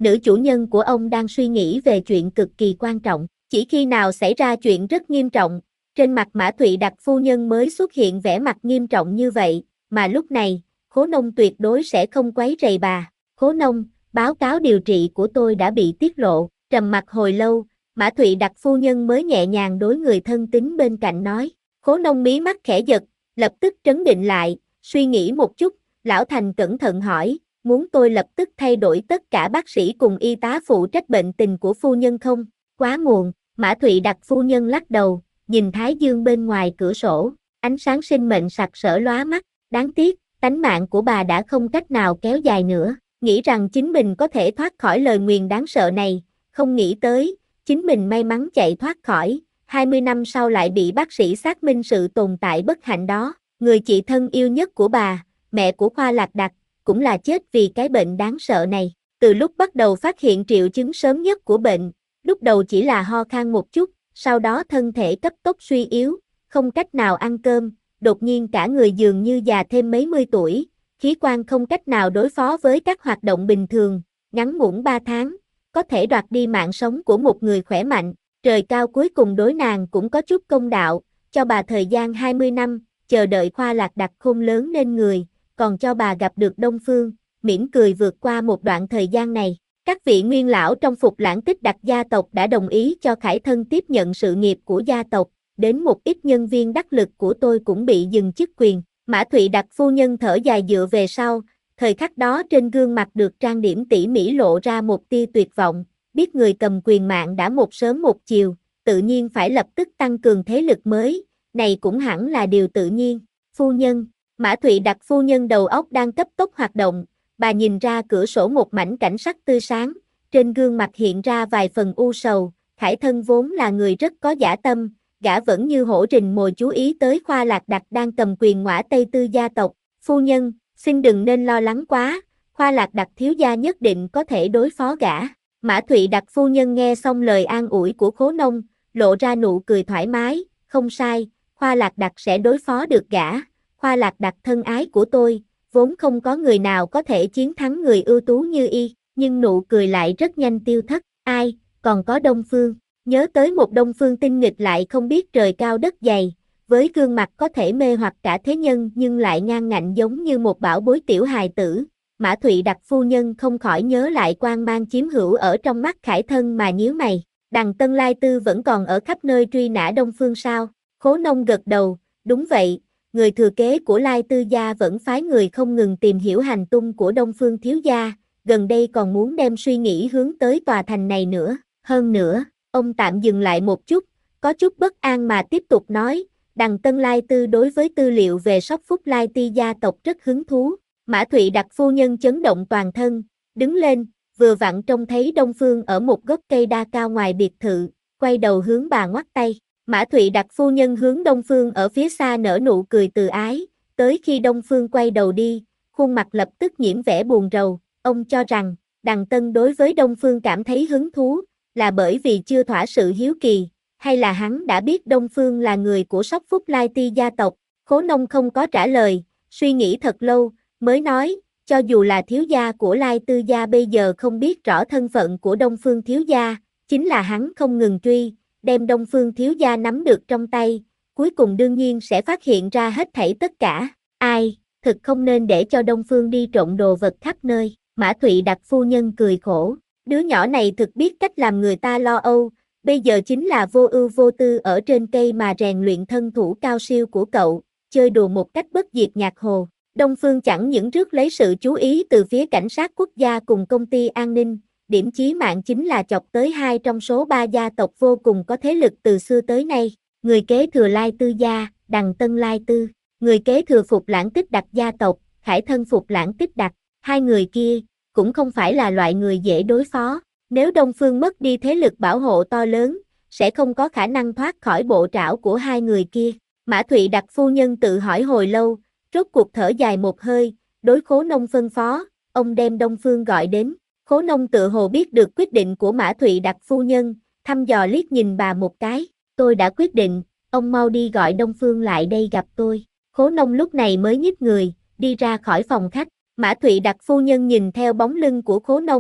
nữ chủ nhân của ông đang suy nghĩ về chuyện cực kỳ quan trọng. Chỉ khi nào xảy ra chuyện rất nghiêm trọng, trên mặt Mã Thụy Đặc phu nhân mới xuất hiện vẻ mặt nghiêm trọng như vậy, mà lúc này, Khố Nông tuyệt đối sẽ không quấy rầy bà. Khố Nông, báo cáo điều trị của tôi đã bị tiết lộ. Trầm mặc hồi lâu, Mã Thụy Đặc phu nhân mới nhẹ nhàng đối người thân tín bên cạnh nói. Khố Nông mí mắt khẽ giật, lập tức trấn định lại, suy nghĩ một chút, Lão Thành cẩn thận hỏi, muốn tôi lập tức thay đổi tất cả bác sĩ cùng y tá phụ trách bệnh tình của phu nhân không? Quá muộn, Mã Thụy Đặc phu nhân lắc đầu, nhìn Thái Dương bên ngoài cửa sổ, ánh sáng sinh mệnh sặc sỡ lóa mắt, đáng tiếc, tánh mạng của bà đã không cách nào kéo dài nữa, nghĩ rằng chính mình có thể thoát khỏi lời nguyền đáng sợ này, không nghĩ tới, chính mình may mắn chạy thoát khỏi, 20 năm sau lại bị bác sĩ xác minh sự tồn tại bất hạnh đó, người chị thân yêu nhất của bà, mẹ của Khoa Lạc Đặc, cũng là chết vì cái bệnh đáng sợ này. Từ lúc bắt đầu phát hiện triệu chứng sớm nhất của bệnh, lúc đầu chỉ là ho khan một chút, sau đó thân thể cấp tốc suy yếu, không cách nào ăn cơm, đột nhiên cả người dường như già thêm mấy mươi tuổi, khí quan không cách nào đối phó với các hoạt động bình thường, ngắn ngủn 3 tháng, có thể đoạt đi mạng sống của một người khỏe mạnh, trời cao cuối cùng đối nàng cũng có chút công đạo, cho bà thời gian 20 năm, chờ đợi Khoa Lạc Đặc khôn lớn lên người, còn cho bà gặp được Đông Phương, mỉm cười vượt qua một đoạn thời gian này. Các vị nguyên lão trong Phục Lãng Tích Đặc gia tộc đã đồng ý cho Khải Thân tiếp nhận sự nghiệp của gia tộc, đến một ít nhân viên đắc lực của tôi cũng bị dừng chức quyền. Mã Thụy Đặc phu nhân thở dài dựa về sau, thời khắc đó trên gương mặt được trang điểm tỉ mỉ lộ ra một tia tuyệt vọng, biết người cầm quyền mạng đã một sớm một chiều, tự nhiên phải lập tức tăng cường thế lực mới, này cũng hẳn là điều tự nhiên. Phu nhân, Mã Thụy Đặc phu nhân đầu óc đang cấp tốc hoạt động, bà nhìn ra cửa sổ một mảnh cảnh sắc tươi sáng, trên gương mặt hiện ra vài phần u sầu, Khải Thân vốn là người rất có dã tâm, gã vẫn như hổ rình mồi chú ý tới Khoa Lạc Đặc đang cầm quyền ngõa Tây Tư gia tộc. Phu nhân, xin đừng nên lo lắng quá, Khoa Lạc Đặc thiếu gia nhất định có thể đối phó gã. Mã Thụy Đặc phu nhân nghe xong lời an ủi của Khố Nông, lộ ra nụ cười thoải mái, không sai, Khoa Lạc Đặc sẽ đối phó được gã. Khoa Lạc Đặc thân ái của tôi, vốn không có người nào có thể chiến thắng người ưu tú như y, nhưng nụ cười lại rất nhanh tiêu thất. Ai, còn có Đông Phương, nhớ tới một Đông Phương tinh nghịch lại không biết trời cao đất dày, với gương mặt có thể mê hoặc cả thế nhân nhưng lại ngang ngạnh giống như một bảo bối tiểu hài tử. Mã Thụy Đặc phu nhân không khỏi nhớ lại quang mang chiếm hữu ở trong mắt Khải Thân mà nhíu mày. Đằng Tân Lai Tư vẫn còn ở khắp nơi truy nã Đông Phương sao? Khố Nông gật đầu, đúng vậy. Người thừa kế của Lai Tư gia vẫn phái người không ngừng tìm hiểu hành tung của Đông Phương thiếu gia, gần đây còn muốn đem suy nghĩ hướng tới tòa thành này nữa. Hơn nữa, ông tạm dừng lại một chút, có chút bất an mà tiếp tục nói, đằng Tân Lai Tư đối với tư liệu về Sóc Phúc Lai Ti gia tộc rất hứng thú. Mã Thụy Đặc phu nhân chấn động toàn thân, đứng lên, vừa vặn trông thấy Đông Phương ở một gốc cây đa cao ngoài biệt thự, quay đầu hướng bà ngoắc tay. Mã Thụy Đặc phu nhân hướng Đông Phương ở phía xa nở nụ cười từ ái, tới khi Đông Phương quay đầu đi, khuôn mặt lập tức nhiễm vẻ buồn rầu, ông cho rằng, đằng Tân đối với Đông Phương cảm thấy hứng thú, là bởi vì chưa thỏa sự hiếu kỳ, hay là hắn đã biết Đông Phương là người của Sóc Phúc Lai Ti gia tộc. Khố Nông không có trả lời, suy nghĩ thật lâu, mới nói, cho dù là thiếu gia của Lai Tư gia bây giờ không biết rõ thân phận của Đông Phương thiếu gia, chính là hắn không ngừng truy, đem Đông Phương thiếu gia nắm được trong tay, cuối cùng đương nhiên sẽ phát hiện ra hết thảy tất cả. Ai, thực không nên để cho Đông Phương đi trộn đồ vật khắp nơi. Mã Thụy Đặc phu nhân cười khổ, đứa nhỏ này thực biết cách làm người ta lo âu, bây giờ chính là vô ưu vô tư ở trên cây mà rèn luyện thân thủ cao siêu của cậu, chơi đùa một cách bất diệt nhạc hồ. Đông Phương chẳng những rước lấy sự chú ý từ phía cảnh sát quốc gia cùng công ty an ninh, điểm chí mạng chính là chọc tới hai trong số 3 gia tộc vô cùng có thế lực từ xưa tới nay, người kế thừa Lai Tư gia, đằng Tân Lai Tư, người kế thừa Phục Lãng Tích Đặc gia tộc, Khải Thân Phục Lãng Tích Đặc, hai người kia, cũng không phải là loại người dễ đối phó, nếu Đông Phương mất đi thế lực bảo hộ to lớn, sẽ không có khả năng thoát khỏi bộ trảo của hai người kia. Mã Thụy Đặc phu nhân tự hỏi hồi lâu, rốt cuộc thở dài một hơi, đối Khố Nông phân phó, ông đem Đông Phương gọi đến. Khố Nông tự hồ biết được quyết định của Mã Thụy Đặc phu nhân, thăm dò liếc nhìn bà một cái, tôi đã quyết định, ông mau đi gọi Đông Phương lại đây gặp tôi. Khố Nông lúc này mới nhích người, đi ra khỏi phòng khách. Mã Thụy Đặc phu nhân nhìn theo bóng lưng của Khố Nông,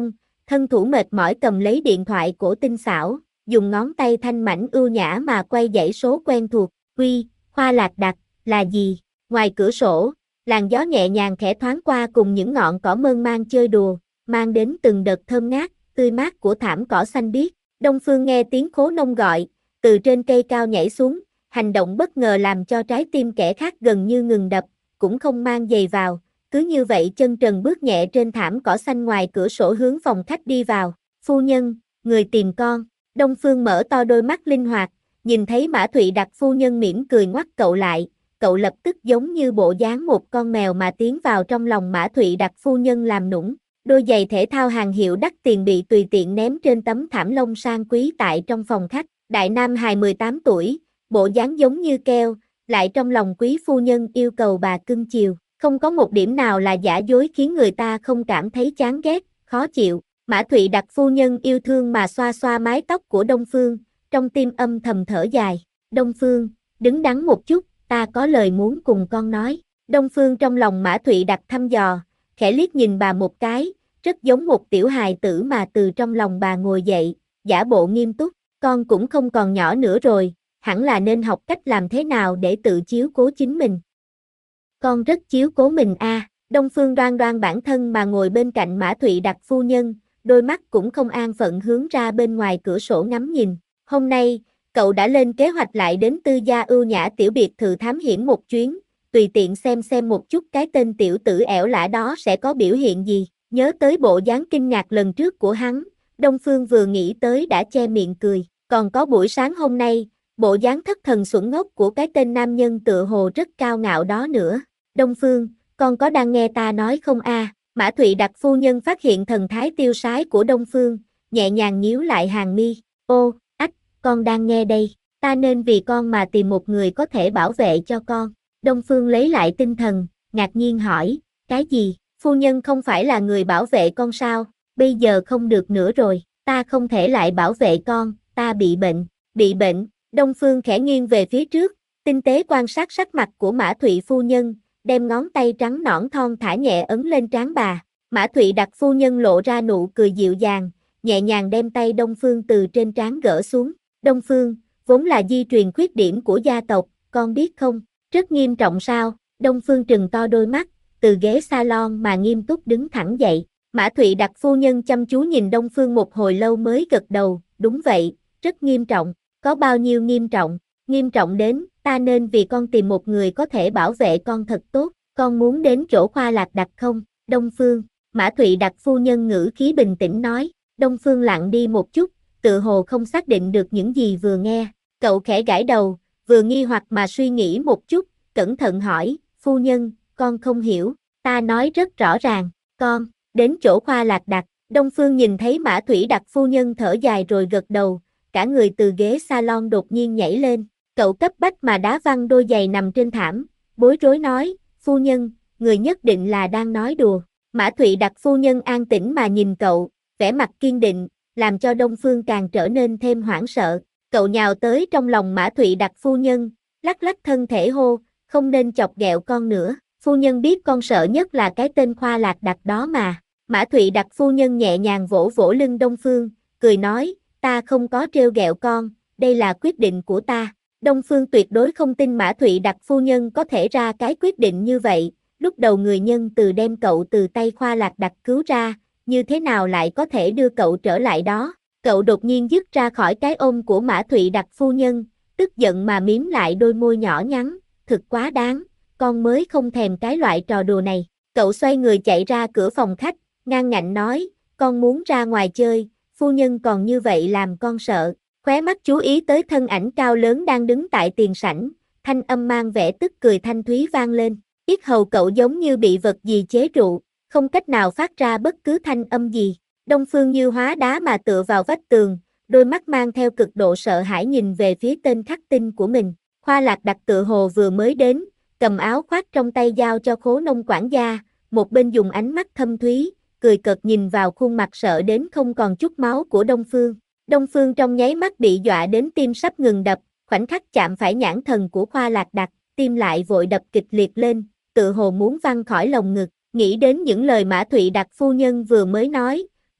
thân thủ mệt mỏi cầm lấy điện thoại cổ tinh xảo, dùng ngón tay thanh mảnh ưu nhã mà quay dãy số quen thuộc, Khoa Lạc Đặc, là gì? Ngoài cửa sổ, làn gió nhẹ nhàng khẽ thoáng qua cùng những ngọn cỏ mơn man chơi đùa, mang đến từng đợt thơm ngát, tươi mát của thảm cỏ xanh biếc. Đông Phương nghe tiếng khố nông gọi, từ trên cây cao nhảy xuống, hành động bất ngờ làm cho trái tim kẻ khác gần như ngừng đập, cũng không mang giày vào, cứ như vậy chân trần bước nhẹ trên thảm cỏ xanh ngoài cửa sổ hướng phòng khách đi vào. Phu nhân, người tìm con. Đông Phương mở to đôi mắt linh hoạt, nhìn thấy Mã Thụy Đặc phu nhân mỉm cười ngoắt cậu lại, cậu lập tức giống như bộ dáng một con mèo mà tiến vào trong lòng Mã Thụy Đặc phu nhân làm nũng. Đôi giày thể thao hàng hiệu đắt tiền bị tùy tiện ném trên tấm thảm lông sang quý tại trong phòng khách. Đại nam hài 18 tuổi, bộ dáng giống như keo, lại trong lòng quý phu nhân yêu cầu bà cưng chiều. Không có một điểm nào là giả dối khiến người ta không cảm thấy chán ghét, khó chịu. Mã Thụy Đặc phu nhân yêu thương mà xoa xoa mái tóc của Đông Phương, trong tim âm thầm thở dài. Đông Phương, đứng đắn một chút, ta có lời muốn cùng con nói. Đông Phương trong lòng Mã Thụy Đặc thăm dò, khẽ liếc nhìn bà một cái, rất giống một tiểu hài tử mà từ trong lòng bà ngồi dậy, giả bộ nghiêm túc. Con cũng không còn nhỏ nữa rồi, hẳn là nên học cách làm thế nào để tự chiếu cố chính mình. Con rất chiếu cố mình a. Đông Phương đoan đoan bản thân mà ngồi bên cạnh Mã Thụy Đặc phu nhân, đôi mắt cũng không an phận hướng ra bên ngoài cửa sổ ngắm nhìn. Hôm nay, cậu đã lên kế hoạch lại đến Tư Gia ưu nhã tiểu biệt thự thám hiểm một chuyến, tùy tiện xem một chút cái tên tiểu tử ẻo lả đó sẽ có biểu hiện gì. Nhớ tới bộ dáng kinh ngạc lần trước của hắn, Đông Phương vừa nghĩ tới đã che miệng cười. Còn có buổi sáng hôm nay, bộ dáng thất thần xuẩn ngốc của cái tên nam nhân tựa hồ rất cao ngạo đó nữa. Đông Phương, con có đang nghe ta nói không a? Mã Thụy Đặc phu nhân phát hiện thần thái tiêu sái của Đông Phương, nhẹ nhàng nhíu lại hàng mi. Ô, con đang nghe đây, ta nên vì con mà tìm một người có thể bảo vệ cho con. Đông Phương lấy lại tinh thần, ngạc nhiên hỏi, cái gì? Phu nhân không phải là người bảo vệ con sao? Bây giờ không được nữa rồi, ta không thể lại bảo vệ con, ta bị bệnh. Bị bệnh? Đông Phương khẽ nghiêng về phía trước, tinh tế quan sát sắc mặt của Mã Thụy phu nhân, đem ngón tay trắng nõn thon thả nhẹ ấn lên trán bà. Mã Thụy Đặc phu nhân lộ ra nụ cười dịu dàng, nhẹ nhàng đem tay Đông Phương từ trên trán gỡ xuống. Đông Phương, vốn là di truyền khuyết điểm của gia tộc, con biết không? Rất nghiêm trọng sao? Đông Phương trừng to đôi mắt, từ ghế salon mà nghiêm túc đứng thẳng dậy. Mã Thụy Đặc phu nhân chăm chú nhìn Đông Phương một hồi lâu mới gật đầu, đúng vậy, rất nghiêm trọng. Có bao nhiêu nghiêm trọng? Nghiêm trọng đến, ta nên vì con tìm một người có thể bảo vệ con thật tốt. Con muốn đến chỗ Khoa Lạc Đặc không? Đông Phương, Mã Thụy Đặc phu nhân ngữ khí bình tĩnh nói. Đông Phương lặng đi một chút, tự hồ không xác định được những gì vừa nghe. Cậu khẽ gãi đầu, vừa nghi hoặc mà suy nghĩ một chút, cẩn thận hỏi, phu nhân, con không hiểu. Ta nói rất rõ ràng, con, đến chỗ Khoa Lạc Đặc. Đông Phương nhìn thấy Mã Thụy Đặc phu nhân thở dài rồi gật đầu, cả người từ ghế salon đột nhiên nhảy lên. Cậu cấp bách mà đá văng đôi giày nằm trên thảm, bối rối nói, phu nhân, người nhất định là đang nói đùa. Mã Thụy Đặc phu nhân an tĩnh mà nhìn cậu, vẻ mặt kiên định, làm cho Đông Phương càng trở nên thêm hoảng sợ. Cậu nhào tới trong lòng Mã Thụy Đặc phu nhân, lắc lắc thân thể hô, không nên chọc ghẹo con nữa. Phu nhân biết con sợ nhất là cái tên Khoa Lạc Đặc đó mà. Mã Thụy Đặc phu nhân nhẹ nhàng vỗ vỗ lưng Đông Phương, cười nói, ta không có trêu ghẹo con, đây là quyết định của ta. Đông Phương tuyệt đối không tin Mã Thụy Đặc phu nhân có thể ra cái quyết định như vậy. Lúc đầu người nhân từ đem cậu từ tay Khoa Lạc Đặc cứu ra, như thế nào lại có thể đưa cậu trở lại đó. Cậu đột nhiên dứt ra khỏi cái ôm của Mã Thụy Đặc phu nhân, tức giận mà mím lại đôi môi nhỏ nhắn, thực quá đáng, con mới không thèm cái loại trò đùa này. Cậu xoay người chạy ra cửa phòng khách, ngang ngạnh nói, con muốn ra ngoài chơi, phu nhân còn như vậy làm con sợ. Khóe mắt chú ý tới thân ảnh cao lớn đang đứng tại tiền sảnh, thanh âm mang vẻ tức cười thanh thúy vang lên. Yết hầu cậu giống như bị vật gì chế trụ, không cách nào phát ra bất cứ thanh âm gì. Đông Phương như hóa đá mà tựa vào vách tường, đôi mắt mang theo cực độ sợ hãi nhìn về phía tên khắc tinh của mình. Khoa Lạc Đặc tựa hồ vừa mới đến, cầm áo khoác trong tay giao cho Khố nông quản gia, một bên dùng ánh mắt thâm thúy, cười cợt nhìn vào khuôn mặt sợ đến không còn chút máu của Đông Phương. Đông Phương trong nháy mắt bị dọa đến tim sắp ngừng đập, khoảnh khắc chạm phải nhãn thần của Khoa Lạc Đặc, tim lại vội đập kịch liệt lên, tựa hồ muốn văng khỏi lồng ngực. Nghĩ đến những lời Mã Thụy Đặc phu nhân vừa mới nói,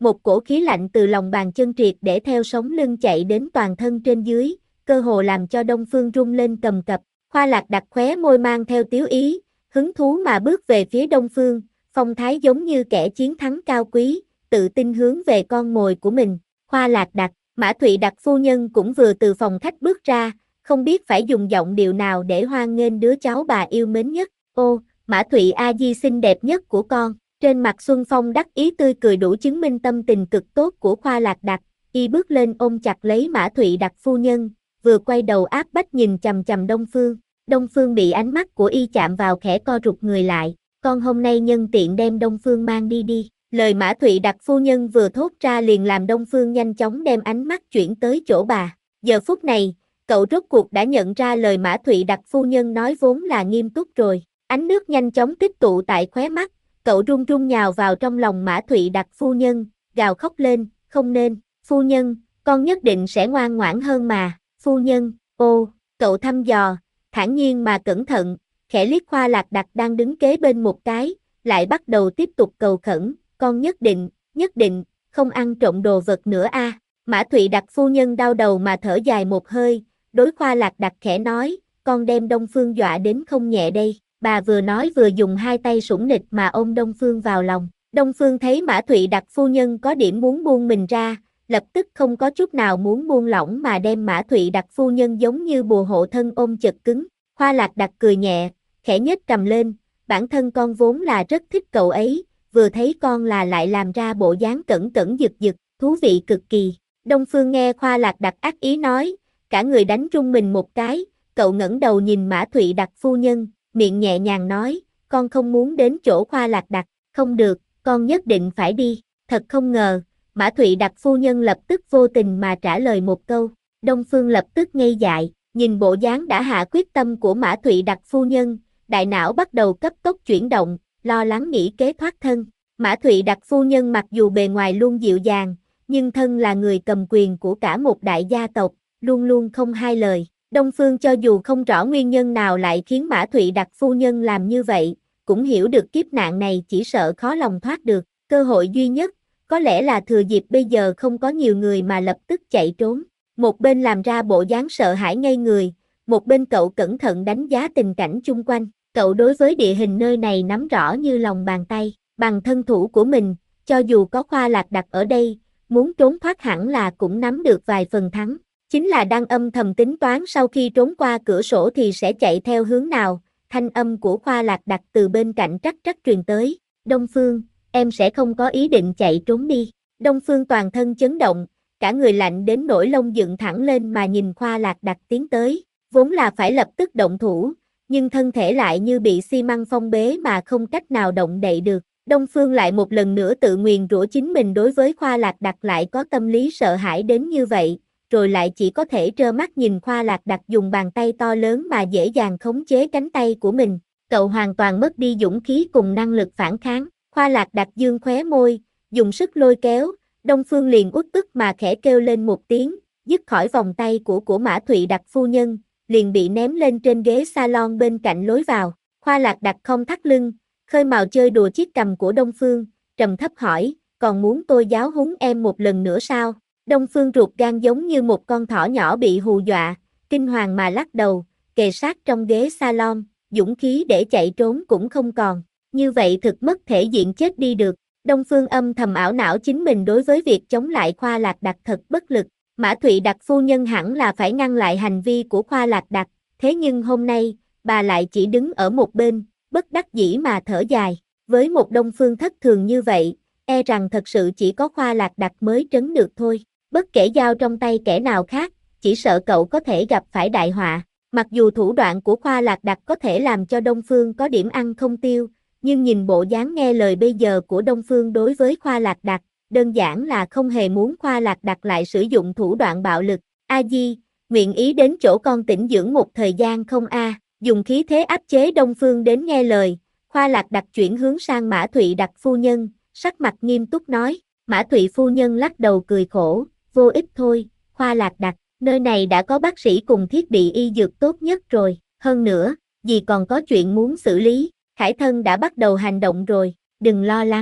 một cổ khí lạnh từ lòng bàn chân triệt để theo sống lưng chạy đến toàn thân trên dưới, cơ hồ làm cho Đông Phương rung lên cầm cập. Khoa Lạc đặt khóe môi mang theo tiếu ý, hứng thú mà bước về phía Đông Phương, phong thái giống như kẻ chiến thắng cao quý, tự tin hướng về con mồi của mình. Khoa Lạc đặt, Mã Thụy Đặc phu nhân cũng vừa từ phòng khách bước ra, không biết phải dùng giọng điệu nào để hoan nghênh đứa cháu bà yêu mến nhất. Ô, Mã Thụy A Di xinh đẹp nhất của con. Trên mặt Xuân Phong đắc ý tươi cười đủ chứng minh tâm tình cực tốt của Khoa Lạc Đặc, y bước lên ôm chặt lấy Mã Thụy Đặc phu nhân, vừa quay đầu áp bách nhìn chằm chằm Đông Phương. Đông Phương bị ánh mắt của y chạm vào khẽ co rụt người lại, con hôm nay nhân tiện đem Đông Phương mang đi đi. Lời Mã Thụy Đặc phu nhân vừa thốt ra liền làm Đông Phương nhanh chóng đem ánh mắt chuyển tới chỗ bà. Giờ phút này, cậu rốt cuộc đã nhận ra lời Mã Thụy Đặc phu nhân nói vốn là nghiêm túc rồi. Ánh nước nhanh chóng tích tụ tại khóe mắt, cậu run run nhào vào trong lòng Mã Thụy Đặc phu nhân, gào khóc lên, không nên, phu nhân, con nhất định sẽ ngoan ngoãn hơn mà, phu nhân, ô, cậu thăm dò, thản nhiên mà cẩn thận, khẽ liếc Khoa Lạc Đặc đang đứng kế bên một cái, lại bắt đầu tiếp tục cầu khẩn, con nhất định, không ăn trộm đồ vật nữa a. Mã Thụy Đặc phu nhân đau đầu mà thở dài một hơi, đối Khoa Lạc Đặc khẽ nói, con đem Đông Phương dọa đến không nhẹ đây. Bà vừa nói vừa dùng hai tay sủng nịch mà ôm Đông Phương vào lòng. Đông Phương thấy Mã Thụy Đặc phu nhân có điểm muốn buông mình ra, lập tức không có chút nào muốn buông lỏng mà đem Mã Thụy Đặc phu nhân giống như bùa hộ thân ôm chật cứng. Khoa Lạc Đặc cười nhẹ, khẽ nhếch cầm lên, bản thân con vốn là rất thích cậu ấy, vừa thấy con là lại làm ra bộ dáng cẩn cẩn giật giật, thú vị cực kỳ. Đông Phương nghe Khoa Lạc Đặc ác ý nói, cả người đánh rung mình một cái, cậu ngẩng đầu nhìn Mã Thụy Đặc phu nhân, miệng nhẹ nhàng nói, con không muốn đến chỗ Khoa Lạc Đặc, không được, con nhất định phải đi. Thật không ngờ, Mã Thụy Đặc phu nhân lập tức vô tình mà trả lời một câu. Đông Phương lập tức ngây dại, nhìn bộ dáng đã hạ quyết tâm của Mã Thụy Đặc phu nhân, đại não bắt đầu cấp tốc chuyển động, lo lắng nghĩ kế thoát thân. Mã Thụy Đặc phu nhân mặc dù bề ngoài luôn dịu dàng, nhưng thân là người cầm quyền của cả một đại gia tộc, luôn luôn không hai lời. Đông Phương cho dù không rõ nguyên nhân nào lại khiến Mã Thụy Đặc phu nhân làm như vậy, cũng hiểu được kiếp nạn này chỉ sợ khó lòng thoát được. Cơ hội duy nhất, có lẽ là thừa dịp bây giờ không có nhiều người mà lập tức chạy trốn. Một bên làm ra bộ dáng sợ hãi ngây người, một bên cậu cẩn thận đánh giá tình cảnh chung quanh. Cậu đối với địa hình nơi này nắm rõ như lòng bàn tay, bằng thân thủ của mình, cho dù có Khoa Lạc Đặc ở đây, muốn trốn thoát hẳn là cũng nắm được vài phần thắng. Chính là đang âm thầm tính toán sau khi trốn qua cửa sổ thì sẽ chạy theo hướng nào, thanh âm của Khoa Lạc Đặc từ bên cạnh trắc trắc truyền tới, Đông Phương, em sẽ không có ý định chạy trốn đi. Đông Phương toàn thân chấn động, cả người lạnh đến nỗi lông dựng thẳng lên mà nhìn Khoa Lạc Đặc tiến tới, vốn là phải lập tức động thủ, nhưng thân thể lại như bị xi măng phong bế mà không cách nào động đậy được. Đông Phương lại một lần nữa tự nguyền rủa chính mình đối với Khoa Lạc Đặc lại có tâm lý sợ hãi đến như vậy, rồi lại chỉ có thể trơ mắt nhìn Khoa Lạc Đặc dùng bàn tay to lớn mà dễ dàng khống chế cánh tay của mình. Cậu hoàn toàn mất đi dũng khí cùng năng lực phản kháng. Khoa Lạc Đặc dương khóe môi, dùng sức lôi kéo, Đông Phương liền uất ức mà khẽ kêu lên một tiếng, dứt khỏi vòng tay của Mã Thụy Đặc phu nhân, liền bị ném lên trên ghế salon bên cạnh lối vào. Khoa Lạc Đặc không thắt lưng, khơi mào chơi đùa chiếc cằm của Đông Phương, trầm thấp hỏi, còn muốn tôi giáo huấn em một lần nữa sao? Đông Phương ruột gan giống như một con thỏ nhỏ bị hù dọa, kinh hoàng mà lắc đầu, kề sát trong ghế salon, dũng khí để chạy trốn cũng không còn, như vậy thực mất thể diện chết đi được. Đông Phương âm thầm ảo não chính mình đối với việc chống lại Khoa Lạc Đặc thật bất lực. Mã Thụy Đặc phu nhân hẳn là phải ngăn lại hành vi của Khoa Lạc Đặc, thế nhưng hôm nay, bà lại chỉ đứng ở một bên, bất đắc dĩ mà thở dài. Với một Đông Phương thất thường như vậy, e rằng thật sự chỉ có Khoa Lạc Đặc mới trấn được thôi. Bất kể giao trong tay kẻ nào khác, chỉ sợ cậu có thể gặp phải đại họa. Mặc dù thủ đoạn của Khoa Lạc Đặc có thể làm cho Đông Phương có điểm ăn không tiêu, nhưng nhìn bộ dáng nghe lời bây giờ của Đông Phương đối với Khoa Lạc Đặc, đơn giản là không hề muốn Khoa Lạc Đặc lại sử dụng thủ đoạn bạo lực. A Di, nguyện ý đến chỗ con tĩnh dưỡng một thời gian không a? Dùng khí thế áp chế Đông Phương đến nghe lời, Khoa Lạc Đặc chuyển hướng sang Mã Thụy Đặc phu nhân, sắc mặt nghiêm túc nói. Mã Thụy phu nhân lắc đầu cười khổ, vô ích thôi, Khoa Lạc Đặc, nơi này đã có bác sĩ cùng thiết bị y dược tốt nhất rồi, hơn nữa, dì còn có chuyện muốn xử lý, Khải Thân đã bắt đầu hành động rồi, đừng lo lắng.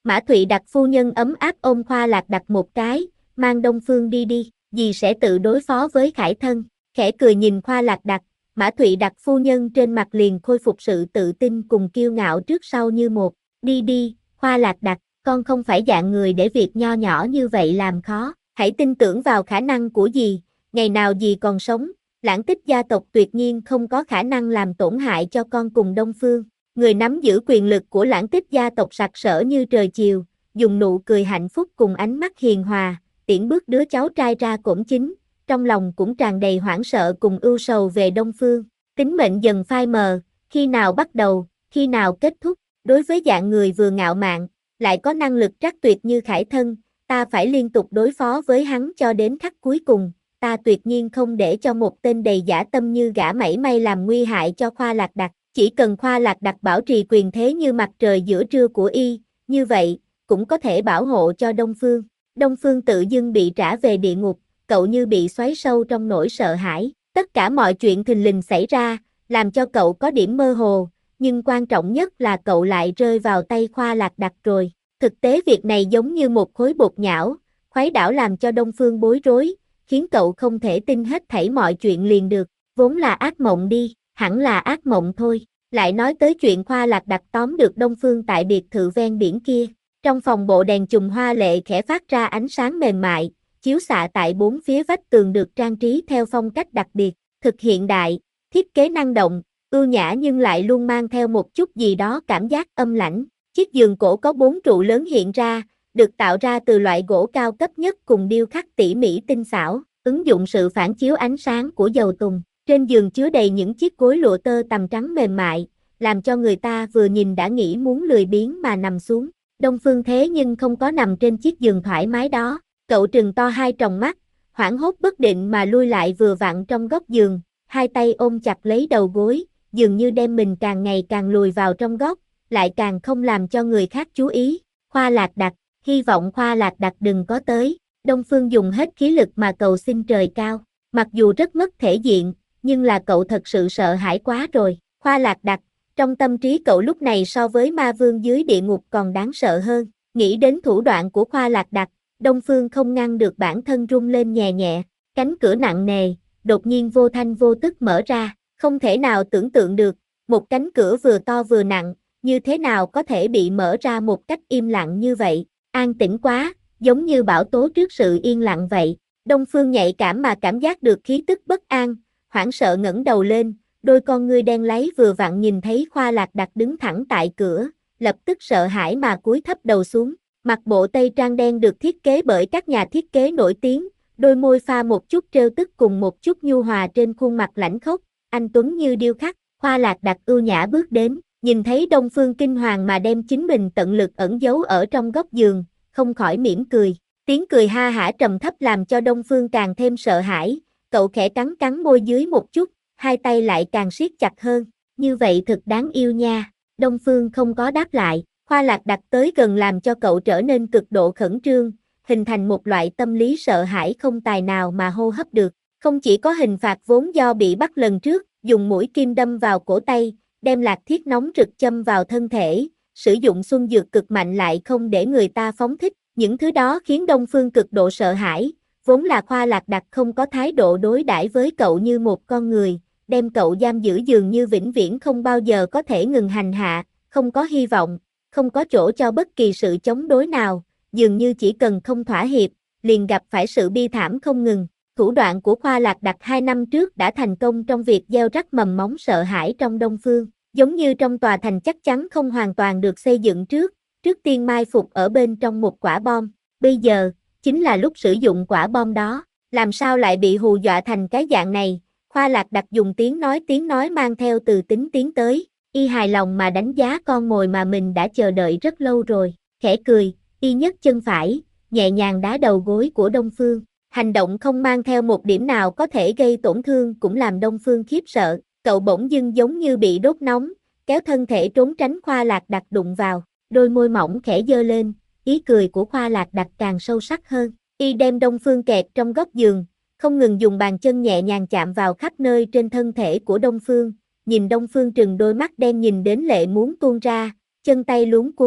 Mã Thụy Đặc phu nhân ấm áp ôm Khoa Lạc Đặc một cái, mang Đông Phương đi đi, dì sẽ tự đối phó với Khải Thân. Khẽ cười nhìn Khoa Lạc Đặc, Mã Thụy Đặc phu nhân trên mặt liền khôi phục sự tự tin cùng kiêu ngạo trước sau như một. Đi đi, Khoa Lạc Đặc, con không phải dạng người để việc nho nhỏ như vậy làm khó. Hãy tin tưởng vào khả năng của dì, ngày nào dì còn sống, Lãng Tích gia tộc tuyệt nhiên không có khả năng làm tổn hại cho con cùng Đông Phương. Người nắm giữ quyền lực của Lãng Tích gia tộc sặc sỡ như trời chiều, dùng nụ cười hạnh phúc cùng ánh mắt hiền hòa, tiễn bước đứa cháu trai ra cổng chính, trong lòng cũng tràn đầy hoảng sợ cùng ưu sầu về Đông Phương. Tính mệnh dần phai mờ, khi nào bắt đầu, khi nào kết thúc, đối với dạng người vừa ngạo mạn, lại có năng lực trắc tuyệt như Khải Thân, ta phải liên tục đối phó với hắn cho đến khắc cuối cùng, ta tuyệt nhiên không để cho một tên đầy dã tâm như gã mảy may làm nguy hại cho Khoa Lạc Đặc, chỉ cần Khoa Lạc Đặc bảo trì quyền thế như mặt trời giữa trưa của y, như vậy, cũng có thể bảo hộ cho Đông Phương. Đông Phương tự dưng bị trả về địa ngục, cậu như bị xoáy sâu trong nỗi sợ hãi, tất cả mọi chuyện thình lình xảy ra, làm cho cậu có điểm mơ hồ, nhưng quan trọng nhất là cậu lại rơi vào tay Khoa Lạc Đặc rồi. Thực tế việc này giống như một khối bột nhão, khuấy đảo làm cho Đông Phương bối rối, khiến cậu không thể tin hết thảy mọi chuyện liền được, vốn là ác mộng đi, hẳn là ác mộng thôi. Lại nói tới chuyện Khoa Lạc Đặc tóm được Đông Phương tại biệt thự ven biển kia, trong phòng bộ đèn chùm hoa lệ khẽ phát ra ánh sáng mềm mại, chiếu xạ tại bốn phía vách tường được trang trí theo phong cách đặc biệt, thực hiện đại, thiết kế năng động, ưu nhã nhưng lại luôn mang theo một chút gì đó cảm giác âm lãnh. Chiếc giường cổ có 4 trụ lớn hiện ra, được tạo ra từ loại gỗ cao cấp nhất cùng điêu khắc tỉ mỉ tinh xảo, ứng dụng sự phản chiếu ánh sáng của dầu tùng. Trên giường chứa đầy những chiếc gối lụa tơ tằm trắng mềm mại, làm cho người ta vừa nhìn đã nghĩ muốn lười biếng mà nằm xuống. Đông Phương thế nhưng không có nằm trên chiếc giường thoải mái đó, cậu trừng to hai tròng mắt, hoảng hốt bất định mà lui lại vừa vặn trong góc giường, hai tay ôm chặt lấy đầu gối, dường như đem mình càng ngày càng lùi vào trong góc, lại càng không làm cho người khác chú ý. Khoa Lạc Đặc, hy vọng Khoa Lạc Đặc đừng có tới. Đông Phương dùng hết khí lực mà cầu xin trời cao, mặc dù rất mất thể diện, nhưng là cậu thật sự sợ hãi quá rồi. Khoa Lạc Đặc, trong tâm trí cậu lúc này so với ma vương dưới địa ngục còn đáng sợ hơn. Nghĩ đến thủ đoạn của Khoa Lạc Đặc, Đông Phương không ngăn được bản thân rung lên nhẹ nhẹ. Cánh cửa nặng nề, đột nhiên vô thanh vô tức mở ra, không thể nào tưởng tượng được, một cánh cửa vừa to vừa nặng, như thế nào có thể bị mở ra một cách im lặng như vậy, an tĩnh quá, giống như bão tố trước sự yên lặng vậy. Đông Phương nhạy cảm mà cảm giác được khí tức bất an, hoảng sợ ngẩng đầu lên, đôi con ngươi đen láy vừa vặn nhìn thấy Khoa Lạc Đặc đứng thẳng tại cửa, lập tức sợ hãi mà cúi thấp đầu xuống, mặc bộ tây trang đen được thiết kế bởi các nhà thiết kế nổi tiếng, đôi môi pha một chút trêu tức cùng một chút nhu hòa trên khuôn mặt lãnh khốc, anh tuấn như điêu khắc. Khoa Lạc Đặc ưu nhã bước đến, nhìn thấy Đông Phương kinh hoàng mà đem chính mình tận lực ẩn giấu ở trong góc giường, không khỏi mỉm cười. Tiếng cười ha hả trầm thấp làm cho Đông Phương càng thêm sợ hãi, cậu khẽ cắn cắn môi dưới một chút, hai tay lại càng siết chặt hơn, như vậy thật đáng yêu nha. Đông Phương không có đáp lại, Khoa Lạc Đặc tới gần làm cho cậu trở nên cực độ khẩn trương, hình thành một loại tâm lý sợ hãi không tài nào mà hô hấp được. Không chỉ có hình phạt vốn do bị bắt lần trước, dùng mũi kim đâm vào cổ tay, đem lạc thiết nóng rực châm vào thân thể, sử dụng xuân dược cực mạnh lại không để người ta phóng thích, những thứ đó khiến Đông Phương cực độ sợ hãi, vốn là Khoa Lạc Đặc không có thái độ đối đãi với cậu như một con người, đem cậu giam giữ dường như vĩnh viễn không bao giờ có thể ngừng hành hạ, không có hy vọng, không có chỗ cho bất kỳ sự chống đối nào, dường như chỉ cần không thỏa hiệp, liền gặp phải sự bi thảm không ngừng. Thủ đoạn của Khoa Lạc Đặc 2 năm trước đã thành công trong việc gieo rắc mầm móng sợ hãi trong Đông Phương, giống như trong tòa thành chắc chắn không hoàn toàn được xây dựng trước tiên mai phục ở bên trong một quả bom, bây giờ, chính là lúc sử dụng quả bom đó, làm sao lại bị hù dọa thành cái dạng này. Khoa Lạc Đặc dùng tiếng nói mang theo từ tính tiến tới, y hài lòng mà đánh giá con mồi mà mình đã chờ đợi rất lâu rồi, khẽ cười, y nhấc chân phải, nhẹ nhàng đá đầu gối của Đông Phương. Hành động không mang theo một điểm nào có thể gây tổn thương cũng làm Đông Phương khiếp sợ, cậu bỗng dưng giống như bị đốt nóng, kéo thân thể trốn tránh Khoa Lạc Đặc đụng vào, đôi môi mỏng khẽ giơ lên, ý cười của Khoa Lạc Đặc càng sâu sắc hơn, y đem Đông Phương kẹt trong góc giường, không ngừng dùng bàn chân nhẹ nhàng chạm vào khắp nơi trên thân thể của Đông Phương, nhìn Đông Phương trừng đôi mắt đen nhìn đến lệ muốn tuôn ra, chân tay luống cuống,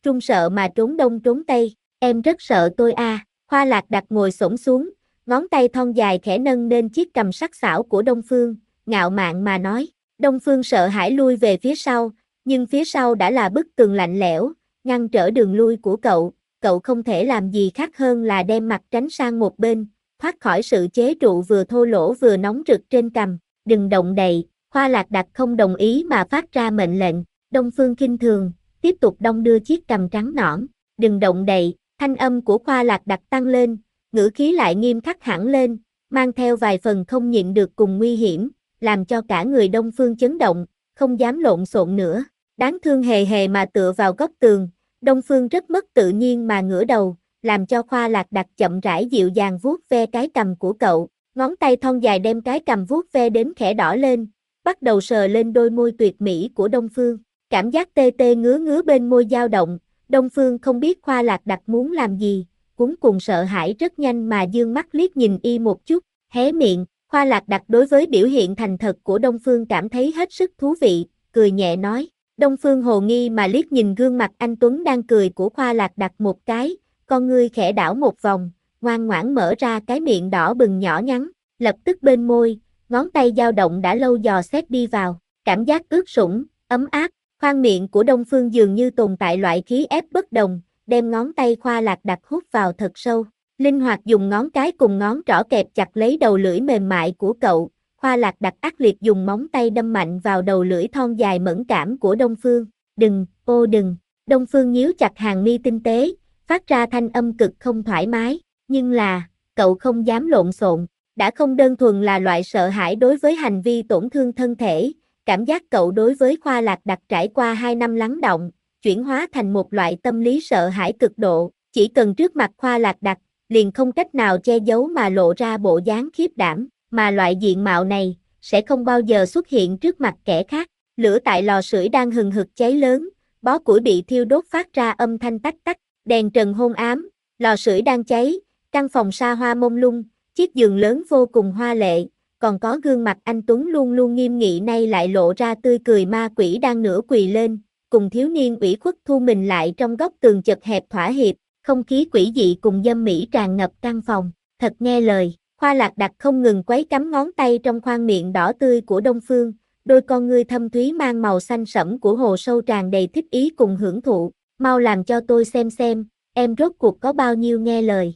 run sợ mà trốn đông trốn tây, em rất sợ tôi à. Khoa Lạc Đặc ngồi xổm xuống, ngón tay thon dài khẽ nâng lên chiếc cằm sắc sảo của Đông Phương, ngạo mạn mà nói. Đông Phương sợ hãi lui về phía sau, nhưng phía sau đã là bức tường lạnh lẽo, ngăn trở đường lui của cậu không thể làm gì khác hơn là đem mặt tránh sang một bên, thoát khỏi sự chế trụ vừa thô lỗ vừa nóng rực trên cằm. Đừng động đậy. Khoa Lạc Đặc không đồng ý mà phát ra mệnh lệnh. Đông Phương khinh thường, tiếp tục đong đưa chiếc cằm trắng nõn. Đừng động đậy. Thanh âm của Khoa Lạc Đặc tăng lên, ngữ khí lại nghiêm khắc hẳn lên, mang theo vài phần không nhịn được cùng nguy hiểm, làm cho cả người Đông Phương chấn động, không dám lộn xộn nữa. Đáng thương hề hề mà tựa vào góc tường, Đông Phương rất mất tự nhiên mà ngửa đầu, làm cho Khoa Lạc Đặc chậm rãi dịu dàng vuốt ve cái cằm của cậu, ngón tay thon dài đem cái cằm vuốt ve đến khẽ đỏ lên, bắt đầu sờ lên đôi môi tuyệt mỹ của Đông Phương. Cảm giác tê tê ngứa ngứa bên môi dao động, Đông Phương không biết Khoa Lạc Đặc muốn làm gì, cuống cuồng sợ hãi rất nhanh mà dương mắt liếc nhìn y một chút, hé miệng. Khoa Lạc Đặc đối với biểu hiện thành thật của Đông Phương cảm thấy hết sức thú vị, cười nhẹ nói. Đông Phương hồ nghi mà liếc nhìn gương mặt anh Tuấn đang cười của Khoa Lạc Đặc một cái, con ngươi khẽ đảo một vòng, ngoan ngoãn mở ra cái miệng đỏ bừng nhỏ nhắn, lập tức bên môi, ngón tay dao động đã lâu dò xét đi vào, cảm giác ướt sũng, ấm áp, khoang miệng của Đông Phương dường như tồn tại loại khí ép bất đồng, đem ngón tay Khoa Lạc Đặc hút vào thật sâu, linh hoạt dùng ngón cái cùng ngón trỏ kẹp chặt lấy đầu lưỡi mềm mại của cậu. Khoa Lạc Đặc ác liệt dùng móng tay đâm mạnh vào đầu lưỡi thon dài mẫn cảm của Đông Phương. Đừng, ô đừng. Đông Phương nhíu chặt hàng mi tinh tế, phát ra thanh âm cực không thoải mái, nhưng là, cậu không dám lộn xộn, đã không đơn thuần là loại sợ hãi đối với hành vi tổn thương thân thể, cảm giác cậu đối với Khoa Lạc Đặc trải qua 2 năm lắng đọng, chuyển hóa thành một loại tâm lý sợ hãi cực độ, chỉ cần trước mặt Khoa Lạc Đặc, liền không cách nào che giấu mà lộ ra bộ dáng khiếp đảm. Mà loại diện mạo này, sẽ không bao giờ xuất hiện trước mặt kẻ khác. Lửa tại lò sưởi đang hừng hực cháy lớn, bó củi bị thiêu đốt phát ra âm thanh tách tách, đèn trần hôn ám, lò sưởi đang cháy, căn phòng xa hoa mông lung, chiếc giường lớn vô cùng hoa lệ, còn có gương mặt anh Tuấn luôn luôn nghiêm nghị nay lại lộ ra tươi cười ma quỷ đang nửa quỳ lên, cùng thiếu niên ủy khuất thu mình lại trong góc tường chật hẹp thỏa hiệp, không khí quỷ dị cùng dâm mỹ tràn ngập căn phòng, thật nghe lời. Khoa Lạc Đặc không ngừng quấy cắm ngón tay trong khoang miệng đỏ tươi của Đông Phương, đôi con ngươi thâm thúy mang màu xanh sẫm của hồ sâu tràn đầy thích ý cùng hưởng thụ, mau làm cho tôi xem, em rốt cuộc có bao nhiêu nghe lời.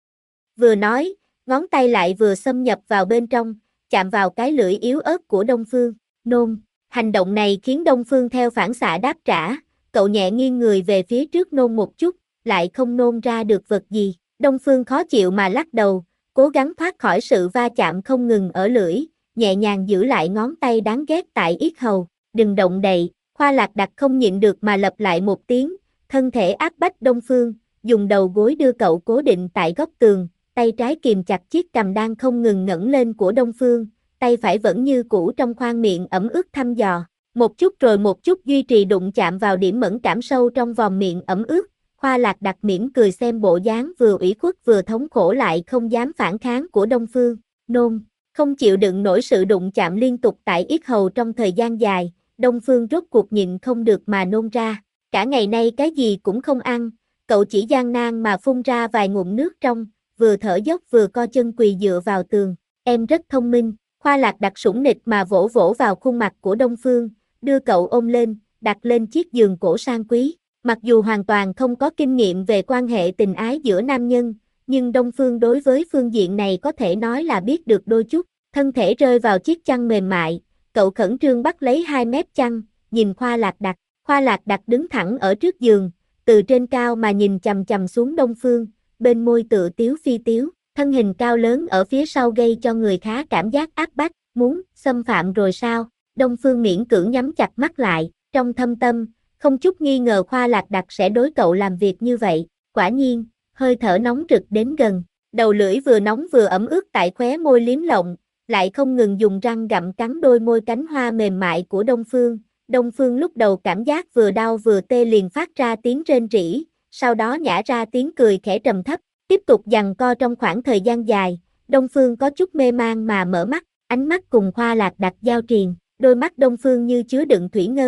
Vừa nói, ngón tay lại vừa xâm nhập vào bên trong, chạm vào cái lưỡi yếu ớt của Đông Phương, nôn. Hành động này khiến Đông Phương theo phản xạ đáp trả, cậu nhẹ nghiêng người về phía trước nôn một chút, lại không nôn ra được vật gì. Đông Phương khó chịu mà lắc đầu, cố gắng thoát khỏi sự va chạm không ngừng ở lưỡi, nhẹ nhàng giữ lại ngón tay đáng ghét tại yết hầu. Đừng động đậy. Khoa Lạc Đặc không nhịn được mà lặp lại một tiếng, thân thể áp bách Đông Phương, dùng đầu gối đưa cậu cố định tại góc tường, tay trái kìm chặt chiếc cằm đang không ngừng ngẩng lên của Đông Phương, tay phải vẫn như cũ trong khoang miệng ẩm ướt thăm dò, một chút rồi một chút duy trì đụng chạm vào điểm mẫn cảm sâu trong vòm miệng ẩm ướt. Khoa Lạc Đặc mỉm cười xem bộ dáng vừa ủy khuất vừa thống khổ lại không dám phản kháng của Đông Phương, nôn, không chịu đựng nổi sự đụng chạm liên tục tại yết hầu trong thời gian dài, Đông Phương rốt cuộc nhịn không được mà nôn ra, cả ngày nay cái gì cũng không ăn, cậu chỉ gian nan mà phun ra vài ngụm nước trong, vừa thở dốc vừa co chân quỳ dựa vào tường, em rất thông minh. Khoa Lạc Đặc sủng nịch mà vỗ vỗ vào khuôn mặt của Đông Phương, đưa cậu ôm lên, đặt lên chiếc giường cổ sang quý. Mặc dù hoàn toàn không có kinh nghiệm về quan hệ tình ái giữa nam nhân, nhưng Đông Phương đối với phương diện này có thể nói là biết được đôi chút, thân thể rơi vào chiếc chăn mềm mại, cậu khẩn trương bắt lấy 2 mép chăn, nhìn Khoa Lạc Đặc. Khoa Lạc Đặc đứng thẳng ở trước giường, từ trên cao mà nhìn chằm chằm xuống Đông Phương, bên môi tựa tiếu phi tiếu, thân hình cao lớn ở phía sau gây cho người khá cảm giác áp bách, muốn xâm phạm rồi sao? Đông Phương miễn cưỡng nhắm chặt mắt lại, trong thâm tâm, không chút nghi ngờ Khoa Lạc Đặc sẽ đối cậu làm việc như vậy, quả nhiên, hơi thở nóng rực đến gần, đầu lưỡi vừa nóng vừa ẩm ướt tại khóe môi liếm lộng, lại không ngừng dùng răng gặm cắn đôi môi cánh hoa mềm mại của Đông Phương. Đông Phương lúc đầu cảm giác vừa đau vừa tê liền phát ra tiếng rên rỉ, sau đó nhả ra tiếng cười khẽ trầm thấp, tiếp tục giằng co trong khoảng thời gian dài, Đông Phương có chút mê man mà mở mắt, ánh mắt cùng Khoa Lạc Đặc giao triền, đôi mắt Đông Phương như chứa đựng thủy ngân,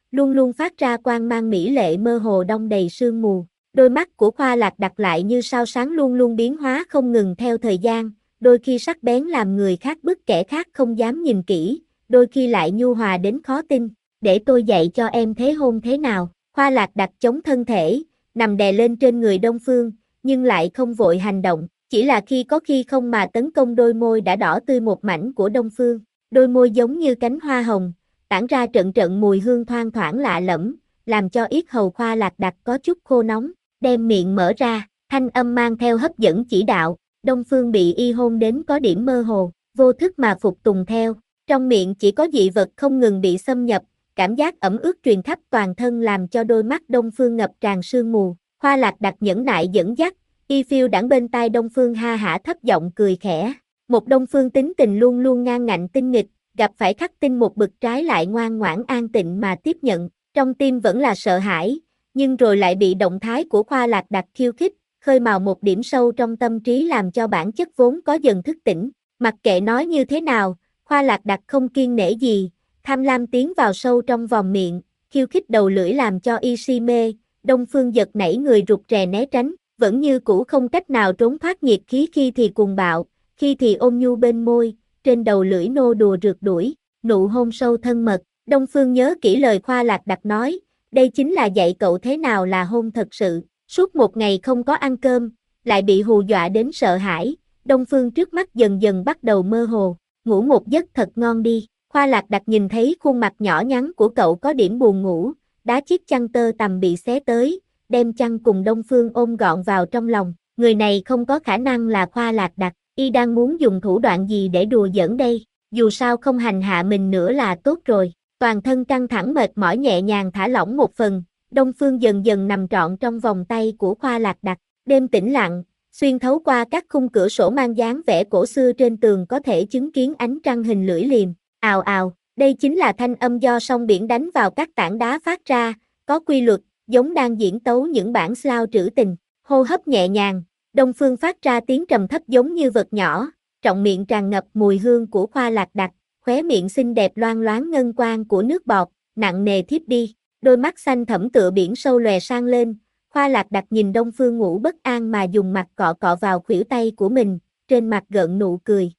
luôn luôn phát ra quang mang mỹ lệ mơ hồ đong đầy sương mù. Đôi mắt của Khoa Lạc đặt lại như sao sáng luôn luôn biến hóa không ngừng theo thời gian, đôi khi sắc bén làm người khác bức kẻ khác không dám nhìn kỹ, đôi khi lại nhu hòa đến khó tin. Để tôi dạy cho em thế hôn thế nào. Khoa Lạc đặt chống thân thể, nằm đè lên trên người Đông Phương, nhưng lại không vội hành động, chỉ là khi có khi không mà tấn công đôi môi đã đỏ tươi một mảnh của Đông Phương. Đôi môi giống như cánh hoa hồng, tản ra trận trận mùi hương thoang thoảng lạ lẫm, làm cho yết hầu Khoa Lạc đặt có chút khô nóng, đem miệng mở ra, thanh âm mang theo hấp dẫn chỉ đạo. Đông Phương bị y hôn đến có điểm mơ hồ, vô thức mà phục tùng theo, trong miệng chỉ có dị vật không ngừng bị xâm nhập, cảm giác ẩm ướt truyền khắp toàn thân làm cho đôi mắt Đông Phương ngập tràn sương mù. Khoa Lạc đặt nhẫn nại dẫn dắt, y phiêu đãng bên tai Đông Phương ha hả thấp giọng cười khẽ. Một Đông Phương tính tình luôn luôn ngang ngạnh tinh nghịch, gặp phải khắc tinh một bực trái lại ngoan ngoãn an tịnh mà tiếp nhận, trong tim vẫn là sợ hãi, nhưng rồi lại bị động thái của Khoa Lạc đặt khiêu khích, khơi mào một điểm sâu trong tâm trí làm cho bản chất vốn có dần thức tỉnh. Mặc kệ nói như thế nào, Khoa Lạc đặt không kiêng nể gì, tham lam tiến vào sâu trong vòng miệng, khiêu khích đầu lưỡi làm cho y si mê. Đông Phương giật nảy người rụt rè né tránh, vẫn như cũ không cách nào trốn thoát nhiệt khí, khi thì cuồng bạo, khi thì ôn nhu bên môi, trên đầu lưỡi nô đùa rượt đuổi, nụ hôn sâu thân mật. Đông Phương nhớ kỹ lời Khoa Lạc đặt nói, đây chính là dạy cậu thế nào là hôn thật sự. Suốt một ngày không có ăn cơm, lại bị hù dọa đến sợ hãi, Đông Phương trước mắt dần dần bắt đầu mơ hồ, ngủ một giấc thật ngon đi. Khoa Lạc đặt nhìn thấy khuôn mặt nhỏ nhắn của cậu có điểm buồn ngủ, đá chiếc chăn tơ tằm bị xé tới, đem chăn cùng Đông Phương ôm gọn vào trong lòng. Người này không có khả năng là Khoa Lạc đặt, y đang muốn dùng thủ đoạn gì để đùa giỡn đây, dù sao không hành hạ mình nữa là tốt rồi. Toàn thân căng thẳng mệt mỏi nhẹ nhàng thả lỏng một phần, Đông Phương dần dần nằm trọn trong vòng tay của Khoa Lạc đặt. Đêm tĩnh lặng, xuyên thấu qua các khung cửa sổ mang dáng vẻ cổ xưa trên tường có thể chứng kiến ánh trăng hình lưỡi liềm. Ào ào, đây chính là thanh âm do sóng biển đánh vào các tảng đá phát ra, có quy luật, giống đang diễn tấu những bản slow trữ tình. Hô hấp nhẹ nhàng, Đông Phương phát ra tiếng trầm thấp giống như vật nhỏ, trọng miệng tràn ngập mùi hương của Khoa Lạc đặt, khóe miệng xinh đẹp loang loáng ngân quang của nước bọt, nặng nề thiếp đi, đôi mắt xanh thẫm tựa biển sâu lòe sang lên. Khoa Lạc đặt nhìn Đông Phương ngủ bất an mà dùng mặt cọ cọ vào khuỷu tay của mình, trên mặt gợn nụ cười.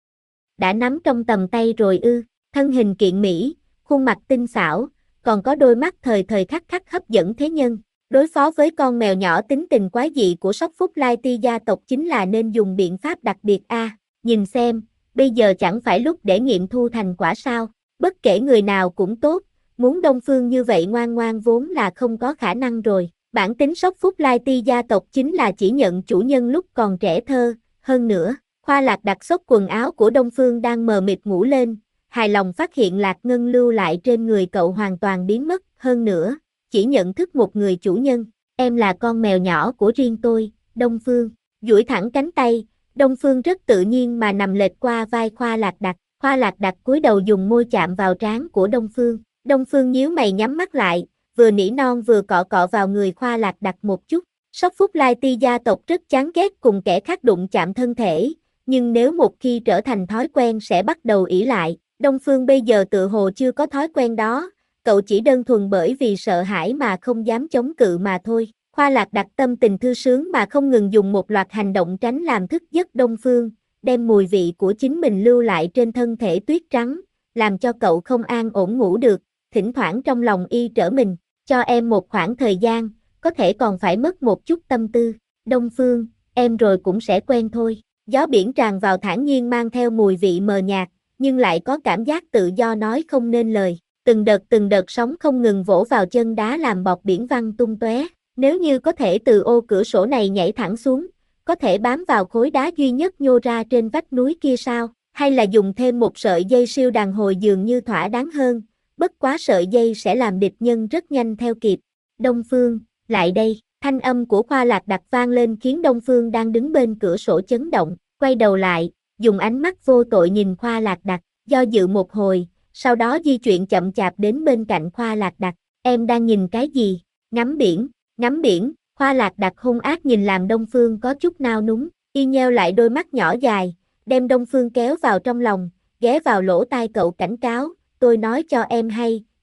Đã nắm trong tầm tay rồi ư? Thân hình kiện mỹ, khuôn mặt tinh xảo, còn có đôi mắt thời thời khắc khắc hấp dẫn thế nhân. Đối phó với con mèo nhỏ tính tình quái dị của Sóc Phúc Lai Ti gia tộc chính là nên dùng biện pháp đặc biệt a. Nhìn xem, bây giờ chẳng phải lúc để nghiệm thu thành quả sao? Bất kể người nào cũng tốt, muốn Đông Phương như vậy ngoan ngoan vốn là không có khả năng rồi. Bản tính Sóc Phúc Lai Ti gia tộc chính là chỉ nhận chủ nhân lúc còn trẻ thơ. Hơn nữa, Khoa Lạc đặt xốc quần áo của Đông Phương đang mờ mịt ngủ lên, hài lòng phát hiện Lạc Ngân lưu lại trên người cậu hoàn toàn biến mất. Hơn nữa, chỉ nhận thức một người chủ nhân, em là con mèo nhỏ của riêng tôi. Đông Phương duỗi thẳng cánh tay, Đông Phương rất tự nhiên mà nằm lệch qua vai Khoa Lạc đặt. Khoa Lạc đặt cúi đầu dùng môi chạm vào trán của Đông Phương. Đông Phương nhíu mày nhắm mắt lại, vừa nỉ non vừa cọ cọ vào người Khoa Lạc đặt một chút. Sóc Phúc Lai Ti gia tộc rất chán ghét cùng kẻ khác đụng chạm thân thể, nhưng nếu một khi trở thành thói quen sẽ bắt đầu ỷ lại. Đông Phương bây giờ tự hồ chưa có thói quen đó, cậu chỉ đơn thuần bởi vì sợ hãi mà không dám chống cự mà thôi. Khoa Lạc đặt tâm tình thư sướng mà không ngừng dùng một loạt hành động tránh làm thức giấc Đông Phương, đem mùi vị của chính mình lưu lại trên thân thể tuyết trắng, làm cho cậu không an ổn ngủ được. Thỉnh thoảng trong lòng y trở mình, cho em một khoảng thời gian, có thể còn phải mất một chút tâm tư. Đông Phương, em rồi cũng sẽ quen thôi. Gió biển tràn vào thản nhiên mang theo mùi vị mờ nhạt, nhưng lại có cảm giác tự do nói không nên lời. Từng đợt sóng không ngừng vỗ vào chân đá làm bọt biển văng tung tóe. Nếu như có thể từ ô cửa sổ này nhảy thẳng xuống, có thể bám vào khối đá duy nhất nhô ra trên vách núi kia sao? Hay là dùng thêm một sợi dây siêu đàn hồi dường như thỏa đáng hơn, bất quá sợi dây sẽ làm địch nhân rất nhanh theo kịp. Đông Phương, lại đây, thanh âm của Khoa Lạc đặt vang lên khiến Đông Phương đang đứng bên cửa sổ chấn động, quay đầu lại, dùng ánh mắt vô tội nhìn Khoa Lạc đặt, do dự một hồi, sau đó di chuyển chậm chạp đến bên cạnh Khoa Lạc đặt. Em đang nhìn cái gì? Ngắm biển. Ngắm biển. Khoa Lạc đặt hung ác nhìn làm Đông Phương có chút nao núng, y nheo lại đôi mắt nhỏ dài, đem Đông Phương kéo vào trong lòng, ghé vào lỗ tai cậu cảnh cáo, tôi nói cho em hay,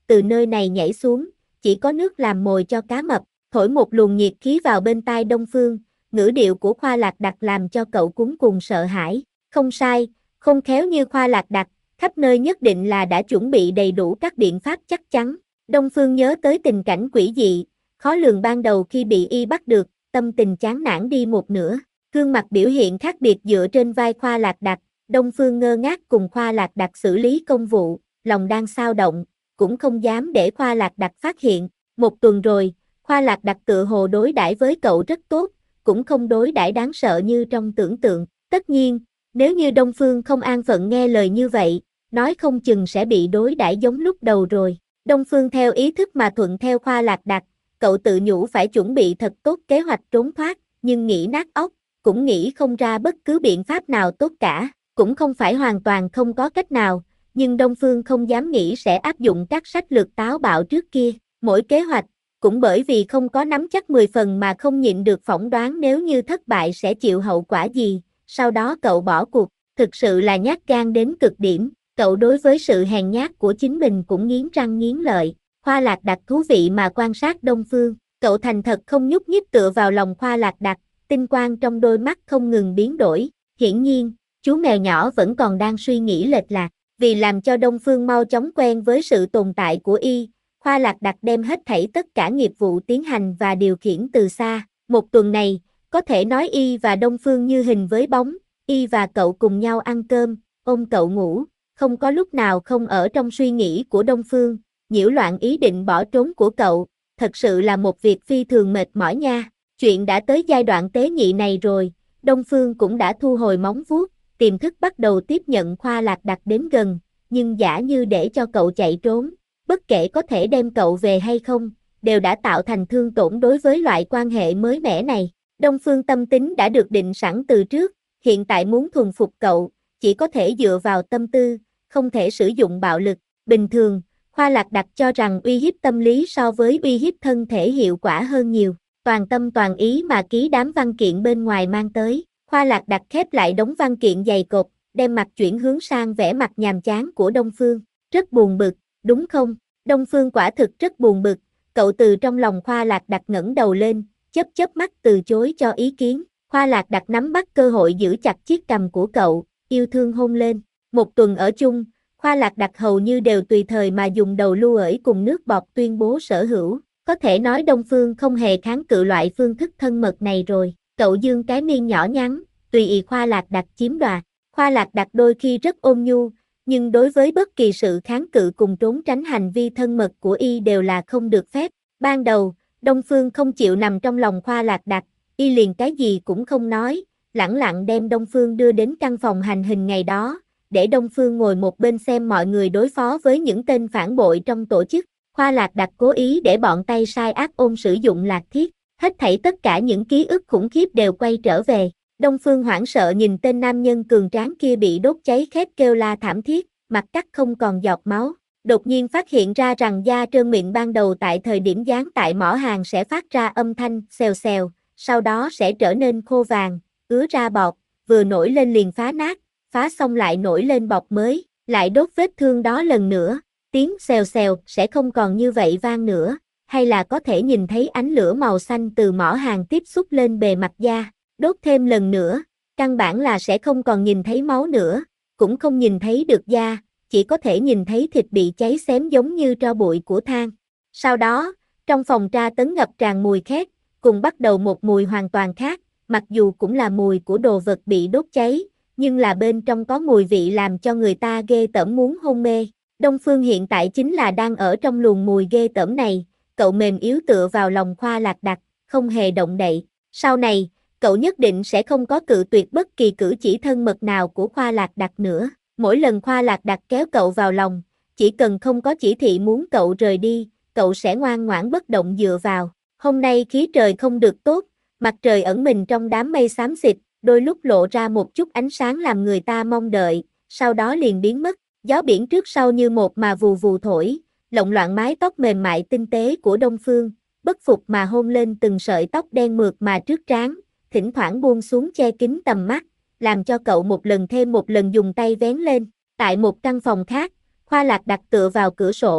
từ nơi này nhảy xuống, chỉ có nước làm mồi cho cá mập, thổi một luồng nhiệt khí vào bên tai Đông Phương, ngữ điệu của Khoa Lạc Đặc làm cho cậu cuống cuồng sợ hãi, không sai, không khéo như Khoa Lạc Đặc, khắp nơi nhất định là đã chuẩn bị đầy đủ các biện pháp chắc chắn. Đông Phương nhớ tới tình cảnh quỷ dị, khó lường ban đầu khi bị y bắt được, tâm tình chán nản đi một nửa, gương mặt biểu hiện khác biệt dựa trên vai Khoa Lạc Đặc, Đông Phương ngơ ngác cùng Khoa Lạc Đặc xử lý công vụ, lòng đang xao động, cũng không dám để Khoa Lạc Đặc phát hiện, một tuần rồi, Khoa Lạc Đặc tựa hồ đối đãi với cậu rất tốt, cũng không đối đãi đáng sợ như trong tưởng tượng, tất nhiên, nếu như Đông Phương không an phận nghe lời như vậy, nói không chừng sẽ bị đối đãi giống lúc đầu rồi. Đông Phương theo ý thức mà thuận theo Khoa Lạc Đặc, cậu tự nhủ phải chuẩn bị thật tốt kế hoạch trốn thoát, nhưng nghĩ nát óc, cũng nghĩ không ra bất cứ biện pháp nào tốt cả, cũng không phải hoàn toàn không có cách nào, nhưng Đông Phương không dám nghĩ sẽ áp dụng các sách lược táo bạo trước kia, mỗi kế hoạch, cũng bởi vì không có nắm chắc 10 phần mà không nhịn được phỏng đoán nếu như thất bại sẽ chịu hậu quả gì, sau đó cậu bỏ cuộc, thực sự là nhát gan đến cực điểm. Cậu đối với sự hèn nhát của chính mình cũng nghiến răng nghiến lợi, Khoa Lạc Đặc thú vị mà quan sát Đông Phương, cậu thành thật không nhúc nhích tựa vào lòng Khoa Lạc Đặc, tinh quang trong đôi mắt không ngừng biến đổi, hiển nhiên, chú mèo nhỏ vẫn còn đang suy nghĩ lệch lạc, vì làm cho Đông Phương mau chóng quen với sự tồn tại của y, Khoa Lạc Đặc đem hết thảy tất cả nghiệp vụ tiến hành và điều khiển từ xa, một tuần này, có thể nói y và Đông Phương như hình với bóng, y và cậu cùng nhau ăn cơm, ôm cậu ngủ. Không có lúc nào không ở trong suy nghĩ của Đông Phương, nhiễu loạn ý định bỏ trốn của cậu, thật sự là một việc phi thường mệt mỏi nha. Chuyện đã tới giai đoạn tế nhị này rồi, Đông Phương cũng đã thu hồi móng vuốt, tiềm thức bắt đầu tiếp nhận Khoa Lạc Đặc đến gần, nhưng giả như để cho cậu chạy trốn, bất kể có thể đem cậu về hay không, đều đã tạo thành thương tổn đối với loại quan hệ mới mẻ này. Đông Phương tâm tính đã được định sẵn từ trước, hiện tại muốn thuần phục cậu, chỉ có thể dựa vào tâm tư, không thể sử dụng bạo lực. Bình thường, Khoa Lạc Đặc cho rằng uy hiếp tâm lý so với uy hiếp thân thể hiệu quả hơn nhiều. Toàn tâm toàn ý mà ký đám văn kiện bên ngoài mang tới. Khoa Lạc Đặc khép lại đống văn kiện dày cộp, đem mặt chuyển hướng sang vẻ mặt nhàm chán của Đông Phương. Rất buồn bực, đúng không? Đông Phương quả thực rất buồn bực. Cậu từ trong lòng Khoa Lạc Đặc ngẩng đầu lên, chớp mắt từ chối cho ý kiến. Khoa Lạc Đặc nắm bắt cơ hội giữ chặt chiếc cằm của cậu, yêu thương hôn lên. Một tuần ở chung, Khoa Lạc Đặc hầu như đều tùy thời mà dùng đầu lưu ởi cùng nước bọt tuyên bố sở hữu. Có thể nói Đông Phương không hề kháng cự loại phương thức thân mật này rồi. Cậu dương cái miên nhỏ nhắn, tùy ý Khoa Lạc Đặc chiếm đoạt. Khoa Lạc Đặc đôi khi rất ôn nhu, nhưng đối với bất kỳ sự kháng cự cùng trốn tránh hành vi thân mật của y đều là không được phép. Ban đầu, Đông Phương không chịu nằm trong lòng Khoa Lạc Đặc, y liền cái gì cũng không nói, lẳng lặng đem Đông Phương đưa đến căn phòng hành hình ngày đó, để Đông Phương ngồi một bên xem mọi người đối phó với những tên phản bội trong tổ chức. Khoa Lạc Đặc cố ý để bọn tay sai ác ôn sử dụng lạc thiết, hết thảy tất cả những ký ức khủng khiếp đều quay trở về. Đông Phương hoảng sợ nhìn tên nam nhân cường tráng kia bị đốt cháy khét kêu la thảm thiết, mặt cắt không còn giọt máu. Đột nhiên phát hiện ra rằng da trơn mịn ban đầu tại thời điểm dán tại mỏ hàng sẽ phát ra âm thanh xèo xèo, sau đó sẽ trở nên khô vàng, ứa ra bọt, vừa nổi lên liền phá nát, phá xong lại nổi lên bọt mới, lại đốt vết thương đó lần nữa, tiếng xèo xèo sẽ không còn như vậy vang nữa, hay là có thể nhìn thấy ánh lửa màu xanh từ mỏ hàng tiếp xúc lên bề mặt da, đốt thêm lần nữa, căn bản là sẽ không còn nhìn thấy máu nữa, cũng không nhìn thấy được da, chỉ có thể nhìn thấy thịt bị cháy xém giống như tro bụi của than. Sau đó, trong phòng tra tấn ngập tràn mùi khét, cùng bắt đầu một mùi hoàn toàn khác, mặc dù cũng là mùi của đồ vật bị đốt cháy, nhưng là bên trong có mùi vị làm cho người ta ghê tởm muốn hôn mê. Đông Phương hiện tại chính là đang ở trong luồng mùi ghê tởm này, cậu mềm yếu tựa vào lòng Khoa Lạc Đặc, không hề động đậy. Sau này, cậu nhất định sẽ không có cự tuyệt bất kỳ cử chỉ thân mật nào của Khoa Lạc Đặc nữa. Mỗi lần Khoa Lạc Đặc kéo cậu vào lòng, chỉ cần không có chỉ thị muốn cậu rời đi, cậu sẽ ngoan ngoãn bất động dựa vào. Hôm nay khí trời không được tốt, mặt trời ẩn mình trong đám mây xám xịt, đôi lúc lộ ra một chút ánh sáng làm người ta mong đợi, sau đó liền biến mất. Gió biển trước sau như một mà vù vù thổi, lộng loạn mái tóc mềm mại tinh tế của Đông Phương, bất phục mà hôn lên từng sợi tóc đen mượt mà trước trán, thỉnh thoảng buông xuống che kín tầm mắt, làm cho cậu một lần thêm một lần dùng tay vén lên. Tại một căn phòng khác, Khoa Lạc Đặc tựa vào cửa sổ,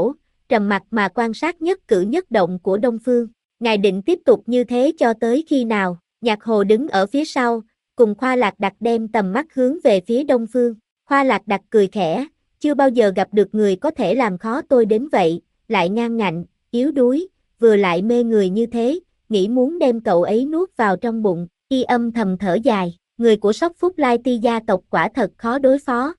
trầm mặc mà quan sát nhất cử nhất động của Đông Phương. Ngài định tiếp tục như thế cho tới khi nào? Nhạc Hồ đứng ở phía sau, cùng Khoa Lạc Đặc đem tầm mắt hướng về phía Đông Phương. Khoa Lạc Đặc cười khẽ, chưa bao giờ gặp được người có thể làm khó tôi đến vậy, lại ngang ngạnh, yếu đuối, vừa lại mê người như thế, nghĩ muốn đem cậu ấy nuốt vào trong bụng. Y âm thầm thở dài, người của Sóc Phúc Lai Ti gia tộc quả thật khó đối phó.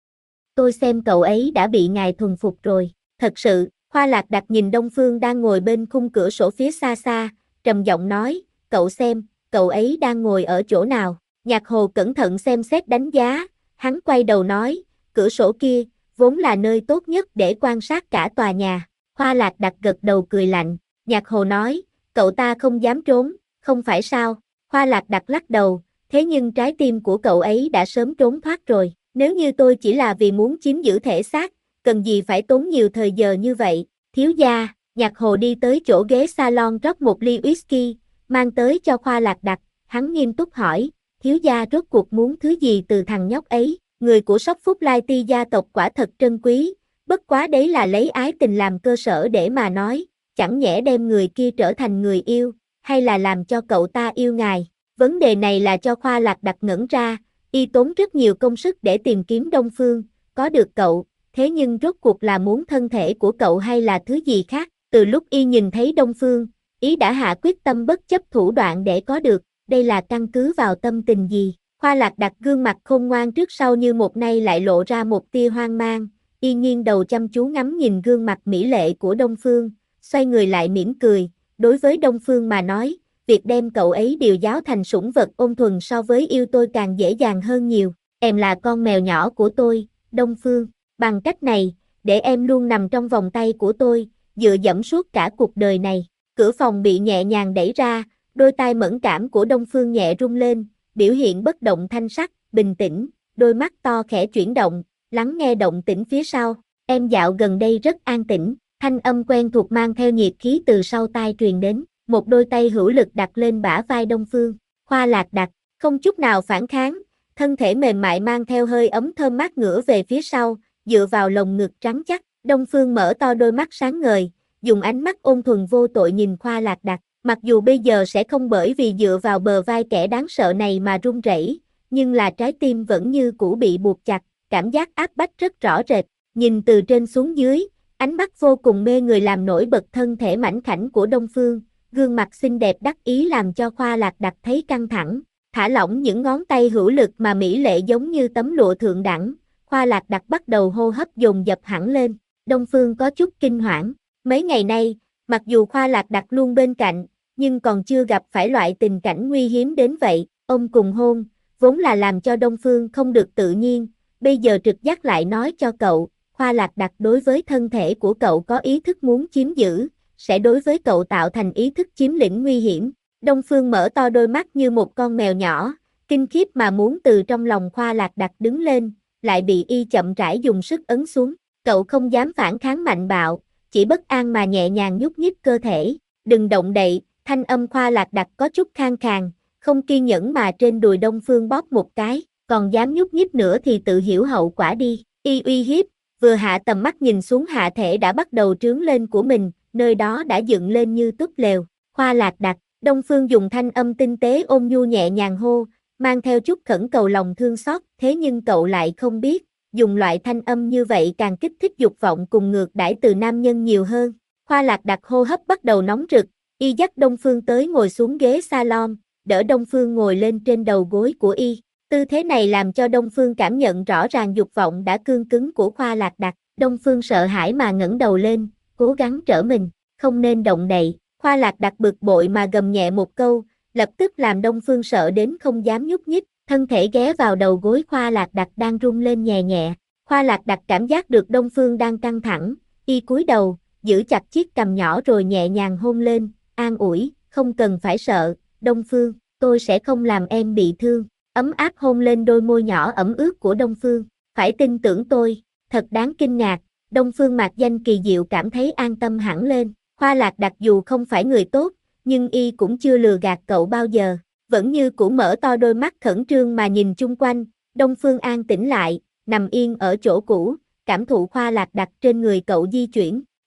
Tôi xem cậu ấy đã bị ngài thuần phục rồi. Thật sự, Khoa Lạc Đặc nhìn Đông Phương đang ngồi bên khung cửa sổ phía xa xa, trầm giọng nói, cậu xem, cậu ấy đang ngồi ở chỗ nào. Nhạc Hồ cẩn thận xem xét đánh giá, hắn quay đầu nói, cửa sổ kia, vốn là nơi tốt nhất để quan sát cả tòa nhà. Khoa Lạc Đặc gật đầu cười lạnh, Nhạc Hồ nói, cậu ta không dám trốn, không phải sao? Khoa Lạc Đặc lắc đầu, thế nhưng trái tim của cậu ấy đã sớm trốn thoát rồi. Nếu như tôi chỉ là vì muốn chiếm giữ thể xác, cần gì phải tốn nhiều thời giờ như vậy? Thiếu gia, Nhạc Hồ đi tới chỗ ghế salon rót một ly whisky, mang tới cho Khoa Lạc Đặc, hắn nghiêm túc hỏi, thiếu gia rốt cuộc muốn thứ gì từ thằng nhóc ấy? Người của Sóc Phúc Lai Ti gia tộc quả thật trân quý, bất quá đấy là lấy ái tình làm cơ sở để mà nói, chẳng nhẽ đem người kia trở thành người yêu, hay là làm cho cậu ta yêu ngài? Vấn đề này là cho Khoa Lạc Đặc ngẩn ra, y tốn rất nhiều công sức để tìm kiếm Đông Phương, có được cậu, thế nhưng rốt cuộc là muốn thân thể của cậu hay là thứ gì khác? Từ lúc y nhìn thấy Đông Phương, ý đã hạ quyết tâm bất chấp thủ đoạn để có được, đây là căn cứ vào tâm tình gì? Khoa Lạc Đặc gương mặt khôn ngoan trước sau như một nay lại lộ ra một tia hoang mang, y nghiêng đầu chăm chú ngắm nhìn gương mặt mỹ lệ của Đông Phương, xoay người lại mỉm cười, đối với Đông Phương mà nói, việc đem cậu ấy điều giáo thành sủng vật ôn thuần so với yêu tôi càng dễ dàng hơn nhiều. Em là con mèo nhỏ của tôi, Đông Phương, bằng cách này, để em luôn nằm trong vòng tay của tôi, dựa dẫm suốt cả cuộc đời này. Cửa phòng bị nhẹ nhàng đẩy ra, đôi tai mẫn cảm của Đông Phương nhẹ rung lên, biểu hiện bất động thanh sắc, bình tĩnh, đôi mắt to khẽ chuyển động, lắng nghe động tĩnh phía sau. Em dạo gần đây rất an tĩnh, thanh âm quen thuộc mang theo nhiệt khí từ sau tai truyền đến. Một đôi tay hữu lực đặt lên bả vai Đông Phương. Khoa Lạc Đặc, không chút nào phản kháng, thân thể mềm mại mang theo hơi ấm thơm mát ngửa về phía sau, dựa vào lồng ngực trắng chắc. Đông Phương mở to đôi mắt sáng ngời, dùng ánh mắt ôn thuần vô tội nhìn Khoa Lạc Đặc. Mặc dù bây giờ sẽ không bởi vì dựa vào bờ vai kẻ đáng sợ này mà run rẩy, nhưng là trái tim vẫn như cũ bị buộc chặt, cảm giác áp bách rất rõ rệt. Nhìn từ trên xuống dưới, ánh mắt vô cùng mê người làm nổi bật thân thể mảnh khảnh của Đông Phương. Gương mặt xinh đẹp đắc ý làm cho Khoa Lạc Đặc thấy căng thẳng, thả lỏng những ngón tay hữu lực mà mỹ lệ giống như tấm lụa thượng đẳng, Khoa Lạc Đặc bắt đầu hô hấp dồn dập hẳn lên. Đông Phương có chút kinh hoảng, mấy ngày nay, mặc dù Khoa Lạc Đặc luôn bên cạnh, nhưng còn chưa gặp phải loại tình cảnh nguy hiếm đến vậy. Ông cùng hôn, vốn là làm cho Đông Phương không được tự nhiên, bây giờ trực giác lại nói cho cậu, Khoa Lạc Đặc đối với thân thể của cậu có ý thức muốn chiếm giữ, sẽ đối với cậu tạo thành ý thức chiếm lĩnh nguy hiểm. Đông Phương mở to đôi mắt như một con mèo nhỏ, kinh khiếp mà muốn từ trong lòng Khoa Lạc Đặc đứng lên, lại bị y chậm rãi dùng sức ấn xuống. Cậu không dám phản kháng mạnh bạo, chỉ bất an mà nhẹ nhàng nhúc nhích cơ thể. Đừng động đậy, thanh âm Khoa Lạc Đặc có chút khang khàn, không kiên nhẫn mà trên đùi Đông Phương bóp một cái, còn dám nhúc nhích nữa thì tự hiểu hậu quả đi. Y uy hiếp, vừa hạ tầm mắt nhìn xuống hạ thể đã bắt đầu trướng lên của mình, nơi đó đã dựng lên như túp lều. Khoa Lạc Đặc, Đông Phương dùng thanh âm tinh tế ôn nhu nhẹ nhàng hô, mang theo chút khẩn cầu lòng thương xót, thế nhưng cậu lại không biết, dùng loại thanh âm như vậy càng kích thích dục vọng cùng ngược đãi từ nam nhân nhiều hơn. Khoa Lạc Đặc hô hấp bắt đầu nóng rực, y dắt Đông Phương tới ngồi xuống ghế salon, đỡ Đông Phương ngồi lên trên đầu gối của y. Tư thế này làm cho Đông Phương cảm nhận rõ ràng dục vọng đã cương cứng của Khoa Lạc Đặc. Đông Phương sợ hãi mà ngẩng đầu lên, cố gắng trở mình, không nên động đậy. Khoa Lạc Đặc bực bội mà gầm nhẹ một câu, lập tức làm Đông Phương sợ đến không dám nhúc nhích, thân thể ghé vào đầu gối Khoa Lạc Đặc đang rung lên nhẹ nhẹ. Khoa Lạc Đặc cảm giác được Đông Phương đang căng thẳng, y cúi đầu, giữ chặt chiếc cằm nhỏ rồi nhẹ nhàng hôn lên, an ủi, không cần phải sợ, Đông Phương, tôi sẽ không làm em bị thương. Ấm áp hôn lên đôi môi nhỏ ẩm ướt của Đông Phương, phải tin tưởng tôi, thật đáng kinh ngạc. Đông Phương mạc danh kỳ diệu cảm thấy an tâm hẳn lên. Khoa Lạc Đặc dù không phải người tốt, nhưng y cũng chưa lừa gạt cậu bao giờ, vẫn như cũ mở to đôi mắt khẩn trương mà nhìn chung quanh. Đông Phương an tĩnh lại, nằm yên ở chỗ cũ, cảm thụ Khoa Lạc Đặc trên người cậu di chuyển.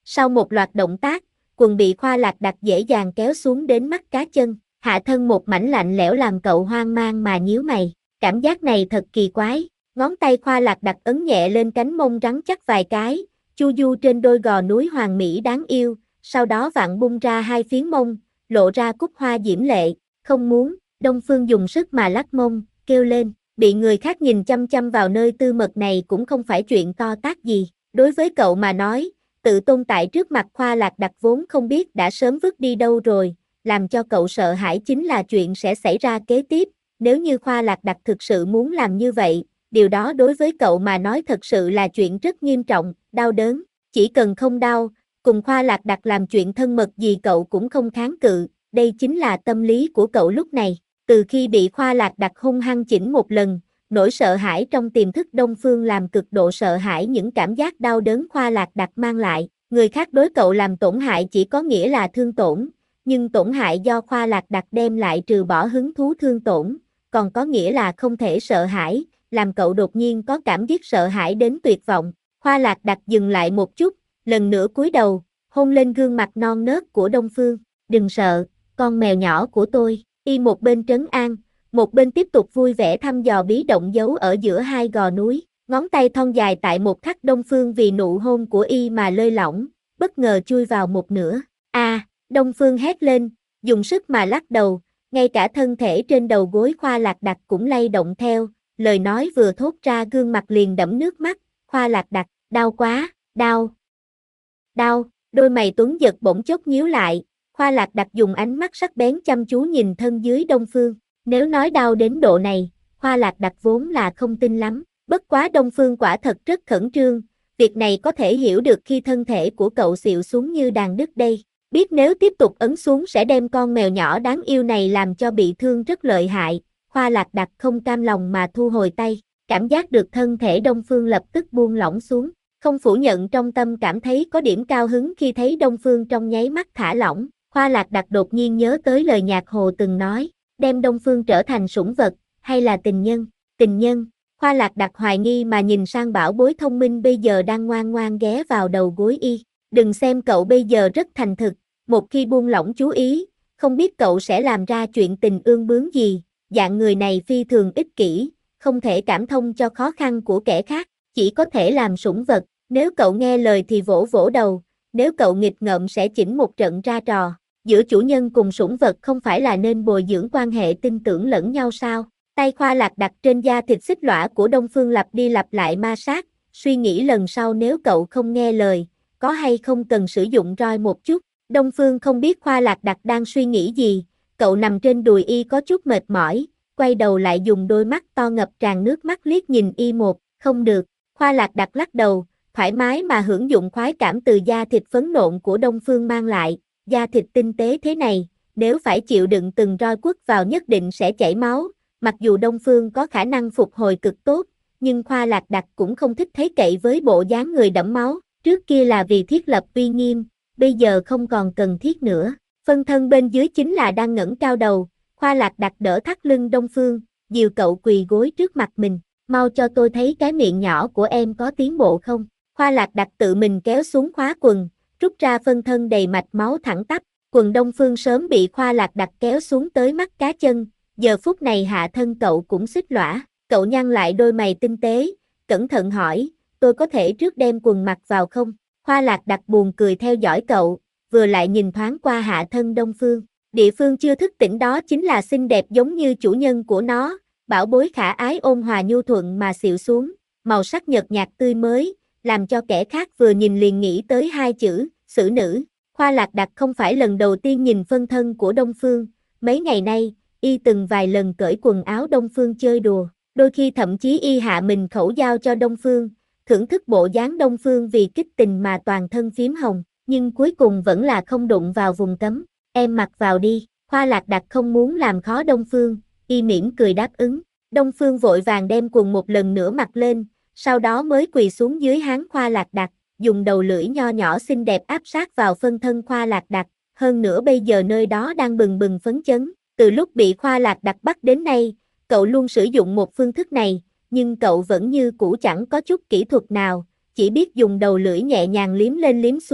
Sau một loạt động tác, quần bị Khoa Lạc Đặc dễ dàng kéo xuống đến mắt cá chân, hạ thân một mảnh lạnh lẽo làm cậu hoang mang mà nhíu mày. Cảm giác này thật kỳ quái. Ngón tay Khoa Lạc Đặc ấn nhẹ lên cánh mông rắn chắc vài cái, chu du trên đôi gò núi hoàn mỹ đáng yêu, sau đó vặn bung ra hai phiến mông, lộ ra cúc hoa diễm lệ. Không muốn, Đông Phương dùng sức mà lắc mông, kêu lên, bị người khác nhìn chăm chăm vào nơi tư mật này cũng không phải chuyện to tát gì. Đối với cậu mà nói, tự tôn tại trước mặt Khoa Lạc Đặc vốn không biết đã sớm vứt đi đâu rồi, làm cho cậu sợ hãi chính là chuyện sẽ xảy ra kế tiếp. Nếu như Khoa Lạc Đặc thực sự muốn làm như vậy, điều đó đối với cậu mà nói thật sự là chuyện rất nghiêm trọng, đau đớn. Chỉ cần không đau, cùng Khoa Lạc Đặc làm chuyện thân mật gì cậu cũng không kháng cự, đây chính là tâm lý của cậu lúc này. Từ khi bị Khoa Lạc Đặc hung hăng chỉnh một lần, nỗi sợ hãi trong tiềm thức Đông Phương làm cực độ sợ hãi những cảm giác đau đớn Khoa Lạc Đặc mang lại. Người khác đối cậu làm tổn hại chỉ có nghĩa là thương tổn, nhưng tổn hại do Khoa Lạc Đặc đem lại trừ bỏ hứng thú thương tổn, còn có nghĩa là không thể sợ hãi, làm cậu đột nhiên có cảm giác sợ hãi đến tuyệt vọng. Khoa Lạc Đặc dừng lại một chút, lần nữa cúi đầu, hôn lên gương mặt non nớt của Đông Phương. Đừng sợ, con mèo nhỏ của tôi. Y một bên trấn an, một bên tiếp tục vui vẻ thăm dò bí động giấu ở giữa hai gò núi. Ngón tay thon dài tại một khắc Đông Phương vì nụ hôn của Y mà lơi lỏng, bất ngờ chui vào một nửa. Đông Phương hét lên, dùng sức mà lắc đầu, ngay cả thân thể trên đầu gối Khoa Lạc Đặc cũng lay động theo, lời nói vừa thốt ra gương mặt liền đẫm nước mắt. Khoa Lạc Đặc, đau quá, đau, đau, đôi mày tuấn giật bỗng chốc nhíu lại. Khoa Lạc Đặc dùng ánh mắt sắc bén chăm chú nhìn thân dưới Đông Phương. Nếu nói đau đến độ này, Khoa Lạc Đặc vốn là không tin lắm. Bất quá Đông Phương quả thật rất khẩn trương. Việc này có thể hiểu được khi thân thể của cậu xịu xuống như đàn đứt đây. Biết nếu tiếp tục ấn xuống sẽ đem con mèo nhỏ đáng yêu này làm cho bị thương rất lợi hại. Khoa Lạc Đặc không cam lòng mà thu hồi tay. Cảm giác được thân thể Đông Phương lập tức buông lỏng xuống. Không phủ nhận trong tâm cảm thấy có điểm cao hứng khi thấy Đông Phương trong nháy mắt thả lỏng. Khoa Lạc Đặc đột nhiên nhớ tới lời Nhạc Hồ từng nói, đem Đông Phương trở thành sủng vật, hay là tình nhân? Tình nhân. Khoa Lạc Đặc hoài nghi mà nhìn sang bảo bối thông minh bây giờ đang ngoan ngoan ghé vào đầu gối Y. Đừng xem cậu bây giờ rất thành thực, một khi buông lỏng chú ý, không biết cậu sẽ làm ra chuyện tình ương bướng gì. Dạng người này phi thường ích kỷ, không thể cảm thông cho khó khăn của kẻ khác, chỉ có thể làm sủng vật. Nếu cậu nghe lời thì vỗ vỗ đầu, nếu cậu nghịch ngợm sẽ chỉnh một trận ra trò. Giữa chủ nhân cùng sủng vật không phải là nên bồi dưỡng quan hệ tin tưởng lẫn nhau sao? Tay Khoa Lạc đặt trên da thịt xích lõa của Đông Phương lặp đi lặp lại ma sát, suy nghĩ lần sau nếu cậu không nghe lời, có hay không cần sử dụng roi một chút. Đông Phương không biết Khoa Lạc Đặc đang suy nghĩ gì, cậu nằm trên đùi Y có chút mệt mỏi, quay đầu lại dùng đôi mắt to ngập tràn nước mắt liếc nhìn Y một, không được. Khoa Lạc Đặc lắc đầu, thoải mái mà hưởng dụng khoái cảm từ da thịt phấn nộn của Đông Phương mang lại. Da thịt tinh tế thế này, nếu phải chịu đựng từng roi quất vào nhất định sẽ chảy máu. Mặc dù Đông Phương có khả năng phục hồi cực tốt, nhưng Khoa Lạc Đặc cũng không thích thấy cậy với bộ dáng người đẫm máu. Trước kia là vì thiết lập uy nghiêm, bây giờ không còn cần thiết nữa. Phân thân bên dưới chính là đang ngẩng cao đầu. Khoa Lạc Đặc đỡ thắt lưng Đông Phương, dìu cậu quỳ gối trước mặt mình. Mau cho tôi thấy cái miệng nhỏ của em có tiến bộ không? Khoa Lạc Đặc tự mình kéo xuống khóa quần, rút ra phân thân đầy mạch máu thẳng tắp. Quần Đông Phương sớm bị Khoa Lạc Đặc kéo xuống tới mắt cá chân, giờ phút này hạ thân cậu cũng xích lõa. Cậu nhăn lại đôi mày tinh tế, cẩn thận hỏi, tôi có thể trước đem quần mặc vào không? Khoa Lạc Đặc buồn cười theo dõi cậu, vừa lại nhìn thoáng qua hạ thân Đông Phương. Địa phương chưa thức tỉnh đó chính là xinh đẹp giống như chủ nhân của nó, bảo bối khả ái ôn hòa nhu thuận mà xịu xuống, màu sắc nhợt nhạt tươi mới, làm cho kẻ khác vừa nhìn liền nghĩ tới hai chữ, xử nữ. Khoa Lạc Đặc không phải lần đầu tiên nhìn phân thân của Đông Phương, mấy ngày nay, Y từng vài lần cởi quần áo Đông Phương chơi đùa, đôi khi thậm chí Y hạ mình khẩu giao cho Đông Phương, thưởng thức bộ dáng Đông Phương vì kích tình mà toàn thân phím hồng, nhưng cuối cùng vẫn là không đụng vào vùng cấm. Em mặc vào đi. Khoa Lạc Đặc không muốn làm khó Đông Phương, Y mỉm cười đáp ứng. Đông Phương vội vàng đem quần một lần nữa mặc lên, sau đó mới quỳ xuống dưới háng Khoa Lạc Đặc, dùng đầu lưỡi nho nhỏ xinh đẹp áp sát vào phân thân Khoa Lạc Đặc, hơn nữa bây giờ nơi đó đang bừng bừng phấn chấn. Từ lúc bị Khoa Lạc Đặc bắt đến nay, cậu luôn sử dụng một phương thức này, nhưng cậu vẫn như cũ chẳng có chút kỹ thuật nào, chỉ biết dùng đầu lưỡi nhẹ nhàng liếm lên liếm xuống,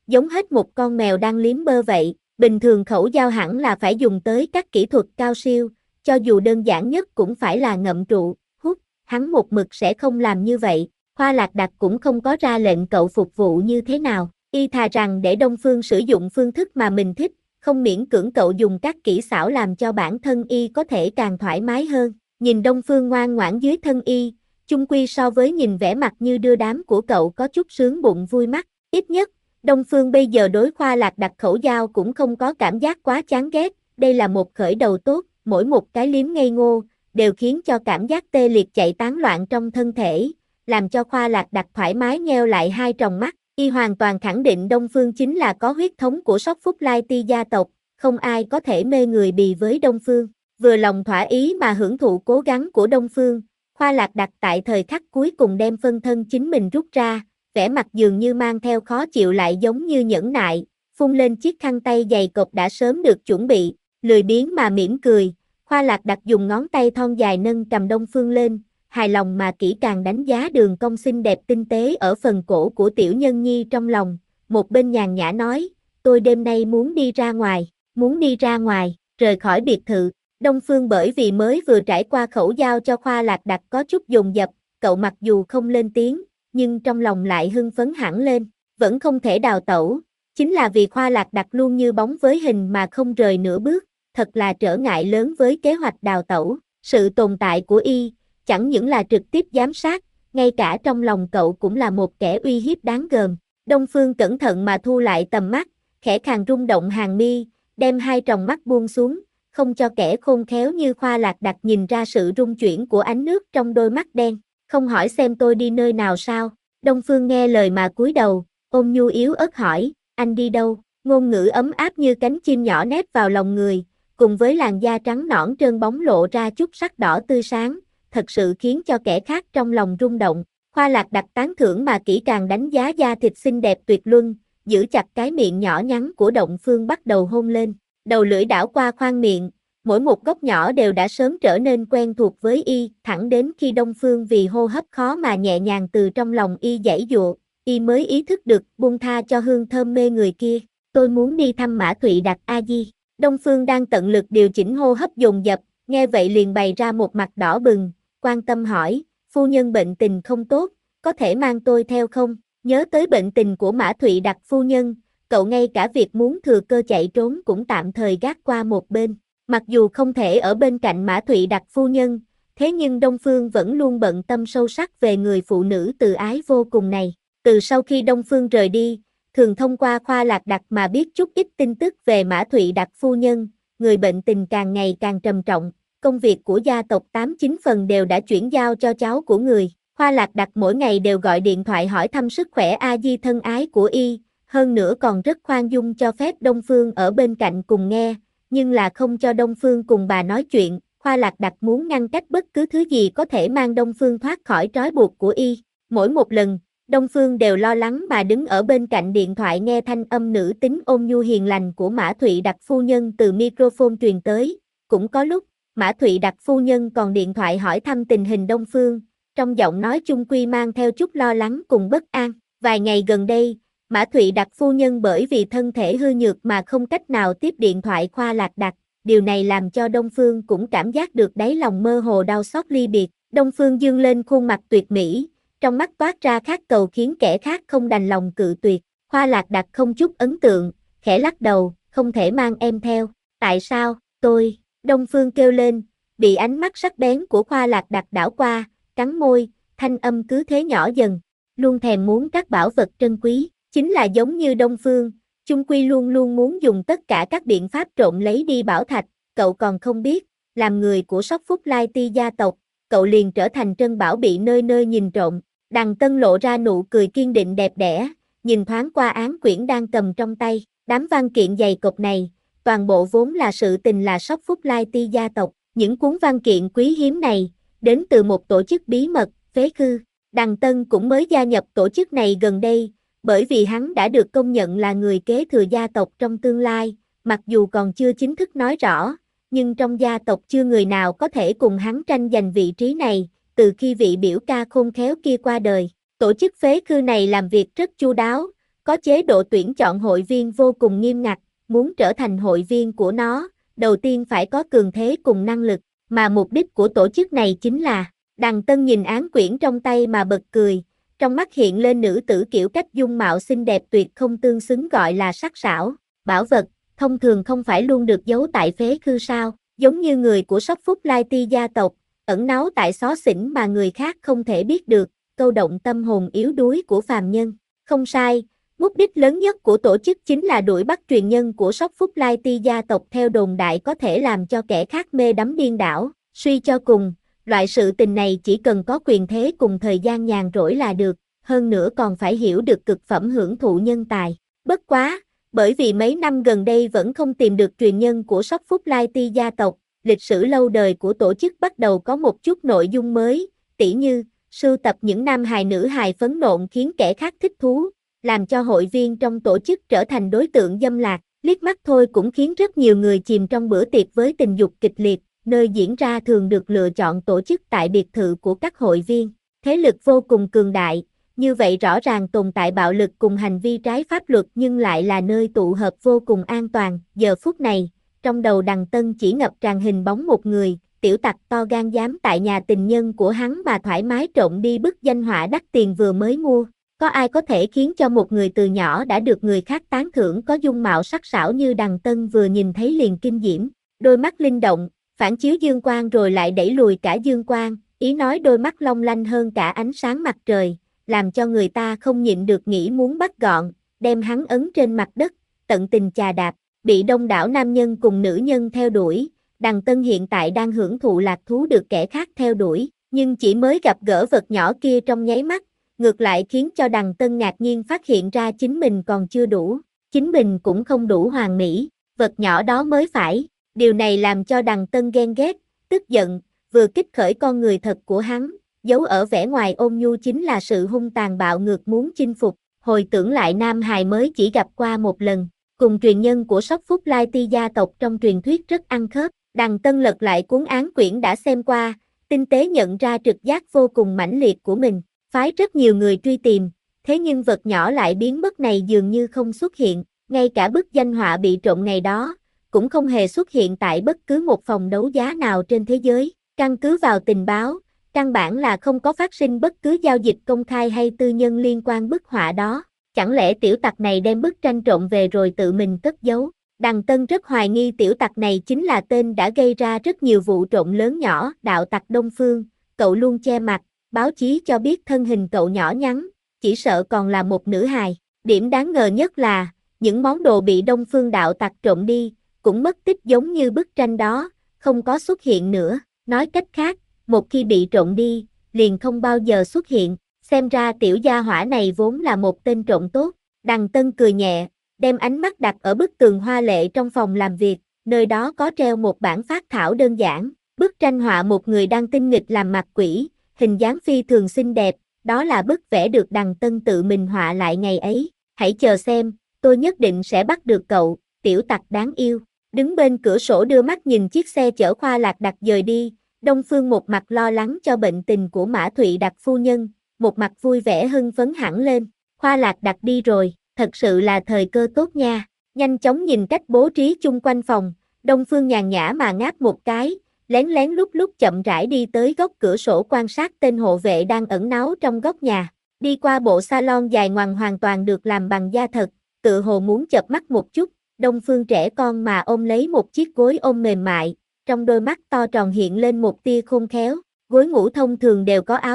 giống hết một con mèo đang liếm bơ vậy. Bình thường khẩu dao hẳn là phải dùng tới các kỹ thuật cao siêu, cho dù đơn giản nhất cũng phải là ngậm trụ, hút, hắn một mực sẽ không làm như vậy. Khoa Lạc Đặc cũng không có ra lệnh cậu phục vụ như thế nào, y thà rằng để Đông Phương sử dụng phương thức mà mình thích, không miễn cưỡng cậu dùng các kỹ xảo làm cho bản thân y có thể càng thoải mái hơn. Nhìn Đông Phương ngoan ngoãn dưới thân y, chung quy so với nhìn vẻ mặt như đưa đám của cậu có chút sướng bụng vui mắt, ít nhất, Đông Phương bây giờ đối Khoa Lạc Đặc khẩu dao cũng không có cảm giác quá chán ghét, đây là một khởi đầu tốt, mỗi một cái liếm ngây ngô, đều khiến cho cảm giác tê liệt chạy tán loạn trong thân thể, làm cho Khoa Lạc Đặc thoải mái nheo lại hai tròng mắt, y hoàn toàn khẳng định Đông Phương chính là có huyết thống của Sóc Phúc Lai Ti gia tộc, không ai có thể mê người bì với Đông Phương. Vừa lòng thỏa ý mà hưởng thụ cố gắng của Đông Phương, Khoa Lạc Đặc tại thời khắc cuối cùng đem phân thân chính mình rút ra, vẻ mặt dường như mang theo khó chịu lại giống như nhẫn nại, phun lên chiếc khăn tay dày cộp đã sớm được chuẩn bị, lười biếng mà mỉm cười. Khoa Lạc Đặc dùng ngón tay thon dài nâng cầm Đông Phương lên, hài lòng mà kỹ càng đánh giá đường cong xinh đẹp tinh tế ở phần cổ của tiểu nhân nhi trong lòng, một bên nhàn nhã nói, tôi đêm nay muốn đi ra ngoài, rời khỏi biệt thự. Đông Phương bởi vì mới vừa trải qua khẩu giao cho Khoa Lạc Đặc có chút dồn dập, cậu mặc dù không lên tiếng, nhưng trong lòng lại hưng phấn hẳn lên, vẫn không thể đào tẩu, chính là vì Khoa Lạc Đặc luôn như bóng với hình mà không rời nửa bước, thật là trở ngại lớn với kế hoạch đào tẩu, sự tồn tại của y, chẳng những là trực tiếp giám sát, ngay cả trong lòng cậu cũng là một kẻ uy hiếp đáng gờm. Đông Phương cẩn thận mà thu lại tầm mắt, khẽ khàng rung động hàng mi, đem hai tròng mắt buông xuống, không cho kẻ khôn khéo như Khoa Lạc Đặc nhìn ra sự rung chuyển của ánh nước trong đôi mắt đen, không hỏi xem tôi đi nơi nào sao. Đông Phương nghe lời mà cúi đầu, ôm nhu yếu ớt hỏi, anh đi đâu, ngôn ngữ ấm áp như cánh chim nhỏ nép vào lòng người, cùng với làn da trắng nõn trơn bóng lộ ra chút sắc đỏ tươi sáng, thật sự khiến cho kẻ khác trong lòng rung động. Khoa Lạc Đặc tán thưởng mà kỹ càng đánh giá da thịt xinh đẹp tuyệt luân, giữ chặt cái miệng nhỏ nhắn của Đông Phương bắt đầu hôn lên, đầu lưỡi đảo qua khoang miệng, mỗi một góc nhỏ đều đã sớm trở nên quen thuộc với y, thẳng đến khi Đông Phương vì hô hấp khó mà nhẹ nhàng từ trong lòng y giãy giụa, y mới ý thức được buông tha cho hương thơm mê người kia. Tôi muốn đi thăm Mã Thụy Đặc a di. Đông Phương đang tận lực điều chỉnh hô hấp dồn dập, nghe vậy liền bày ra một mặt đỏ bừng, quan tâm hỏi, phu nhân bệnh tình không tốt, có thể mang tôi theo không? Nhớ tới bệnh tình của Mã Thụy Đặc phu nhân, cậu ngay cả việc muốn thừa cơ chạy trốn cũng tạm thời gác qua một bên. Mặc dù không thể ở bên cạnh Mã Thụy Đặc phu nhân, thế nhưng Đông Phương vẫn luôn bận tâm sâu sắc về người phụ nữ từ ái vô cùng này. Từ sau khi Đông Phương rời đi, thường thông qua Khoa Lạc Đặc mà biết chút ít tin tức về Mã Thụy Đặc phu nhân, người bệnh tình càng ngày càng trầm trọng, công việc của gia tộc 89 phần đều đã chuyển giao cho cháu của người. Khoa Lạc Đặc mỗi ngày đều gọi điện thoại hỏi thăm sức khỏe A Di thân ái của y, hơn nữa còn rất khoan dung cho phép Đông Phương ở bên cạnh cùng nghe, nhưng là không cho Đông Phương cùng bà nói chuyện. Khoa Lạc Đặc muốn ngăn cách bất cứ thứ gì có thể mang Đông Phương thoát khỏi trói buộc của y. Mỗi một lần, Đông Phương đều lo lắng mà đứng ở bên cạnh điện thoại nghe thanh âm nữ tính ôn nhu hiền lành của Mã Thụy Đặc phu nhân từ microphone truyền tới. Cũng có lúc, Mã Thụy Đặc phu nhân còn điện thoại hỏi thăm tình hình Đông Phương, trong giọng nói chung quy mang theo chút lo lắng cùng bất an. Vài ngày gần đây, Mã Thụy Đặc phu nhân bởi vì thân thể hư nhược mà không cách nào tiếp điện thoại Khoa Lạc Đặc, điều này làm cho Đông Phương cũng cảm giác được đáy lòng mơ hồ đau xót ly biệt. Đông Phương dương lên khuôn mặt tuyệt mỹ, trong mắt toát ra khát cầu khiến kẻ khác không đành lòng cự tuyệt. Khoa Lạc Đặc không chút ấn tượng, khẽ lắc đầu, không thể mang em theo. Tại sao, tôi, Đông Phương kêu lên, bị ánh mắt sắc bén của Khoa Lạc Đặc đảo qua, cắn môi, thanh âm cứ thế nhỏ dần, luôn thèm muốn các bảo vật trân quý, chính là giống như Đông Phương, chung quy luôn luôn muốn dùng tất cả các biện pháp trộm lấy đi bảo thạch, cậu còn không biết, làm người của Sóc Phúc Lai Ti gia tộc, cậu liền trở thành trân bảo bị nơi nơi nhìn trộm. Đằng Tân lộ ra nụ cười kiên định đẹp đẽ, nhìn thoáng qua án quyển đang cầm trong tay, đám văn kiện dày cộp này, toàn bộ vốn là sự tình là Sóc Phúc Lai Ti gia tộc, những cuốn văn kiện quý hiếm này, đến từ một tổ chức bí mật, Phế Khư. Đằng Tân cũng mới gia nhập tổ chức này gần đây, bởi vì hắn đã được công nhận là người kế thừa gia tộc trong tương lai, mặc dù còn chưa chính thức nói rõ, nhưng trong gia tộc chưa người nào có thể cùng hắn tranh giành vị trí này, từ khi vị biểu ca khôn khéo kia qua đời. Tổ chức Phế Khư này làm việc rất chu đáo, có chế độ tuyển chọn hội viên vô cùng nghiêm ngặt, muốn trở thành hội viên của nó, đầu tiên phải có cường thế cùng năng lực, mà mục đích của tổ chức này chính là, Đằng Tân nhìn án quyển trong tay mà bật cười, trong mắt hiện lên nữ tử kiểu cách dung mạo xinh đẹp tuyệt không tương xứng gọi là sắc sảo, bảo vật, thông thường không phải luôn được giấu tại phế khư sao, giống như người của Sóc Phúc Lai Ti gia tộc, ẩn náu tại xó xỉnh mà người khác không thể biết được, câu động tâm hồn yếu đuối của phàm nhân. Không sai, mục đích lớn nhất của tổ chức chính là đuổi bắt truyền nhân của Sóc Phúc Lai Ti gia tộc theo đồn đại có thể làm cho kẻ khác mê đắm điên đảo, suy cho cùng, loại sự tình này chỉ cần có quyền thế cùng thời gian nhàn rỗi là được, hơn nữa còn phải hiểu được cực phẩm hưởng thụ nhân tài. Bất quá, bởi vì mấy năm gần đây vẫn không tìm được truyền nhân của Sóc Phúc Lai Ti gia tộc, lịch sử lâu đời của tổ chức bắt đầu có một chút nội dung mới, tỉ như, sưu tập những nam hài nữ hài phấn nộn khiến kẻ khác thích thú, làm cho hội viên trong tổ chức trở thành đối tượng dâm lạc, liếc mắt thôi cũng khiến rất nhiều người chìm trong bữa tiệc với tình dục kịch liệt, nơi diễn ra thường được lựa chọn tổ chức tại biệt thự của các hội viên, thế lực vô cùng cường đại, như vậy rõ ràng tồn tại bạo lực cùng hành vi trái pháp luật nhưng lại là nơi tụ hợp vô cùng an toàn, giờ phút này, trong đầu Đằng Tân chỉ ngập tràn hình bóng một người, tiểu tặc to gan dám tại nhà tình nhân của hắn mà thoải mái trộm đi bức danh họa đắt tiền vừa mới mua. Có ai có thể khiến cho một người từ nhỏ đã được người khác tán thưởng có dung mạo sắc sảo như Đằng Tân vừa nhìn thấy liền kinh diễm, đôi mắt linh động, phản chiếu dương quang rồi lại đẩy lùi cả dương quang, ý nói đôi mắt long lanh hơn cả ánh sáng mặt trời, làm cho người ta không nhịn được nghĩ muốn bắt gọn, đem hắn ấn trên mặt đất, tận tình chà đạp, bị đông đảo nam nhân cùng nữ nhân theo đuổi, Đằng Tân hiện tại đang hưởng thụ lạc thú được kẻ khác theo đuổi, nhưng chỉ mới gặp gỡ vật nhỏ kia trong nháy mắt, ngược lại khiến cho Đằng Tân ngạc nhiên phát hiện ra chính mình còn chưa đủ, chính mình cũng không đủ hoàn mỹ, vật nhỏ đó mới phải, điều này làm cho Đằng Tân ghen ghét, tức giận, vừa kích khởi con người thật của hắn, giấu ở vẻ ngoài ôn nhu chính là sự hung tàn bạo ngược muốn chinh phục, hồi tưởng lại nam hài mới chỉ gặp qua một lần, cùng truyền nhân của Sóc Phúc Lai Ti gia tộc trong truyền thuyết rất ăn khớp, Đằng Tân lật lại cuốn án quyển đã xem qua, tinh tế nhận ra trực giác vô cùng mãnh liệt của mình, phái rất nhiều người truy tìm, thế nhưng vật nhỏ lại biến mất này dường như không xuất hiện, ngay cả bức danh họa bị trộm ngày đó, cũng không hề xuất hiện tại bất cứ một phòng đấu giá nào trên thế giới, căn cứ vào tình báo, căn bản là không có phát sinh bất cứ giao dịch công khai hay tư nhân liên quan bức họa đó, chẳng lẽ tiểu tặc này đem bức tranh trộm về rồi tự mình cất giấu. Đằng Tân rất hoài nghi tiểu tặc này chính là tên đã gây ra rất nhiều vụ trộm lớn nhỏ, đạo tặc Đông Phương, cậu luôn che mặt, báo chí cho biết thân hình cậu nhỏ nhắn, chỉ sợ còn là một nữ hài. Điểm đáng ngờ nhất là, những món đồ bị Đông Phương đạo tặc trộm đi, cũng mất tích giống như bức tranh đó, không có xuất hiện nữa. Nói cách khác, một khi bị trộm đi, liền không bao giờ xuất hiện. Xem ra tiểu gia hỏa này vốn là một tên trộm tốt. Đằng Tân cười nhẹ, đem ánh mắt đặt ở bức tường hoa lệ trong phòng làm việc, nơi đó có treo một bản phác thảo đơn giản. Bức tranh họa một người đang tinh nghịch làm mặt quỷ, hình dáng phi thường xinh đẹp, đó là bức vẽ được Đằng Tân tự mình họa lại ngày ấy. Hãy chờ xem, tôi nhất định sẽ bắt được cậu, tiểu tặc đáng yêu. Đứng bên cửa sổ đưa mắt nhìn chiếc xe chở Khoa Lạc Đặc dời đi, Đông Phương một mặt lo lắng cho bệnh tình của Mã Thụy Đặc phu nhân, một mặt vui vẻ hưng phấn hẳn lên. Khoa Lạc Đặc đi rồi, thật sự là thời cơ tốt nha. Nhanh chóng nhìn cách bố trí chung quanh phòng, Đông Phương nhàn nhã mà ngáp một cái, lén lén lúc lúc chậm rãi đi tới góc cửa sổ quan sát tên hộ vệ đang ẩn náu trong góc nhà. Đi qua bộ salon dài ngoằng hoàn toàn được làm bằng da thật, tựa hồ muốn chợp mắt một chút, Đông Phương trẻ con mà ôm lấy một chiếc gối ôm mềm mại, trong đôi mắt to tròn hiện lên một tia khôn khéo. Gối ngủ thông thường đều có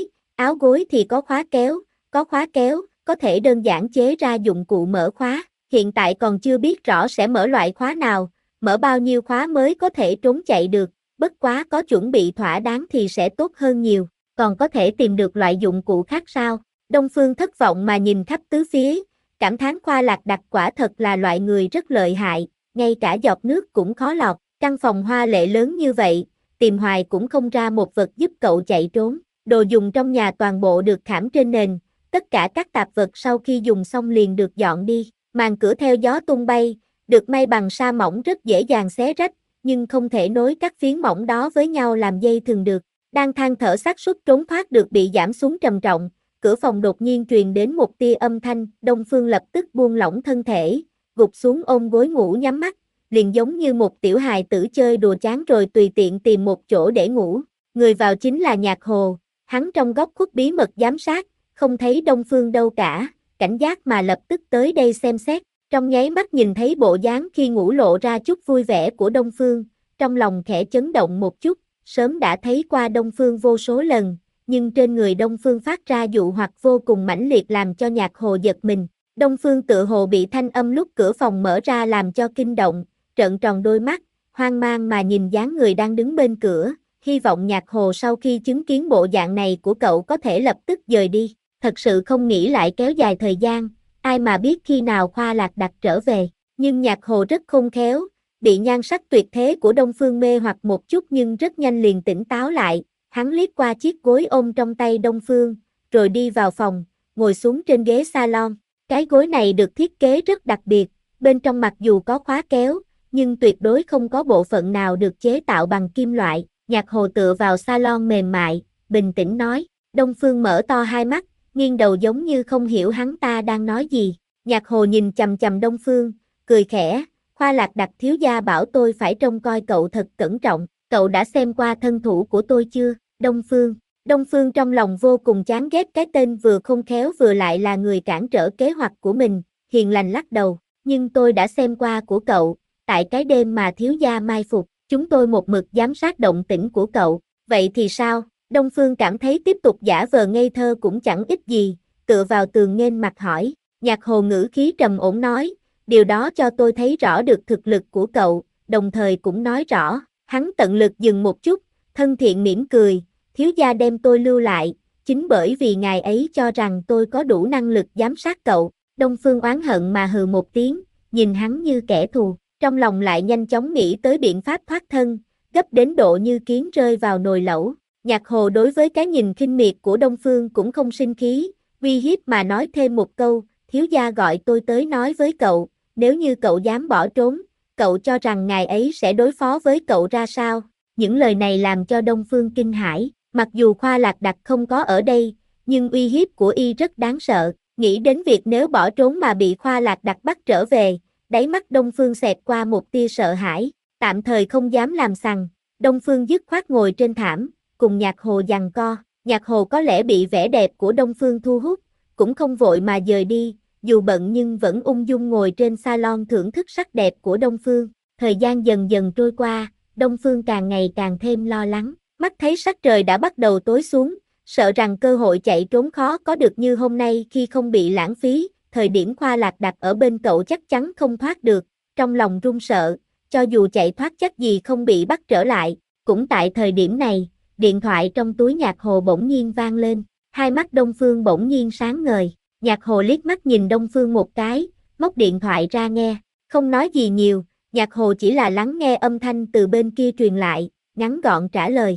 áo gối thì có khóa kéo, có thể đơn giản chế ra dụng cụ mở khóa. Hiện tại còn chưa biết rõ sẽ mở loại khóa nào, mở bao nhiêu khóa mới có thể trốn chạy được, bất quá có chuẩn bị thỏa đáng thì sẽ tốt hơn nhiều. Còn có thể tìm được loại dụng cụ khác sao? Đông Phương thất vọng mà nhìn khắp tứ phía, cảm thán Khoa Lạc Đặc quả thật là loại người rất lợi hại, ngay cả giọt nước cũng khó lọt. Căn phòng hoa lệ lớn như vậy, tìm hoài cũng không ra một vật giúp cậu chạy trốn. Đồ dùng trong nhà toàn bộ được khảm trên nền, tất cả các tạp vật sau khi dùng xong liền được dọn đi. Màn cửa theo gió tung bay, được may bằng sa mỏng rất dễ dàng xé rách, nhưng không thể nối các phiến mỏng đó với nhau làm dây thừng được. Đang than thở xác suất trốn thoát được bị giảm xuống trầm trọng, cửa phòng đột nhiên truyền đến một tia âm thanh, Đông Phương lập tức buông lỏng thân thể, gục xuống ôm gối ngủ nhắm mắt, liền giống như một tiểu hài tử chơi đùa chán rồi tùy tiện tìm một chỗ để ngủ. Người vào chính là Nhạc Hồ, hắn trong góc khuất bí mật giám sát, không thấy Đông Phương đâu cả, cảnh giác mà lập tức tới đây xem xét, trong nháy mắt nhìn thấy bộ dáng khi ngủ lộ ra chút vui vẻ của Đông Phương, trong lòng khẽ chấn động một chút, sớm đã thấy qua Đông Phương vô số lần, nhưng trên người Đông Phương phát ra dụ hoặc vô cùng mãnh liệt làm cho Nhạc Hồ giật mình. Đông Phương tự hồ bị thanh âm lúc cửa phòng mở ra làm cho kinh động, trợn tròn đôi mắt, hoang mang mà nhìn dáng người đang đứng bên cửa, hy vọng Nhạc Hồ sau khi chứng kiến bộ dạng này của cậu có thể lập tức dời đi, thật sự không nghĩ lại kéo dài thời gian, ai mà biết khi nào Khoa Lạc Đặc trở về, nhưng Nhạc Hồ rất khôn khéo, bị nhan sắc tuyệt thế của Đông Phương mê hoặc một chút nhưng rất nhanh liền tỉnh táo lại, hắn liếc qua chiếc gối ôm trong tay Đông Phương, rồi đi vào phòng, ngồi xuống trên ghế salon. Cái gối này được thiết kế rất đặc biệt, bên trong mặc dù có khóa kéo, nhưng tuyệt đối không có bộ phận nào được chế tạo bằng kim loại. Nhạc Hồ tựa vào salon mềm mại, bình tĩnh nói. Đông Phương mở to hai mắt, nghiêng đầu giống như không hiểu hắn ta đang nói gì. Nhạc Hồ nhìn chằm chằm Đông Phương, cười khẽ. Khoa Lạc Đặc thiếu gia bảo tôi phải trông coi cậu thật cẩn trọng. Cậu đã xem qua thân thủ của tôi chưa? Đông Phương trong lòng vô cùng chán ghét cái tên vừa không khéo vừa lại là người cản trở kế hoạch của mình, hiền lành lắc đầu, nhưng tôi đã xem qua của cậu, tại cái đêm mà thiếu gia mai phục, chúng tôi một mực giám sát động tĩnh của cậu, vậy thì sao? Đông Phương cảm thấy tiếp tục giả vờ ngây thơ cũng chẳng ích gì, tựa vào tường nghênh mặt hỏi, Nhạc Hồ ngữ khí trầm ổn nói, điều đó cho tôi thấy rõ được thực lực của cậu, đồng thời cũng nói rõ, hắn tận lực dừng một chút, thân thiện mỉm cười. Thiếu gia đem tôi lưu lại, chính bởi vì ngài ấy cho rằng tôi có đủ năng lực giám sát cậu. Đông Phương oán hận mà hừ một tiếng, nhìn hắn như kẻ thù, trong lòng lại nhanh chóng nghĩ tới biện pháp thoát thân, gấp đến độ như kiến rơi vào nồi lẩu. Nhạc Hồ đối với cái nhìn khinh miệt của Đông Phương cũng không sinh khí, uy hiếp mà nói thêm một câu, thiếu gia gọi tôi tới nói với cậu, nếu như cậu dám bỏ trốn, cậu cho rằng ngài ấy sẽ đối phó với cậu ra sao? Những lời này làm cho Đông Phương kinh hãi. Mặc dù Khoa Lạc Đặc không có ở đây, nhưng uy hiếp của y rất đáng sợ, nghĩ đến việc nếu bỏ trốn mà bị Khoa Lạc Đặc bắt trở về, đáy mắt Đông Phương xẹt qua một tia sợ hãi, tạm thời không dám làm sằng, Đông Phương dứt khoát ngồi trên thảm, cùng Nhạc Hồ giằng co, Nhạc Hồ có lẽ bị vẻ đẹp của Đông Phương thu hút, cũng không vội mà dời đi, dù bận nhưng vẫn ung dung ngồi trên salon thưởng thức sắc đẹp của Đông Phương, thời gian dần dần trôi qua, Đông Phương càng ngày càng thêm lo lắng. Mắt thấy sắc trời đã bắt đầu tối xuống, sợ rằng cơ hội chạy trốn khó có được như hôm nay khi không bị lãng phí, thời điểm Khoa Lạc Đặc ở bên cậu chắc chắn không thoát được, trong lòng run sợ, cho dù chạy thoát chắc gì không bị bắt trở lại, cũng tại thời điểm này, điện thoại trong túi Nhạc Hồ bỗng nhiên vang lên, hai mắt Đông Phương bỗng nhiên sáng ngời, Nhạc Hồ liếc mắt nhìn Đông Phương một cái, móc điện thoại ra nghe, không nói gì nhiều, Nhạc Hồ chỉ là lắng nghe âm thanh từ bên kia truyền lại, ngắn gọn trả lời.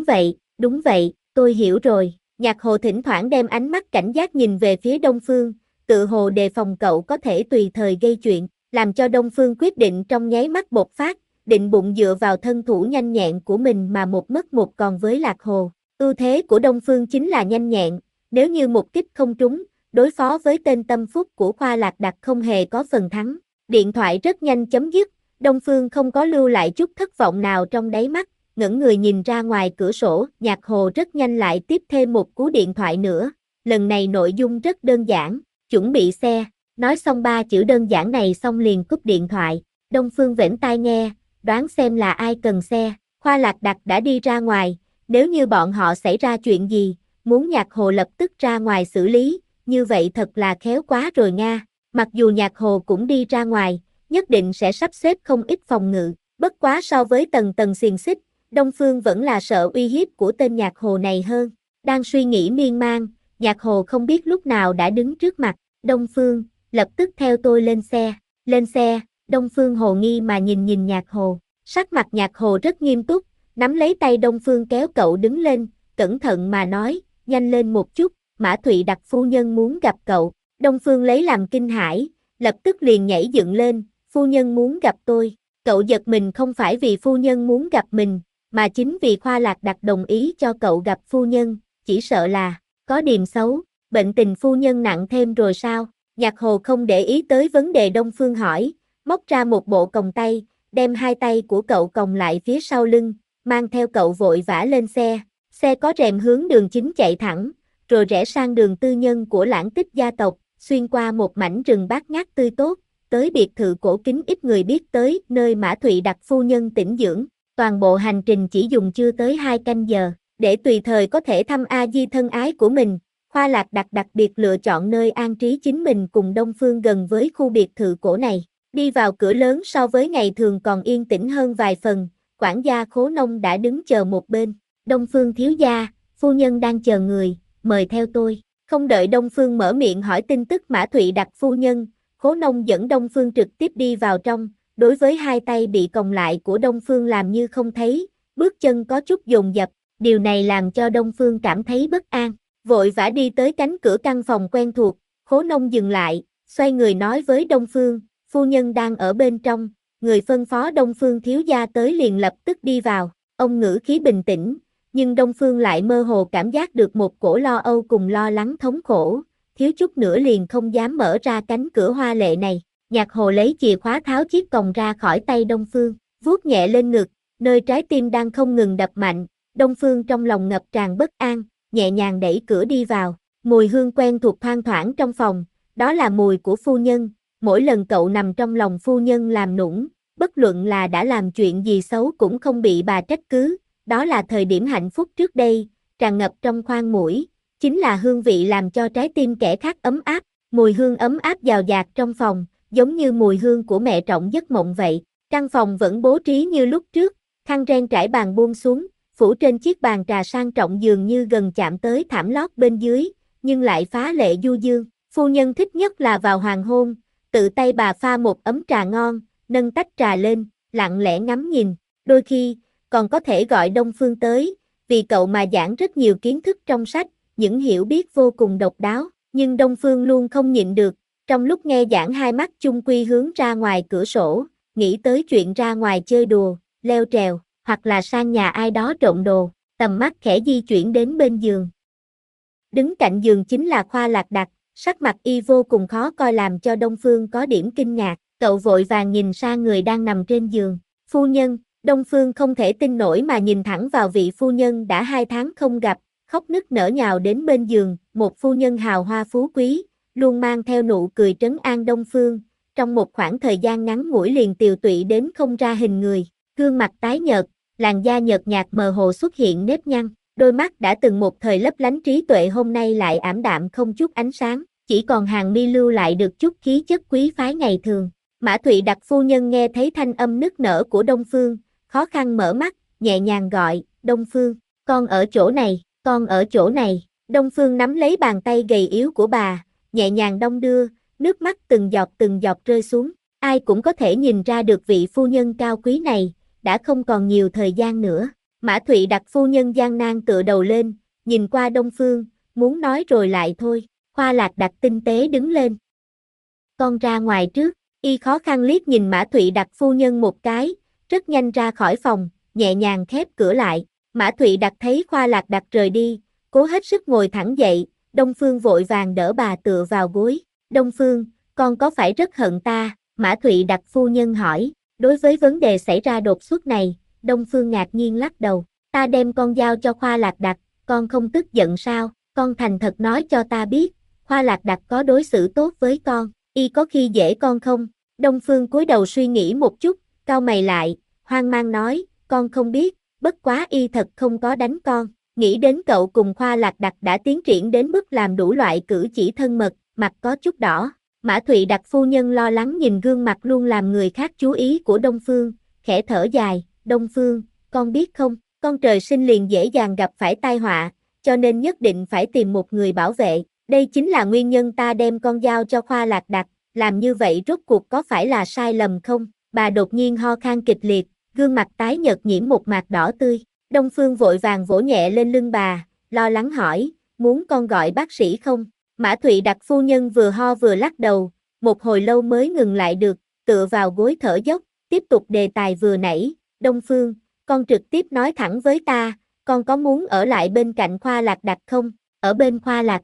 Đúng vậy, tôi hiểu rồi. Nhạc Hồ thỉnh thoảng đem ánh mắt cảnh giác nhìn về phía Đông Phương, tự hồ đề phòng cậu có thể tùy thời gây chuyện, làm cho Đông Phương quyết định trong nháy mắt bộc phát, định bụng dựa vào thân thủ nhanh nhẹn của mình mà một mất một còn với Lạc Hồ. Ưu thế của Đông Phương chính là nhanh nhẹn, nếu như một kích không trúng, đối phó với tên tâm phúc của Khoa Lạc Đặc không hề có phần thắng. Điện thoại rất nhanh chấm dứt, Đông Phương không có lưu lại chút thất vọng nào trong đáy mắt. Ngẩng người nhìn ra ngoài cửa sổ, Nhạc Hồ rất nhanh lại tiếp thêm một cú điện thoại nữa, lần này nội dung rất đơn giản, chuẩn bị xe, nói xong 3 chữ đơn giản này xong liền cúp điện thoại, Đông Phương vểnh tai nghe, đoán xem là ai cần xe, Khoa Lạc Đặc đã đi ra ngoài, nếu như bọn họ xảy ra chuyện gì, muốn Nhạc Hồ lập tức ra ngoài xử lý, như vậy thật là khéo quá rồi nga, mặc dù Nhạc Hồ cũng đi ra ngoài, nhất định sẽ sắp xếp không ít phòng ngự, bất quá so với tầng xiềng xích, Đông Phương vẫn là sợ uy hiếp của tên Nhạc Hồ này hơn. Đang suy nghĩ miên man, Nhạc Hồ không biết lúc nào đã đứng trước mặt. Đông Phương, lập tức theo tôi lên xe. Lên xe, Đông Phương hồ nghi mà nhìn Nhạc Hồ. Sắc mặt Nhạc Hồ rất nghiêm túc, nắm lấy tay Đông Phương kéo cậu đứng lên, cẩn thận mà nói, nhanh lên một chút, Mã Thụy Đặc phu nhân muốn gặp cậu. Đông Phương lấy làm kinh hãi, lập tức liền nhảy dựng lên, phu nhân muốn gặp tôi. Cậu giật mình không phải vì phu nhân muốn gặp mình, mà chính vì Khoa Lạc Đặc đồng ý cho cậu gặp phu nhân, chỉ sợ là có điềm xấu. bệnh tình phu nhân nặng thêm rồi sao? Nhạc Hồ không để ý tới vấn đề Đông Phương hỏi, móc ra một bộ còng tay, đem hai tay của cậu còng lại phía sau lưng, mang theo cậu vội vã lên xe. Xe có rèm hướng đường chính chạy thẳng, rồi rẽ sang đường tư nhân của Lãng Tích gia tộc, xuyên qua một mảnh rừng bát ngát tươi tốt, tới biệt thự cổ kính ít người biết tới, nơi Mã Thụy đặt phu nhân tĩnh dưỡng. Toàn bộ hành trình chỉ dùng chưa tới 2 canh giờ, để tùy thời có thể thăm A Di thân ái của mình. Khoa Lạc đặc biệt lựa chọn nơi an trí chính mình cùng Đông Phương gần với khu biệt thự cổ này. Đi vào cửa lớn so với ngày thường còn yên tĩnh hơn vài phần, quản gia Khố Nông đã đứng chờ một bên. Đông Phương thiếu gia, phu nhân đang chờ người, mời theo tôi. Không đợi Đông Phương mở miệng hỏi tin tức Mã Thụy đặt phu nhân, Khố Nông dẫn Đông Phương trực tiếp đi vào trong, đối với hai tay bị còng lại của Đông Phương làm như không thấy, bước chân có chút dồn dập, điều này làm cho Đông Phương cảm thấy bất an, vội vã đi tới cánh cửa căn phòng quen thuộc, Khố Nông dừng lại, xoay người nói với Đông Phương, phu nhân đang ở bên trong, người phân phó Đông Phương thiếu gia tới liền lập tức đi vào, ông ngữ khí bình tĩnh, nhưng Đông Phương lại mơ hồ cảm giác được một cổ lo âu cùng lo lắng thống khổ, thiếu chút nữa liền không dám mở ra cánh cửa hoa lệ này. Nhạc Hồ lấy chìa khóa tháo chiếc còng ra khỏi tay Đông Phương, vuốt nhẹ lên ngực, nơi trái tim đang không ngừng đập mạnh, Đông Phương trong lòng ngập tràn bất an, nhẹ nhàng đẩy cửa đi vào, mùi hương quen thuộc thoang thoảng trong phòng, đó là mùi của phu nhân, mỗi lần cậu nằm trong lòng phu nhân làm nũng, bất luận là đã làm chuyện gì xấu cũng không bị bà trách cứ, đó là thời điểm hạnh phúc trước đây, tràn ngập trong khoang mũi, chính là hương vị làm cho trái tim kẻ khác ấm áp, mùi hương ấm áp dào dạt trong phòng, giống như mùi hương của mẹ trọng giấc mộng vậy. Căn phòng vẫn bố trí như lúc trước, khăn ren trải bàn buông xuống, phủ trên chiếc bàn trà sang trọng dường như gần chạm tới thảm lót bên dưới, nhưng lại phá lệ du dương. Phu nhân thích nhất là vào hoàng hôn, tự tay bà pha một ấm trà ngon, nâng tách trà lên, lặng lẽ ngắm nhìn, đôi khi, còn có thể gọi Đông Phương tới, vì cậu mà giảng rất nhiều kiến thức trong sách, những hiểu biết vô cùng độc đáo, nhưng Đông Phương luôn không nhịn được, trong lúc nghe giảng hai mắt chung quy hướng ra ngoài cửa sổ, nghĩ tới chuyện ra ngoài chơi đùa, leo trèo, hoặc là sang nhà ai đó trộm đồ, tầm mắt khẽ di chuyển đến bên giường. Đứng cạnh giường chính là Khoa Lạc Đặc, sắc mặt y vô cùng khó coi làm cho Đông Phương có điểm kinh ngạc, cậu vội vàng nhìn sang người đang nằm trên giường, phu nhân, Đông Phương không thể tin nổi mà nhìn thẳng vào vị phu nhân đã 2 tháng không gặp, khóc nức nở nhào đến bên giường, một phu nhân hào hoa phú quý, luôn mang theo nụ cười trấn an Đông Phương, trong một khoảng thời gian ngắn ngủi liền tiều tụy đến không ra hình người, gương mặt tái nhợt, làn da nhợt nhạt mờ hồ xuất hiện nếp nhăn, đôi mắt đã từng một thời lấp lánh trí tuệ hôm nay lại ảm đạm không chút ánh sáng, chỉ còn hàng mi lưu lại được chút khí chất quý phái ngày thường. Mã Thụy đặt phu nhân nghe thấy thanh âm nức nở của Đông Phương, khó khăn mở mắt, nhẹ nhàng gọi, Đông Phương, con ở chỗ này, con ở chỗ này. Đông Phương nắm lấy bàn tay gầy yếu của bà, nhẹ nhàng đong đưa, nước mắt từng giọt rơi xuống. Ai cũng có thể nhìn ra được vị phu nhân cao quý này, đã không còn nhiều thời gian nữa. Mã Thụy đặt phu nhân gian nan tựa đầu lên, nhìn qua Đông Phương, muốn nói rồi lại thôi. Khoa Lạc đặt tinh tế đứng lên. Con ra ngoài trước, y khó khăn liếc nhìn Mã Thụy đặt phu nhân một cái, rất nhanh ra khỏi phòng, nhẹ nhàng khép cửa lại. Mã Thụy đặt thấy Khoa Lạc đặt rời đi, cố hết sức ngồi thẳng dậy, Đông Phương vội vàng đỡ bà tựa vào gối. Đông Phương, con có phải rất hận ta? Mã Thụy đặt phu nhân hỏi. Đối với vấn đề xảy ra đột xuất này, Đông Phương ngạc nhiên lắc đầu. Ta đem con giao cho Khoa Lạc đặt, con không tức giận sao? Con thành thật nói cho ta biết, Khoa Lạc đặt có đối xử tốt với con, y có khi dễ con không? Đông Phương cúi đầu suy nghĩ một chút, cau mày lại, hoang mang nói, con không biết, bất quá y thật không có đánh con. Nghĩ đến cậu cùng Khoa Lạc đặt đã tiến triển đến mức làm đủ loại cử chỉ thân mật, mặt có chút đỏ. Mã Thụy đặt phu nhân lo lắng nhìn gương mặt luôn làm người khác chú ý của Đông Phương, khẽ thở dài, Đông Phương, con biết không, con trời sinh liền dễ dàng gặp phải tai họa, cho nên nhất định phải tìm một người bảo vệ, đây chính là nguyên nhân ta đem con giao cho Khoa Lạc đặt, làm như vậy rốt cuộc có phải là sai lầm không? Bà đột nhiên ho khan kịch liệt, gương mặt tái nhợt nhiễm một mạt đỏ tươi, Đông Phương vội vàng vỗ nhẹ lên lưng bà, lo lắng hỏi, muốn con gọi bác sĩ không? Mã Thụy đặt phu nhân vừa ho vừa lắc đầu, một hồi lâu mới ngừng lại được, tựa vào gối thở dốc, tiếp tục đề tài vừa nãy, Đông Phương, con trực tiếp nói thẳng với ta, con có muốn ở lại bên cạnh Khoa Lạc đặt không? Ở bên Khoa Lạc đặt,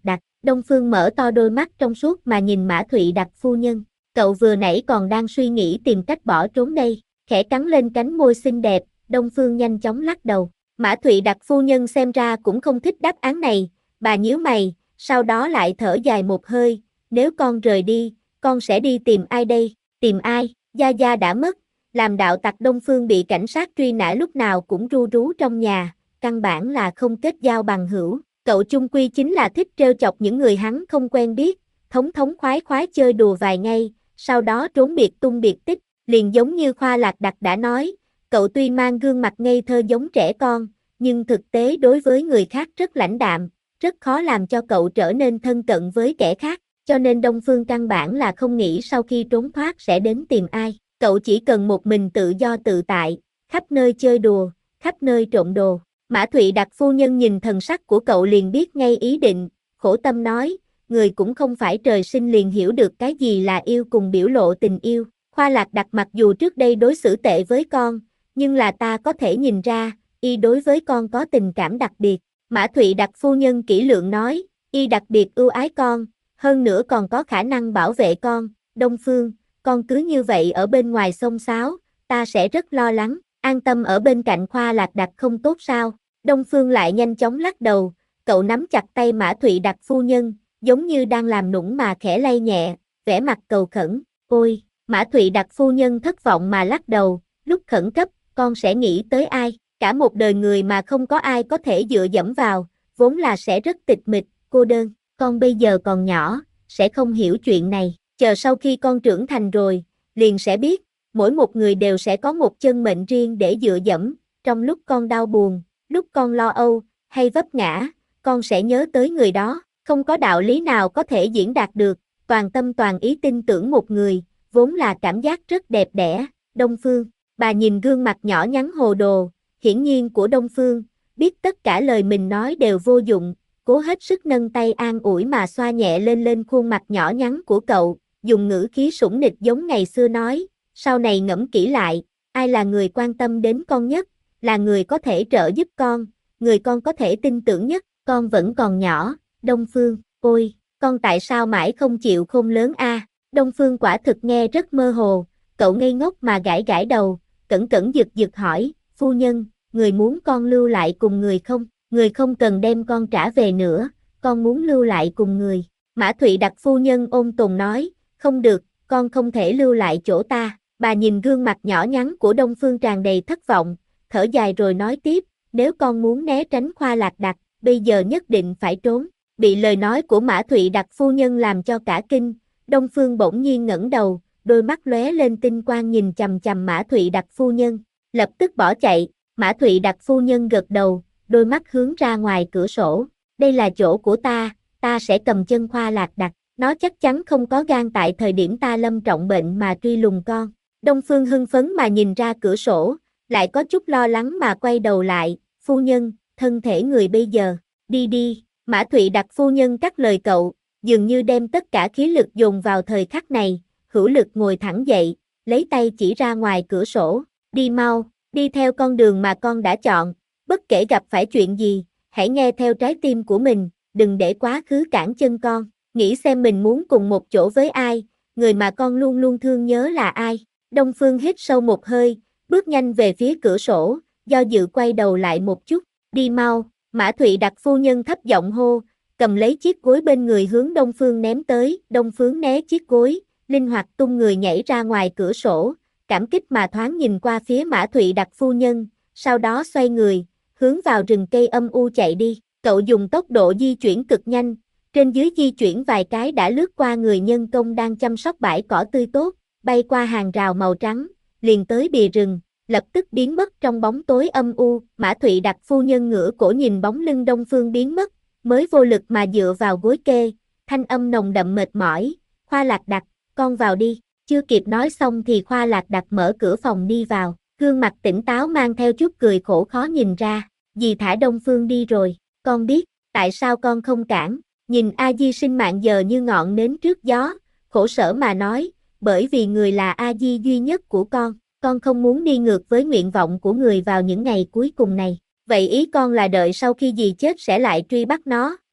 Đông Phương mở to đôi mắt trong suốt mà nhìn Mã Thụy Đặc phu nhân. Cậu vừa nãy còn đang suy nghĩ tìm cách bỏ trốn đây. Khẽ cắn lên cánh môi xinh đẹp, Đông Phương nhanh chóng lắc đầu. Mã Thụy Đặc phu nhân xem ra cũng không thích đáp án này, bà nhíu mày, sau đó lại thở dài một hơi, nếu con rời đi, con sẽ đi tìm ai đây? Tìm ai? Gia Gia đã mất, làm đạo tặc Đông Phương bị cảnh sát truy nã lúc nào cũng ru rú trong nhà, căn bản là không kết giao bằng hữu. Cậu chung quy chính là thích trêu chọc những người hắn không quen biết, thống thống khoái khoái chơi đùa vài ngày, sau đó trốn biệt tung biệt tích, liền giống như Khoa Lạc Đặc đã nói, cậu tuy mang gương mặt ngây thơ giống trẻ con, nhưng thực tế đối với người khác rất lãnh đạm, rất khó làm cho cậu trở nên thân cận với kẻ khác, cho nên Đông Phương căn bản là không nghĩ sau khi trốn thoát sẽ đến tìm ai, cậu chỉ cần một mình tự do tự tại, khắp nơi chơi đùa, khắp nơi trộm đồ. Mã Thụy Đặc phu nhân nhìn thần sắc của cậu liền biết ngay ý định, khổ tâm nói, người cũng không phải trời sinh liền hiểu được cái gì là yêu cùng biểu lộ tình yêu. Khoa Lạc Đặc mặc dù trước đây đối xử tệ với con, nhưng là ta có thể nhìn ra, y đối với con có tình cảm đặc biệt. Mã Thụy Đặc phu nhân kỹ lưỡng nói, y đặc biệt ưu ái con, hơn nữa còn có khả năng bảo vệ con. Đông Phương, con cứ như vậy ở bên ngoài xông xáo, ta sẽ rất lo lắng, an tâm ở bên cạnh Khoa Lạc Đặc không tốt sao? Đông Phương lại nhanh chóng lắc đầu, cậu nắm chặt tay Mã Thụy Đặc phu nhân, giống như đang làm nũng mà khẽ lay nhẹ, vẻ mặt cầu khẩn, ôi, Mã Thụy Đặc phu nhân thất vọng mà lắc đầu, lúc khẩn cấp, con sẽ nghĩ tới ai, cả một đời người mà không có ai có thể dựa dẫm vào, vốn là sẽ rất tịch mịch, cô đơn, con bây giờ còn nhỏ, sẽ không hiểu chuyện này, chờ sau khi con trưởng thành rồi, liền sẽ biết, mỗi một người đều sẽ có một chân mệnh riêng để dựa dẫm, trong lúc con đau buồn, lúc con lo âu, hay vấp ngã, con sẽ nhớ tới người đó, không có đạo lý nào có thể diễn đạt được, toàn tâm toàn ý tin tưởng một người, vốn là cảm giác rất đẹp đẽ. Đông Phương, bà nhìn gương mặt nhỏ nhắn hồ đồ, hiển nhiên của Đông Phương, biết tất cả lời mình nói đều vô dụng, cố hết sức nâng tay an ủi mà xoa nhẹ lên khuôn mặt nhỏ nhắn của cậu, dùng ngữ khí sủng nịch giống ngày xưa nói, sau này ngẫm kỹ lại, ai là người quan tâm đến con nhất, là người có thể trợ giúp con, người con có thể tin tưởng nhất, con vẫn còn nhỏ, Đông Phương, ôi, con tại sao mãi không chịu khôn lớn a? Đông Phương quả thực nghe rất mơ hồ, cậu ngây ngốc mà gãi gãi đầu, cẩn cẩn giật giật hỏi, phu nhân, người muốn con lưu lại cùng người không? Người không cần đem con trả về nữa, con muốn lưu lại cùng người. Mã Thụy Đặc phu nhân ôn tồn nói, không được, con không thể lưu lại chỗ ta. Bà nhìn gương mặt nhỏ nhắn của Đông Phương tràn đầy thất vọng, thở dài rồi nói tiếp, nếu con muốn né tránh Khoa Lạc Đặc, bây giờ nhất định phải trốn. Bị lời nói của Mã Thụy Đặc phu nhân làm cho cả kinh, Đông Phương bỗng nhiên ngẩng đầu, đôi mắt lóe lên tinh quang nhìn chằm chằm Mã Thụy Đặc phu nhân, lập tức bỏ chạy. Mã Thụy Đặc phu nhân gật đầu, đôi mắt hướng ra ngoài cửa sổ, đây là chỗ của ta sẽ cầm chân Khoa Lạc Đặc, nó chắc chắn không có gan tại thời điểm ta lâm trọng bệnh mà truy lùng con. Đông Phương hưng phấn mà nhìn ra cửa sổ, lại có chút lo lắng mà quay đầu lại, phu nhân, thân thể người bây giờ, đi đi. Mã Thụy Đặc phu nhân cắt lời cậu, dường như đem tất cả khí lực dồn vào thời khắc này, hữu lực ngồi thẳng dậy, lấy tay chỉ ra ngoài cửa sổ, đi mau, đi theo con đường mà con đã chọn, bất kể gặp phải chuyện gì, hãy nghe theo trái tim của mình, đừng để quá khứ cản chân con, nghĩ xem mình muốn cùng một chỗ với ai, người mà con luôn luôn thương nhớ là ai. Đông Phương hít sâu một hơi, bước nhanh về phía cửa sổ, do dự quay đầu lại một chút, đi mau. Mã Thụy Đặc phu nhân thấp giọng hô, cầm lấy chiếc gối bên người hướng Đông Phương ném tới, Đông Phương né chiếc gối, linh hoạt tung người nhảy ra ngoài cửa sổ, cảm kích mà thoáng nhìn qua phía Mã Thụy Đặc phu nhân, sau đó xoay người, hướng vào rừng cây âm u chạy đi, cậu dùng tốc độ di chuyển cực nhanh, trên dưới di chuyển vài cái đã lướt qua người nhân công đang chăm sóc bãi cỏ tươi tốt, bay qua hàng rào màu trắng, liền tới bìa rừng, lập tức biến mất trong bóng tối âm u. Mã Thụy Đặc phu nhân ngửa cổ nhìn bóng lưng Đông Phương biến mất, mới vô lực mà dựa vào gối kê, thanh âm nồng đậm mệt mỏi, Khoa Lạc Đặc, con vào đi, chưa kịp nói xong thì Khoa Lạc Đặc mở cửa phòng đi vào, gương mặt tỉnh táo mang theo chút cười khổ khó nhìn ra, dì thả Đông Phương đi rồi, con biết, tại sao con không cản, nhìn A Di sinh mạng giờ như ngọn nến trước gió, khổ sở mà nói, bởi vì người là A Di duy nhất của con không muốn đi ngược với nguyện vọng của người vào những ngày cuối cùng này. Vậy ý con là đợi sau khi dì chết sẽ lại truy bắt nó,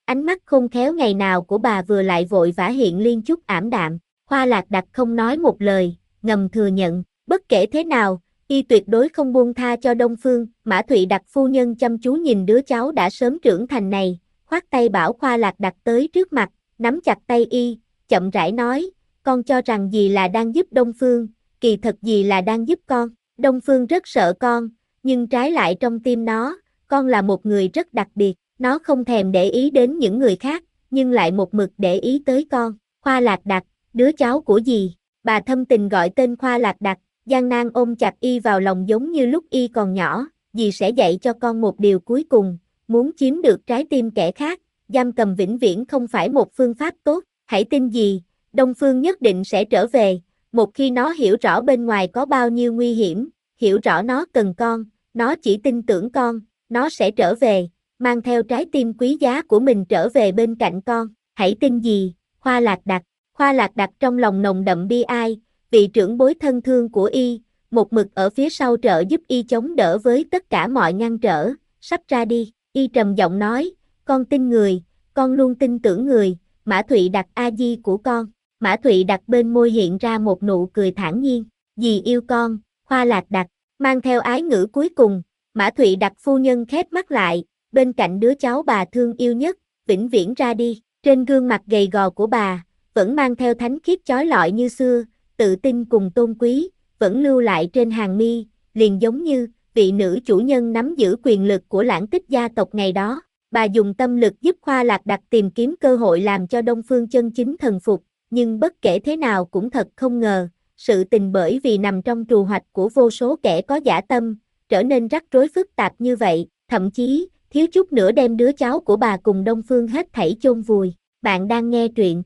Ánh mắt khôn khéo ngày nào của bà vừa lại vội vã hiện lên chút ảm đạm. Hoa Lạc Đặc không nói một lời, ngầm thừa nhận, bất kể thế nào, y tuyệt đối không buông tha cho Đông Phương. Mã Thụy Đặc phu nhân chăm chú nhìn đứa cháu đã sớm trưởng thành này, khoát tay bảo Hoa Lạc Đặc tới trước mặt, nắm chặt tay y, chậm rãi nói, con cho rằng dì là đang giúp Đông Phương, kỳ thật dì là đang giúp con. Đông Phương rất sợ con, nhưng trái lại trong tim nó, con là một người rất đặc biệt, nó không thèm để ý đến những người khác, nhưng lại một mực để ý tới con. Hoa Lạc Đặc, đứa cháu của dì. Bà thâm tình gọi tên Hoa Lạc Đặc, gian nan ôm chặt y vào lòng giống như lúc y còn nhỏ. Dì sẽ dạy cho con một điều cuối cùng, muốn chiếm được trái tim kẻ khác, giam cầm vĩnh viễn không phải một phương pháp tốt. Hãy tin dì, Đông Phương nhất định sẽ trở về. Một khi nó hiểu rõ bên ngoài có bao nhiêu nguy hiểm, hiểu rõ nó cần con, nó chỉ tin tưởng con, nó sẽ trở về, mang theo trái tim quý giá của mình trở về bên cạnh con. Hãy tin dì, Hoa Lạc Đặc. Hoa Lạc Đặc trong lòng nồng đậm bi ai, vị trưởng bối thân thương của y, một mực ở phía sau trợ giúp y chống đỡ với tất cả mọi ngăn trở, sắp ra đi, y trầm giọng nói, con tin người, con luôn tin tưởng người, Mã Thụy Đặc a di của con. Mã Thụy Đặc bên môi hiện ra một nụ cười thản nhiên, dì yêu con. Hoa Lạc Đặc, mang theo ái ngữ cuối cùng, Mã Thụy Đặc phu nhân khép mắt lại, bên cạnh đứa cháu bà thương yêu nhất, vĩnh viễn ra đi. Trên gương mặt gầy gò của bà, vẫn mang theo thánh khiết chói lọi như xưa, tự tin cùng tôn quý, vẫn lưu lại trên hàng mi, liền giống như vị nữ chủ nhân nắm giữ quyền lực của Lãng Tích gia tộc ngày đó. Bà dùng tâm lực giúp Hoa Lạc Đặc tìm kiếm cơ hội làm cho Đông Phương chân chính thần phục, nhưng bất kể thế nào cũng thật không ngờ, sự tình bởi vì nằm trong trù hoạch của vô số kẻ có dã tâm, trở nên rắc rối phức tạp như vậy, thậm chí, thiếu chút nữa đem đứa cháu của bà cùng Đông Phương hết thảy chôn vùi. Bạn đang nghe truyện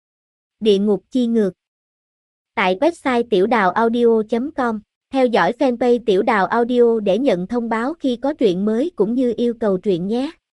Địa Ngục Chi Ngược tại website tiểu đào audio.com. Theo dõi fanpage Tiểu Đào Audio để nhận thông báo khi có truyện mới cũng như yêu cầu truyện nhé.